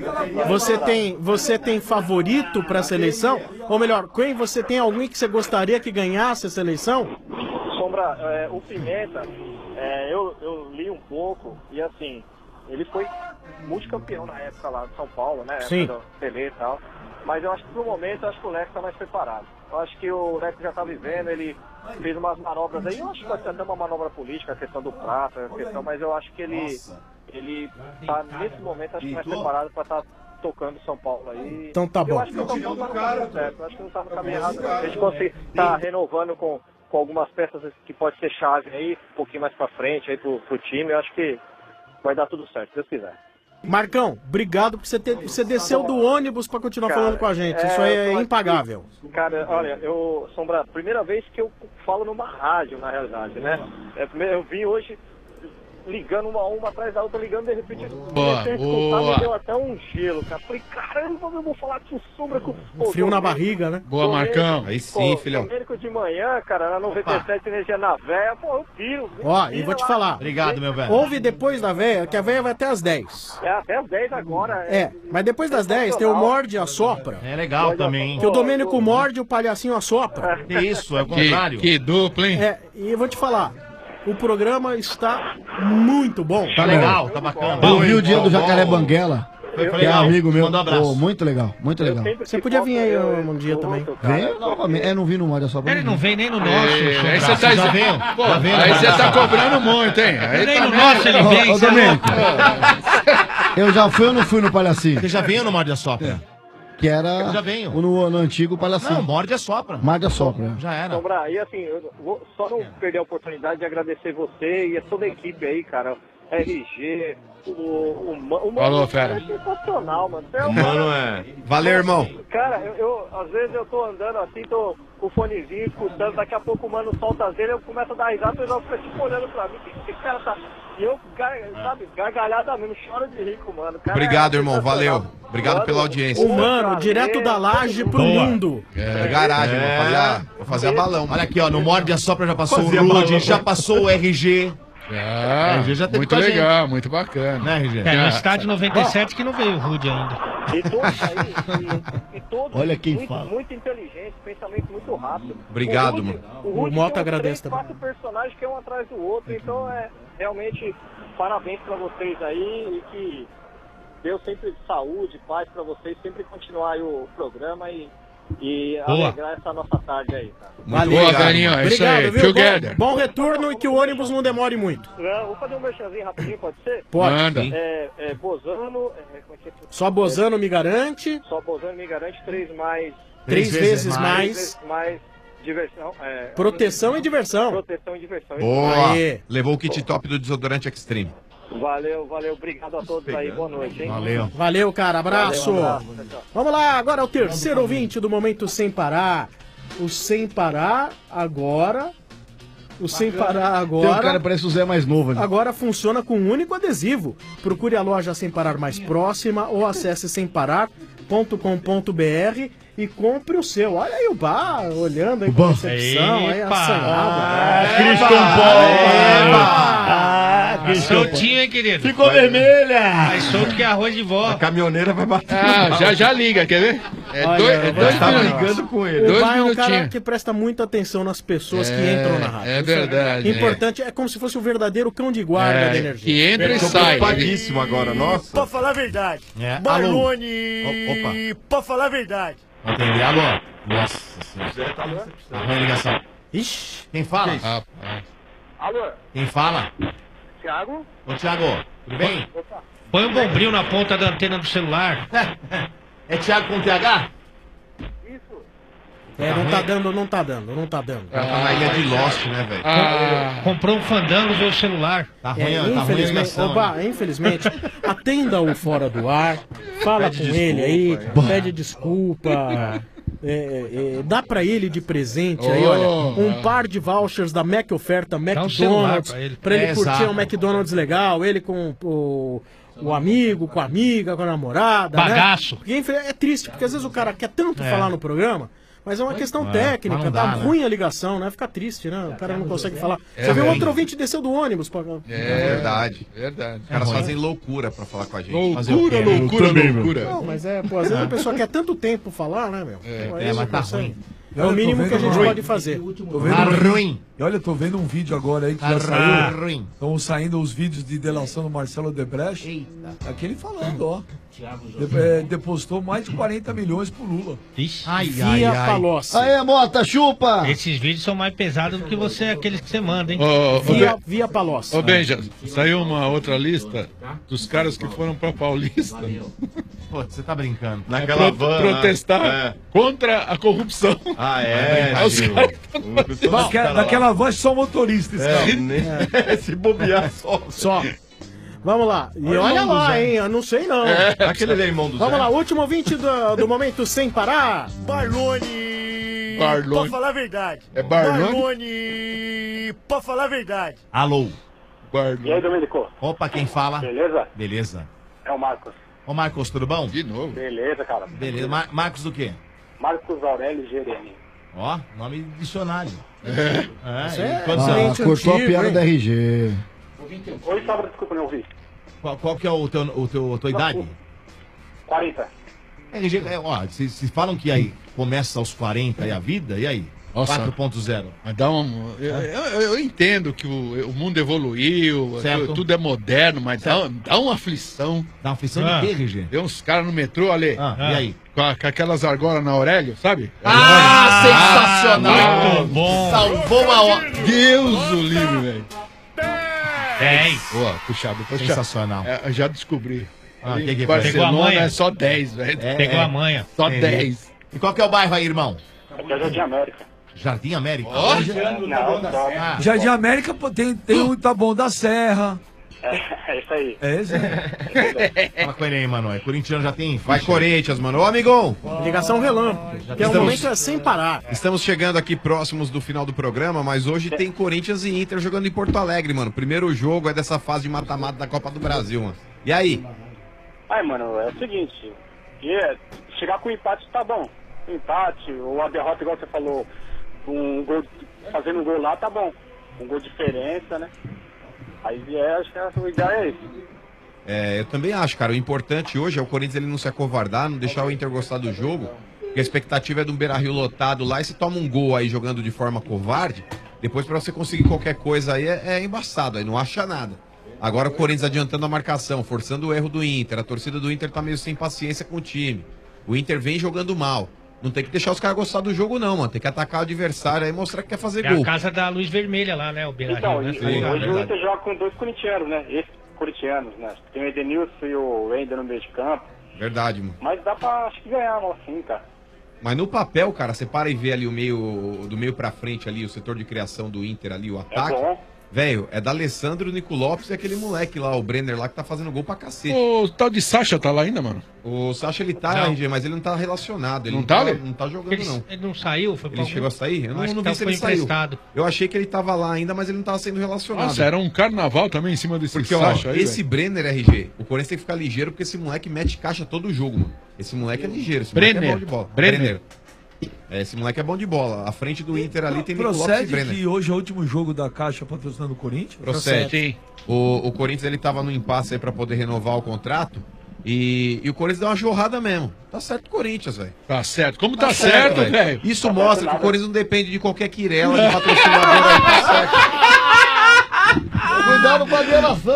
você tem, você tem favorito pra essa eleição? Ou melhor, quem você tem alguém que você gostaria que ganhasse essa eleição? Sombra, é, o Pimenta, é, eu, eu li um pouco e assim, ele foi multicampeão na época lá de São Paulo, né? Sim. Época do Pelé e tal. Mas eu acho que pro momento, eu acho que o Leco tá mais preparado. Eu acho que o Leco já tá vivendo, ele fez umas manobras aí. Eu acho que vai ser até uma manobra política, a questão do prata, a questão, mas eu acho que ele, ele tá nesse momento, acho que mais preparado pra estar tocando São Paulo aí. Então tá Eu bom. acho que o São Paulo tá no caminho certo, eu acho que não tá no caminho errado, não. A gente consegue tá renovando com, com algumas peças que pode ser chave aí, um pouquinho mais pra frente aí pro, pro time, eu acho que vai dar tudo certo, se Deus quiser. Marcão, obrigado por você ter, você desceu do ônibus pra continuar Cara, falando com a gente. é, Isso aí eu tô é aqui. impagável. Cara, olha, eu, Sombra, primeira vez que eu falo numa rádio, na realidade, né? É, primeiro, eu vim hoje ligando uma a uma atrás da outra, ligando, de repente, Boa, comecei a escutar, boa. me deu até um gelo, cara. Falei, caramba, eu vou falar com Sombra, com Um frio na barriga, né? Boa, Marcão. Aí sim, Pô, filhão. Domênico de manhã, cara, na noventa e sete, energia na véia, pô, eu piro. Ó, Vira e vou te lá. falar. Obrigado, meu velho. Ouve depois da véia, que a véia vai até as dez. É, até as dez agora. É, mas depois das dez tem o morde e assopra. É legal também, hein? Que o Domênico morde e o palhacinho assopra. Que isso, é o Que, contrário. que dupla, hein? É, e eu vou te falar, o programa está muito bom. Tá legal, tá bacana. Eu vi o dia do Jacaré Banguela, Foi que é legal. amigo meu. Manda um abraço. Pô, muito legal, muito legal. Você podia vir aí um dia também. Vem novamente. É, não vi no Morde só pra Ele não vem nem no nosso. É, Sombra. aí você tá, Já veio? Pô, Já veio, aí né? você tá cobrando muito, hein? Aí Nem tá no vendo? nosso ele vem. Ô, ô, você é Domênico, louco. eu já fui ou não fui no Palhacinho? Você já veio no Morde a Sopra? Que era Eu já venho. no, no antigo Palhacinho. Não, morde a sopra. Morde a sopra. Já era. Sombra, e assim, eu vou só não perder a oportunidade de agradecer você e a toda a equipe aí, cara. R G, o, o, Ma- o Mano, Falou, cara, fera. é sensacional, mano. Você é um Mano, cara- é. Valeu, irmão. Cara, eu, eu- às vezes eu tô andando assim, tô com o fonezinho escutando, daqui a pouco o mano solta as dele, eu começo a dar risada, o pessoal fica tipo olhando pra mim, o que que esse cara tá... E eu, gar- sabe, gargalhada mesmo, choro de rico, mano. O cara Obrigado, é irmão. sensacional. Valeu. Obrigado pela audiência. O mano, direto da laje pro Boa. mundo. É, garagem, vou fazer a, vou fazer a balão. Olha aqui, ó, no Morde a Sopra já passou Fazia o Rude, balão. já passou o R G. Ah, R G já teve muito com a gente. legal, muito bacana. Né, R G? É, no estádio noventa e sete que não veio o Rude ainda. E todos aí, e, e todos Olha quem muito, fala. muito inteligentes, pensamento muito rápido. Obrigado, o Rude, mano. O, O Rude Mota tem uns agradece três, também. quatro personagens que é um atrás do outro, então é realmente parabéns pra vocês aí e que Deus sempre saúde, paz pra vocês, sempre continuar aí o programa e, e Boa. alegrar essa nossa tarde aí, cara. Valeu, boa, cara. Carinho, é isso aí. viu? Together. Bom, bom retorno e que o ônibus não demore muito. É, vou fazer um merchanzinho rapidinho, pode ser? Pode. Manda. É, é Bozano, é, como é que é? Só Bozano me garante. Só Bozano me garante três mais... Três vezes Três mais. vezes mais diversão. É, Proteção e diversão. Proteção e diversão. Boa. Aê. Levou o kit top do desodorante Extreme. Valeu, valeu. Obrigado a todos aí. Boa noite, hein? Valeu. Valeu, cara. Abraço. Valeu, um abraço, tchau, tchau. Vamos lá, agora é o terceiro ouvinte do Momento Sem Parar. O Sem Parar agora. O Sem Parar Tem um agora. cara que parece o Zé mais novo ali. Agora funciona com um único adesivo. Procure a loja Sem Parar mais próxima ou acesse sem parar ponto com ponto b r e compre o seu. Olha aí o bar, olhando aí com a recepção, aí Epa! assanhado. Ah, Christian Paul! Ah, Christian Soltinho, hein, querido? Ficou vermelha! Mais solto que arroz de vó. A caminhoneira vai bater. Ah, já já liga, quer ver? É Olha, dois, eu é vou dois te falar. minutinhos. brigando com ele. O Dois Bar é um cara minutinhos. que presta muita atenção nas pessoas que É, entram na rádio. é Isso verdade, é. Importante, é como se fosse o verdadeiro cão de guarda É, da energia. que entra e Tô sai. preocupadíssimo agora, nossa. Pra falar a verdade. É, alô. Barlone. O- opa. Pra falar a verdade. Entendi, alô? Nossa senhora. Tá ruim a ligação. Ixi. Quem fala? Rapaz. Alô, Quem fala? Thiago? Ô, Thiago, tudo bem? Põe um bombril na ponta da antena do celular. É Thiago com T H? Isso. É, não tá dando, não tá dando, não tá dando. Tá na ilha de Lost, né, velho? Ah, Comprou um fandango, veio o celular. Tá ruim, É, tá ruim a infelizmente, ligação. oba, hein? infelizmente, atenda-o fora do ar, fala Pede com desculpa, ele aí, é. pede desculpa, é, é, dá pra ele de presente aí, Oh, olha, um ah. par de vouchers da Mac Oferta Dá um celular McDonald's, pra ele. pra ele É, curtir exato. um McDonald's legal, ele com o, o amigo, com a amiga, com a namorada, né? Bagaço. Porque enfim, é triste, porque às vezes o cara quer tanto É. falar no programa, mas é uma questão É, técnica, mas não tá dá, né? ruim a ligação, né? Fica triste, né? O cara não consegue falar. É Você viu ruim. outro ouvinte desceu do ônibus. Pra... É verdade. verdade. Os caras ruim. fazem loucura pra falar com a gente. Fazer o Loucura, quê, né? loucura, Eu também, loucura. Não, mas é, pô, às vezes a pessoa quer tanto tempo pra falar, né, meu? Pô, aí É, mas não tá consegue. ruim. É o mínimo que a gente Ruim. pode fazer. Tô vendo Tá um- ruim. E olha, eu tô vendo um vídeo agora aí que já Tá saiu. ruim. Estão saindo os vídeos de delação do Marcelo Debrecht. Eita. Aquele falando, ó. De- é, depositou mais de quarenta milhões pro Lula. Ixi. Ai, ai, Via ai. Palocci. Aê, Mota, chupa! Esses vídeos são mais pesados do que você, aqueles que você manda, hein? Ô, ô, Via, Ben- via Palocci. Ô, Benja, saiu uma outra lista dos caras que foram pra Paulista Pô, você tá brincando. Naquela pro- van. protestar É. contra a corrupção. Ah, é. Aí os tio. caras O- Naquela, naquela van só motorista esse É, cara. nem- Se bobear só. Só. Vamos lá. E Olha o olha irmão do lá, Zé. hein? Eu não sei não. É, aquele ali é irmão do Vamos Zé. lá, último ouvinte do, do Momento Sem Parar. Barlone. Barlone. Pra falar a verdade. É Barlone? Barlone. Pra falar a verdade. Alô? E aí, Domenico? Opa, quem fala? Beleza? Beleza. É o Marcos. Ô, Marcos, tudo bom? De novo. Beleza, cara. Beleza. Mar- Marcos do quê? Marcos Aurélio Gereni. Ó, nome de dicionário. É, Isso e é- quantos Ah, anos? cortou a antigo, piada hein? da R G. Oi, Sobra, desculpa, não ouvi. Qual, qual que é o teu, o teu, a tua idade? quarenta. R G, é, ó, se, se falam que aí começa aos quarenta e a vida, e aí? Nossa. quatro ponto zero. Mas dá um, eu, eu- eu entendo que o, o mundo evoluiu, Certo. tu- tudo é moderno, mas dá, dá uma aflição. Dá uma aflição Ah. de quê, R G? Tem uns caras no metrô ali, Ah, e aí? com, a- com aquelas argolas na Aurélio, sabe? Ah, sensacional! Muito bom. Salvou a hora! Deus o livre, velho. dez. Boa, puxado, puxado. Sensacional. É, eu já descobri. Ah, que que foi? Barcelona é só dez, velho. É, Pegou é. a manha. Só Entendi. dez. E qual que é o bairro aí, irmão? Aqui é Jardim América. Jardim América? Ó, Não, não. Ah. Jardim América pô, tem, tem um Itabão da Serra. É, é isso aí. É esse? Fala com ele aí, mano. É corintiano já tem. Vai, Corinthians, mano. Ô, amigão. Ligação relâmpago. Que é o Estamos- momento é sem parar. Estamos chegando aqui próximos do final do programa, mas hoje tem Corinthians e Inter jogando em Porto Alegre, mano. Primeiro jogo é dessa fase de mata-mata da Copa do Brasil, mano. E aí? Ai, mano, é o seguinte. é, chegar com empate tá bom. Empate, ou a derrota, igual você falou, um gol, fazendo um gol lá tá bom. Um gol de diferença, né? Aí é, acho que a ideia é isso. É, eu também acho, cara. O importante hoje é o Corinthians ele não se acovardar, não deixar o Inter gostar do jogo. Porque a expectativa é de um Beira-Rio lotado lá e se toma um gol aí jogando de forma covarde, depois pra você conseguir qualquer coisa aí é, é embaçado, aí não acha nada. Agora o Corinthians adiantando a marcação, forçando o erro do Inter. A torcida do Inter tá meio sem paciência com o time. O Inter vem jogando mal. Não tem que deixar os caras gostar do jogo, não, mano. Tem que atacar o adversário aí e mostrar que quer fazer É gol. a casa da luz vermelha lá, né? O Beira Então, Rio, né? e- Tá ligado, hoje né? o Inter joga com dois corintianos, né? Ex-corintianos, né? Tem o Edenilson e o Wender no meio de campo. Verdade, mano. Mas dá pra, acho que ganhar, assim, cara. Mas no papel, cara, você para e vê ali o meio, do meio pra frente ali, o setor de criação do Inter ali, o ataque. bom. Velho, é da Alessandro, Nico Lopes e aquele moleque lá, o Brenner lá, que tá fazendo gol pra cacete. O tal de Sacha tá lá ainda, mano? O Sacha, ele tá, Não. R G, mas ele não tá relacionado. Ele Não não, tá, tá, Lê? não tá jogando, Ele, não. ele não saiu? Foi pra Ele algum- chegou a sair? Eu não, Acho não que vi se foi ele saiu. emprestado. Eu achei que ele tava lá ainda, mas ele não tava sendo relacionado. Nossa, era um carnaval também em cima desse Porque, ó, Sacha aí, esse velho. Brenner, R G, o Corinthians tem que ficar ligeiro porque esse moleque mete caixa todo jogo, mano. Esse moleque é ligeiro, esse moleque é Brenner. bom de bola. Brenner. É, esse moleque é bom de bola. À frente do Inter ali tem Nico Lopes e Procede Brenner. que hoje é o último jogo da Caixa patrocinando o Corinthians? Procede. Sim. O, o Corinthians ele tava no impasse aí pra poder renovar o contrato e, e o Corinthians deu uma jorrada mesmo. Tá certo o Corinthians, velho. Tá certo. Como tá, certo, velho? Isso mostra que o Corinthians não depende de qualquer quirela de patrocinador aí, tá certo. Cuidado com a delação,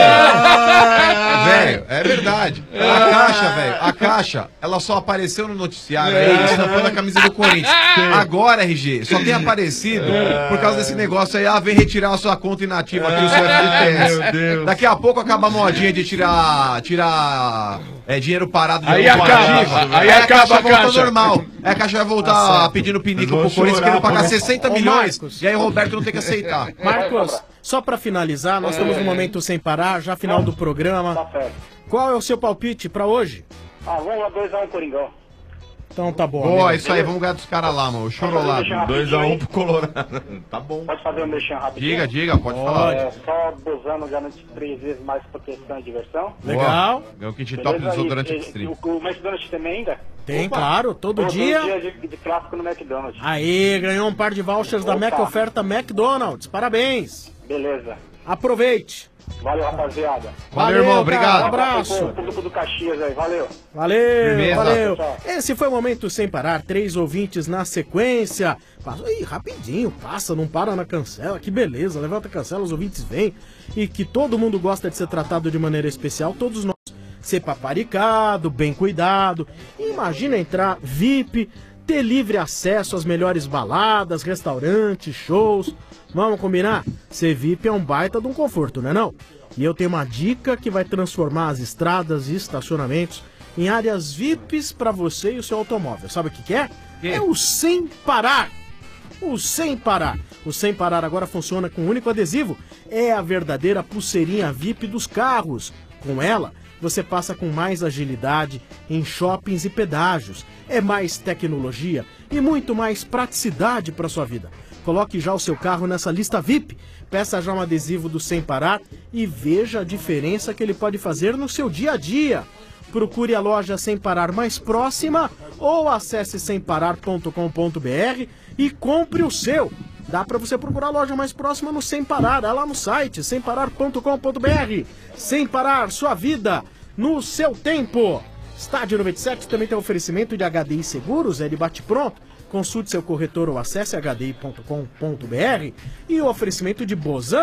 Velho, é verdade. A Caixa, velho, a Caixa, ela só apareceu no noticiário aí, estampando a camisa do Corinthians. Agora, R G, só tem aparecido por causa desse negócio aí, ah, vem retirar a sua conta inativa aqui, o seu F G T S. Meu Deus. Daqui a pouco acaba a modinha de tirar, tirar é, dinheiro parado de Aí novo com a acaba, ativa. aí a acaba Caixa a volta Caixa. normal. Aí a Caixa vai voltar pedindo pinico Eles vão pro Corinthians, chorar, querendo pagar pô. sessenta Ô, milhões, Marcos. e aí o Roberto não tem que aceitar. Marcos, só pra finalizar, nós estamos no momento sem parar, já final do programa. Tá certo. Qual é o seu palpite pra hoje? Ah, vamos lá, dois a um Coringão. Então tá bom. Boa, amigo. isso aí, vamos ganhar dos caras lá, mano. Chorolado. dois a um pro Colorado. Tá bom. Pode fazer um mexão rapidinho? Diga, diga, pode falar. É, só Bozano garante três vezes mais proteção e diversão. Legal. É o kit top do Beleza? desodorante E- e- Extreme. O, o McDonald's tem ainda? Tem, Opa. claro, todo Todo dia. dia de, de clássico no McDonald's. Aí, ganhou um par de vouchers da Opa. Mac Oferta McDonald's. Parabéns. Beleza. Aproveite. Valeu, rapaziada. Valeu, irmão, cara, obrigado. Um abraço. Pro público do Caxias aí, valeu. Valeu, Firmeza. valeu. Tchau. Esse foi o Momento Sem Parar. Três ouvintes na sequência. Passou aí rapidinho, passa, não para na cancela. Que beleza, levanta a cancela, os ouvintes vêm. E que todo mundo gosta de ser tratado de maneira especial. Todos nós. Ser paparicado, bem cuidado. Imagina entrar V I P, ter livre acesso às melhores baladas, restaurantes, shows. Vamos combinar? Ser V I P é um baita de um conforto, não é não? E eu tenho uma dica que vai transformar as estradas e estacionamentos em áreas V I Ps para você e o seu automóvel. Sabe o que que é? É o Sem Parar. O Sem Parar. O Sem Parar agora funciona com um único adesivo. É a verdadeira pulseirinha V I P dos carros. Com ela, você passa com mais agilidade em shoppings e pedágios. É mais tecnologia e muito mais praticidade para sua vida. Coloque já o seu carro nessa lista V I P. Peça já um adesivo do Sem Parar e veja a diferença que ele pode fazer no seu dia a dia. Procure a loja Sem Parar mais próxima ou acesse sem parar ponto com ponto br e compre o seu. Dá para você procurar a loja mais próxima no Sem Parar, é lá no site sem parar ponto com ponto br. Sem Parar, sua vida no seu tempo. Estádio noventa e sete também tem oferecimento de H D I Seguros, é de bate-pronto. Consulte seu corretor ou acesse h d i ponto com ponto br. E o oferecimento de Bozano.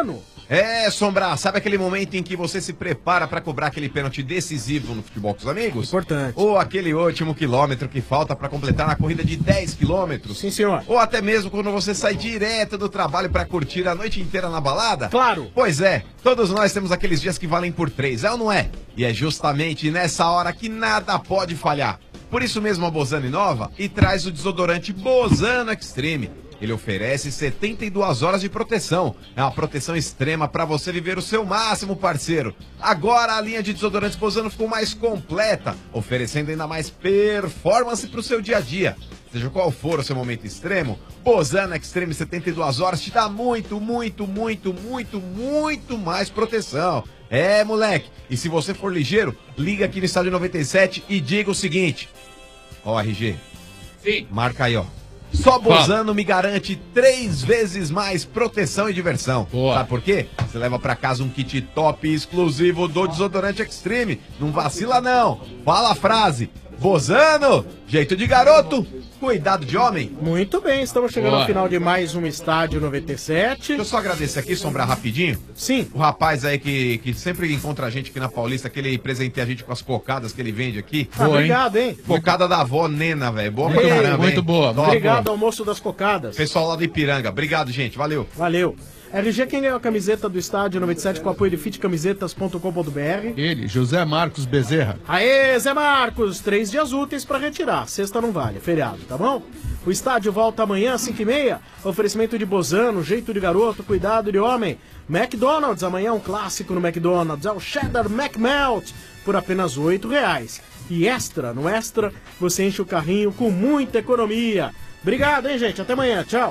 É, Sombra, sabe aquele momento em que você se prepara pra cobrar aquele pênalti decisivo no futebol com os amigos? Importante. Ou aquele último quilômetro que falta pra completar na corrida de dez quilômetros? Sim, senhor. Ou até mesmo quando você sai direto do trabalho pra curtir a noite inteira na balada? Claro. Pois é, todos nós temos aqueles dias que valem por três, é ou não é? E é justamente nessa hora que nada pode falhar. Por isso mesmo a Bozano inova e traz o desodorante Bozano Extreme. Ele oferece setenta e duas horas de proteção. É uma proteção extrema para você viver o seu máximo, parceiro. Agora a linha de desodorantes Bozano ficou mais completa, oferecendo ainda mais performance para o seu dia a dia. Seja qual for o seu momento extremo, Bozano Extreme setenta e duas horas te dá muito, muito, muito, muito, muito mais proteção. É, moleque. E se você for ligeiro, liga aqui no Estádio noventa e sete e diga o seguinte. Ó, R G. Sim. Marca aí, ó. Só Bozano me garante três vezes mais proteção e diversão. Boa. Sabe por quê? Você leva pra casa um kit top exclusivo do Desodorante Extreme. Não vacila não. Fala a frase. Bozano, jeito de garoto, cuidado de homem. Muito bem, estamos chegando Boa. ao final de mais um Estádio noventa e sete. Deixa eu só agradecer aqui, Sombra, rapidinho. Sim. O rapaz aí que, que sempre encontra a gente aqui na Paulista, que ele presenteia a gente com as cocadas que ele vende aqui. Ah, obrigado, hein? Cocada da avó Nena, velho. Boa pra Ei, caramba, muito hein? boa. Top. Obrigado, almoço das cocadas. Pessoal lá do Ipiranga, obrigado, gente. Valeu. Valeu. R G, quem ganhou a camiseta do Estádio noventa e sete com apoio de fit camisetas ponto com ponto b r? Ele, José Marcos Bezerra. Aê, Zé Marcos, três dias úteis pra retirar. Sexta não vale, feriado, tá bom? O estádio volta amanhã às cinco e meia. Oferecimento de Bozano, jeito de garoto, cuidado de homem. McDonald's, amanhã um clássico no McDonald's. É o Cheddar McMelt, por apenas oito reais. E Extra, no Extra, você enche o carrinho com muita economia. Obrigado, hein, gente? Até amanhã. Tchau.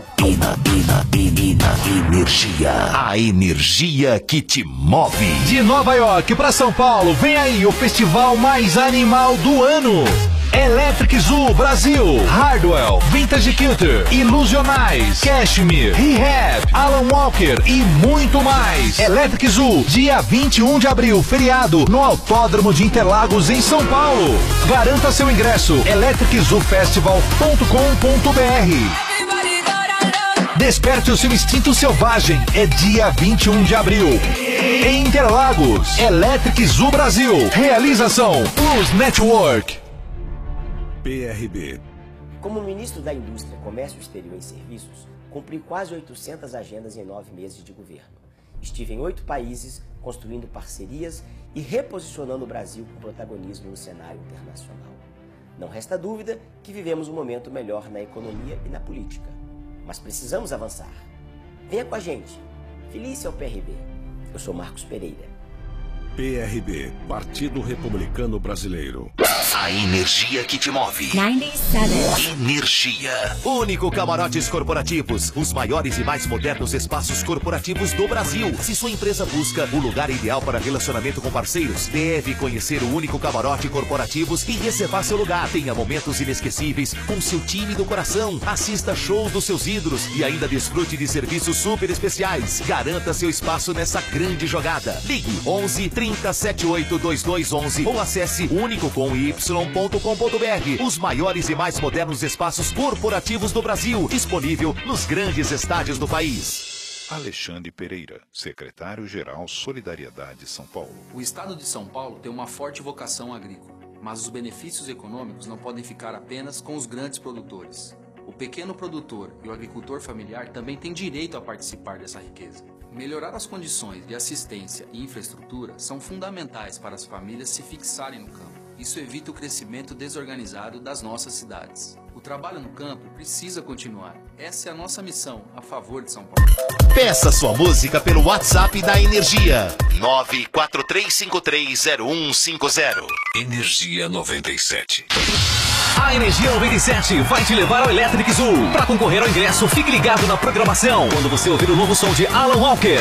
Energia. A energia que te move. De Nova York para São Paulo, vem aí o festival mais animal do ano. Electric Zoo Brasil, Hardwell, Vintage Culture, Illusionize, Cashmere, Rehab, Alan Walker e muito mais. Electric Zoo, dia vinte e um de abril, feriado, no Autódromo de Interlagos, em São Paulo. Garanta seu ingresso, electric zoo festival ponto com ponto b r. Desperte o seu instinto selvagem, é dia vinte e um de abril. Em Interlagos, Electric Zoo Brasil, realização Plus Network. P R B. Como ministro da Indústria, Comércio Exterior e Serviços, cumpri quase oitocentas agendas em nove meses de governo. Estive em oito países, construindo parcerias e reposicionando o Brasil com protagonismo no cenário internacional. Não resta dúvida que vivemos um momento melhor na economia e na política. Mas precisamos avançar. Venha com a gente. Feliz ao P R B. Eu sou Marcos Pereira. P R B, Partido Republicano Brasileiro. A energia que te move. noventa e sete. Energia. Único Camarotes Corporativos, os maiores e mais modernos espaços corporativos do Brasil. Se sua empresa busca o lugar ideal para relacionamento com parceiros, deve conhecer o Único Camarote Corporativos e reservar seu lugar. Tenha momentos inesquecíveis com seu time do coração. Assista shows dos seus ídolos e ainda desfrute de serviços super especiais. Garanta seu espaço nessa grande jogada. Ligue onze, trinta, setenta e oito, vinte e dois onze ou acesse único com y ponto com ponto b r. Os maiores e mais modernos espaços corporativos do Brasil, disponível nos grandes estádios do país. Alexandre Pereira, secretário-geral Solidariedade São Paulo. O estado de São Paulo tem uma forte vocação agrícola, mas os benefícios econômicos não podem ficar apenas com os grandes produtores. O pequeno produtor e o agricultor familiar também têm direito a participar dessa riqueza. Melhorar as condições de assistência e infraestrutura são fundamentais para as famílias se fixarem no campo. Isso evita o crescimento desorganizado das nossas cidades. O trabalho no campo precisa continuar. Essa é a nossa missão a favor de São Paulo. Peça sua música pelo WhatsApp da Energia. nove quatro três cinco três zero um cinco zero. Energia noventa e sete. A Energia noventa e sete vai te levar ao Electric Zoo. Para concorrer ao ingresso, fique ligado na programação quando você ouvir o novo som de Alan Walker.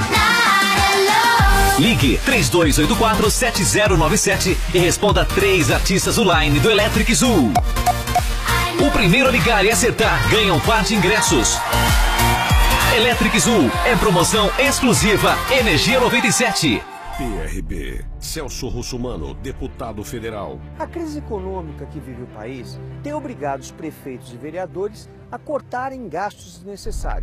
Ligue três dois oito quatro, sete zero nove sete e responda três artistas online do Electric Zoo. O primeiro a ligar e acertar ganha um par de ingressos. Electric Zoo é promoção exclusiva Energia noventa e sete. P R B. Celso Russomano, deputado federal. A crise econômica que vive o país tem obrigado os prefeitos e vereadores a cortarem gastos desnecessários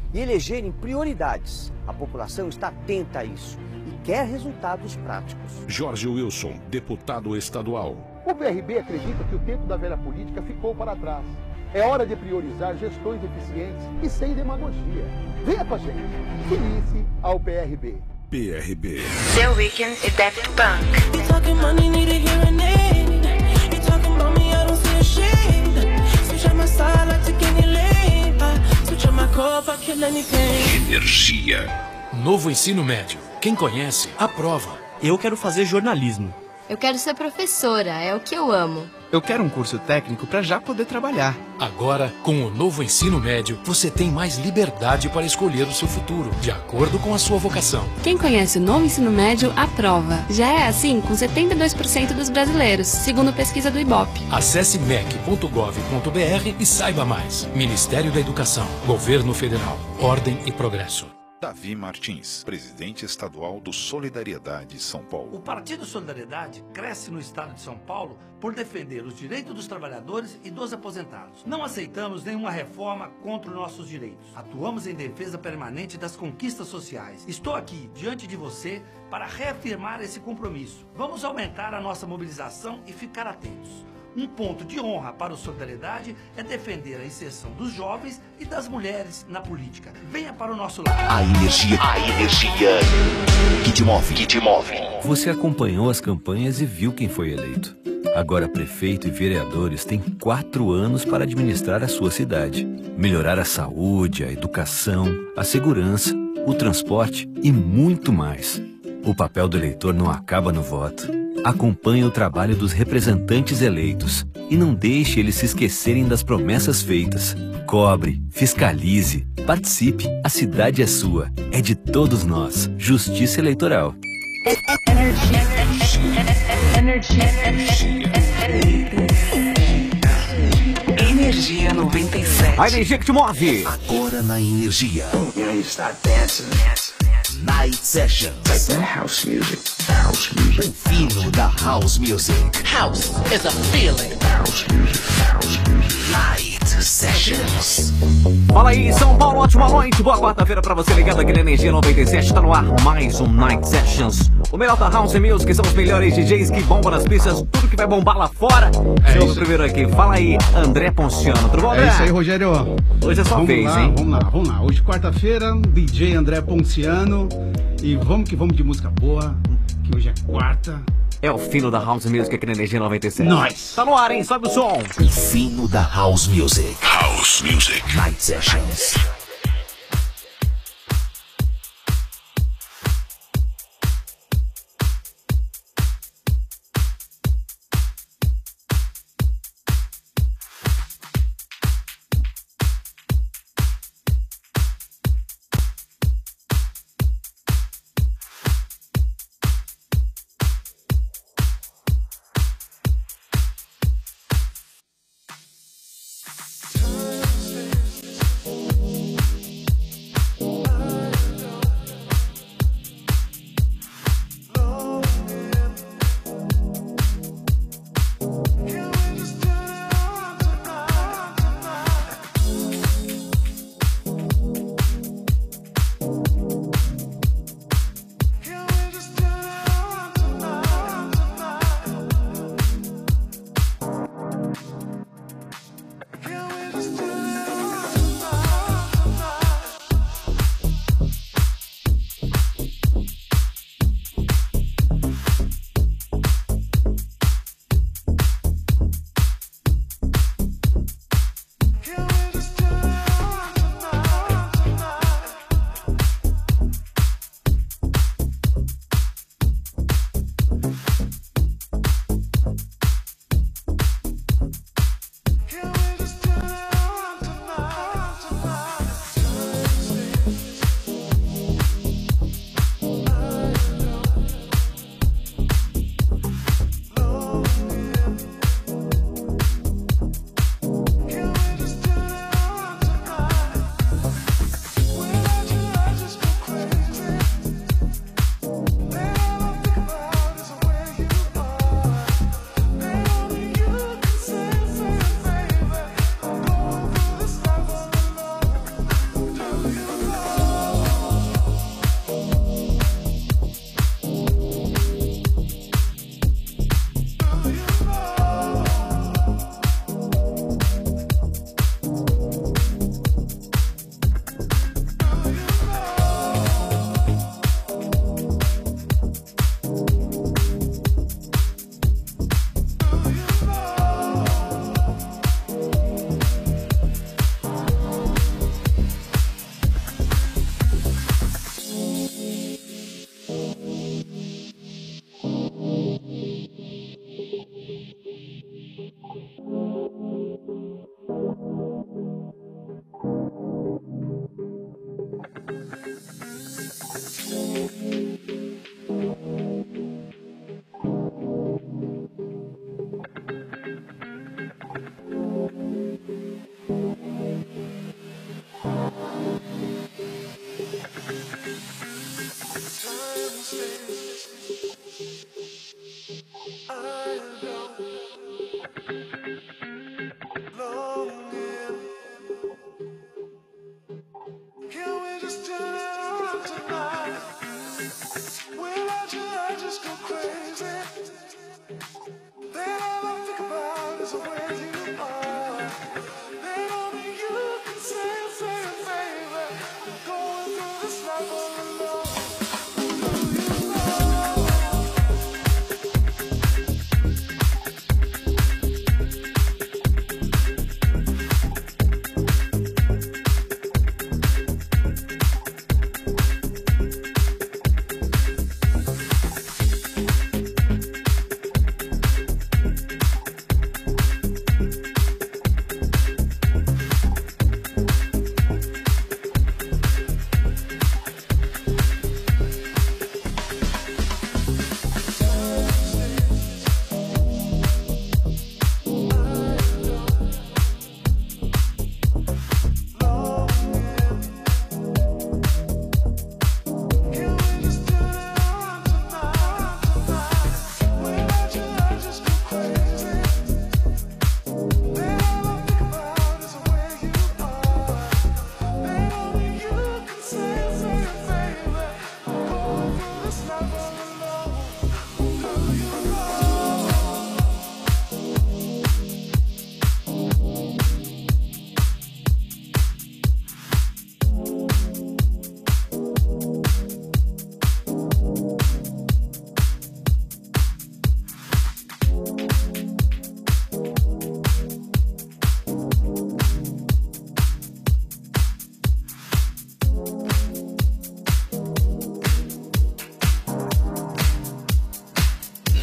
e elegerem prioridades. A população está atenta a isso e quer resultados práticos. Jorge Wilson, deputado estadual. O P R B acredita que o tempo da velha política ficou para trás. É hora de priorizar gestões eficientes e sem demagogia. Venha com a gente. Filie-se ao P R B. P R B. The Weeknd e Daft Punk. You talking money, need a hearing aid. You talking about me, I don't see a shade. Switch on my side, like to get lane. Switch on my core, if I kill anything. Energia. Novo ensino médio. Quem conhece, aprova. Eu quero fazer jornalismo. Eu quero ser professora, é o que eu amo. Eu quero um curso técnico para já poder trabalhar. Agora, com o novo ensino médio, você tem mais liberdade para escolher o seu futuro, de acordo com a sua vocação. Quem conhece o novo ensino médio, aprova. Já é assim com setenta e dois por cento dos brasileiros, segundo pesquisa do Ibope. Acesse m e c ponto gov ponto b r e saiba mais. Ministério da Educação, Governo Federal, Ordem e Progresso. Davi Martins, presidente estadual do Solidariedade São Paulo. O Partido Solidariedade cresce no estado de São Paulo por defender os direitos dos trabalhadores e dos aposentados. Não aceitamos nenhuma reforma contra os nossos direitos. Atuamos em defesa permanente das conquistas sociais. Estou aqui, diante de você, para reafirmar esse compromisso. Vamos aumentar a nossa mobilização e ficar atentos. Um ponto de honra para o Solidariedade é defender a inserção dos jovens e das mulheres na política. Venha para o nosso lado. A energia, a energia que te move, que te move. Você acompanhou as campanhas e viu quem foi eleito. Agora prefeito e vereadores têm quatro anos para administrar a sua cidade. Melhorar a saúde, a educação, a segurança, o transporte e muito mais. O papel do eleitor não acaba no voto. Acompanhe o trabalho dos representantes eleitos e não deixe eles se esquecerem das promessas feitas. Cobre, fiscalize, participe. A cidade é sua, é de todos nós. Justiça Eleitoral. Energia noventa e sete. A energia que te move. Agora na energia. Night Sessions. Like that house music. House music. O fino da house music. House is a feeling. House music. House music. Night Sessions. Fala aí, São Paulo, ótima noite. Boa quarta-feira pra você ligado aqui na Energia noventa e sete. Tá no ar mais um Night Sessions. O melhor da house music, são os melhores D Js que bombam nas pistas. Tudo que vai bombar lá fora. É Chegou primeiro aqui. Fala aí, André Ponciano. Tudo bom, André? É isso aí, Rogério. Hoje é sua vamos vez, lá, hein? Vamos lá, vamos lá. Hoje, quarta-feira, D J André Ponciano. E vamos que vamos de música boa, que hoje é quarta. É o fino da House Music aqui na Energia noventa e sete. Nós. Tá no ar, hein? Sobe o som. O fino da House Music. House Music. Night Sessions.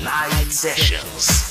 Night Sessions.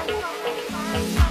Thank you.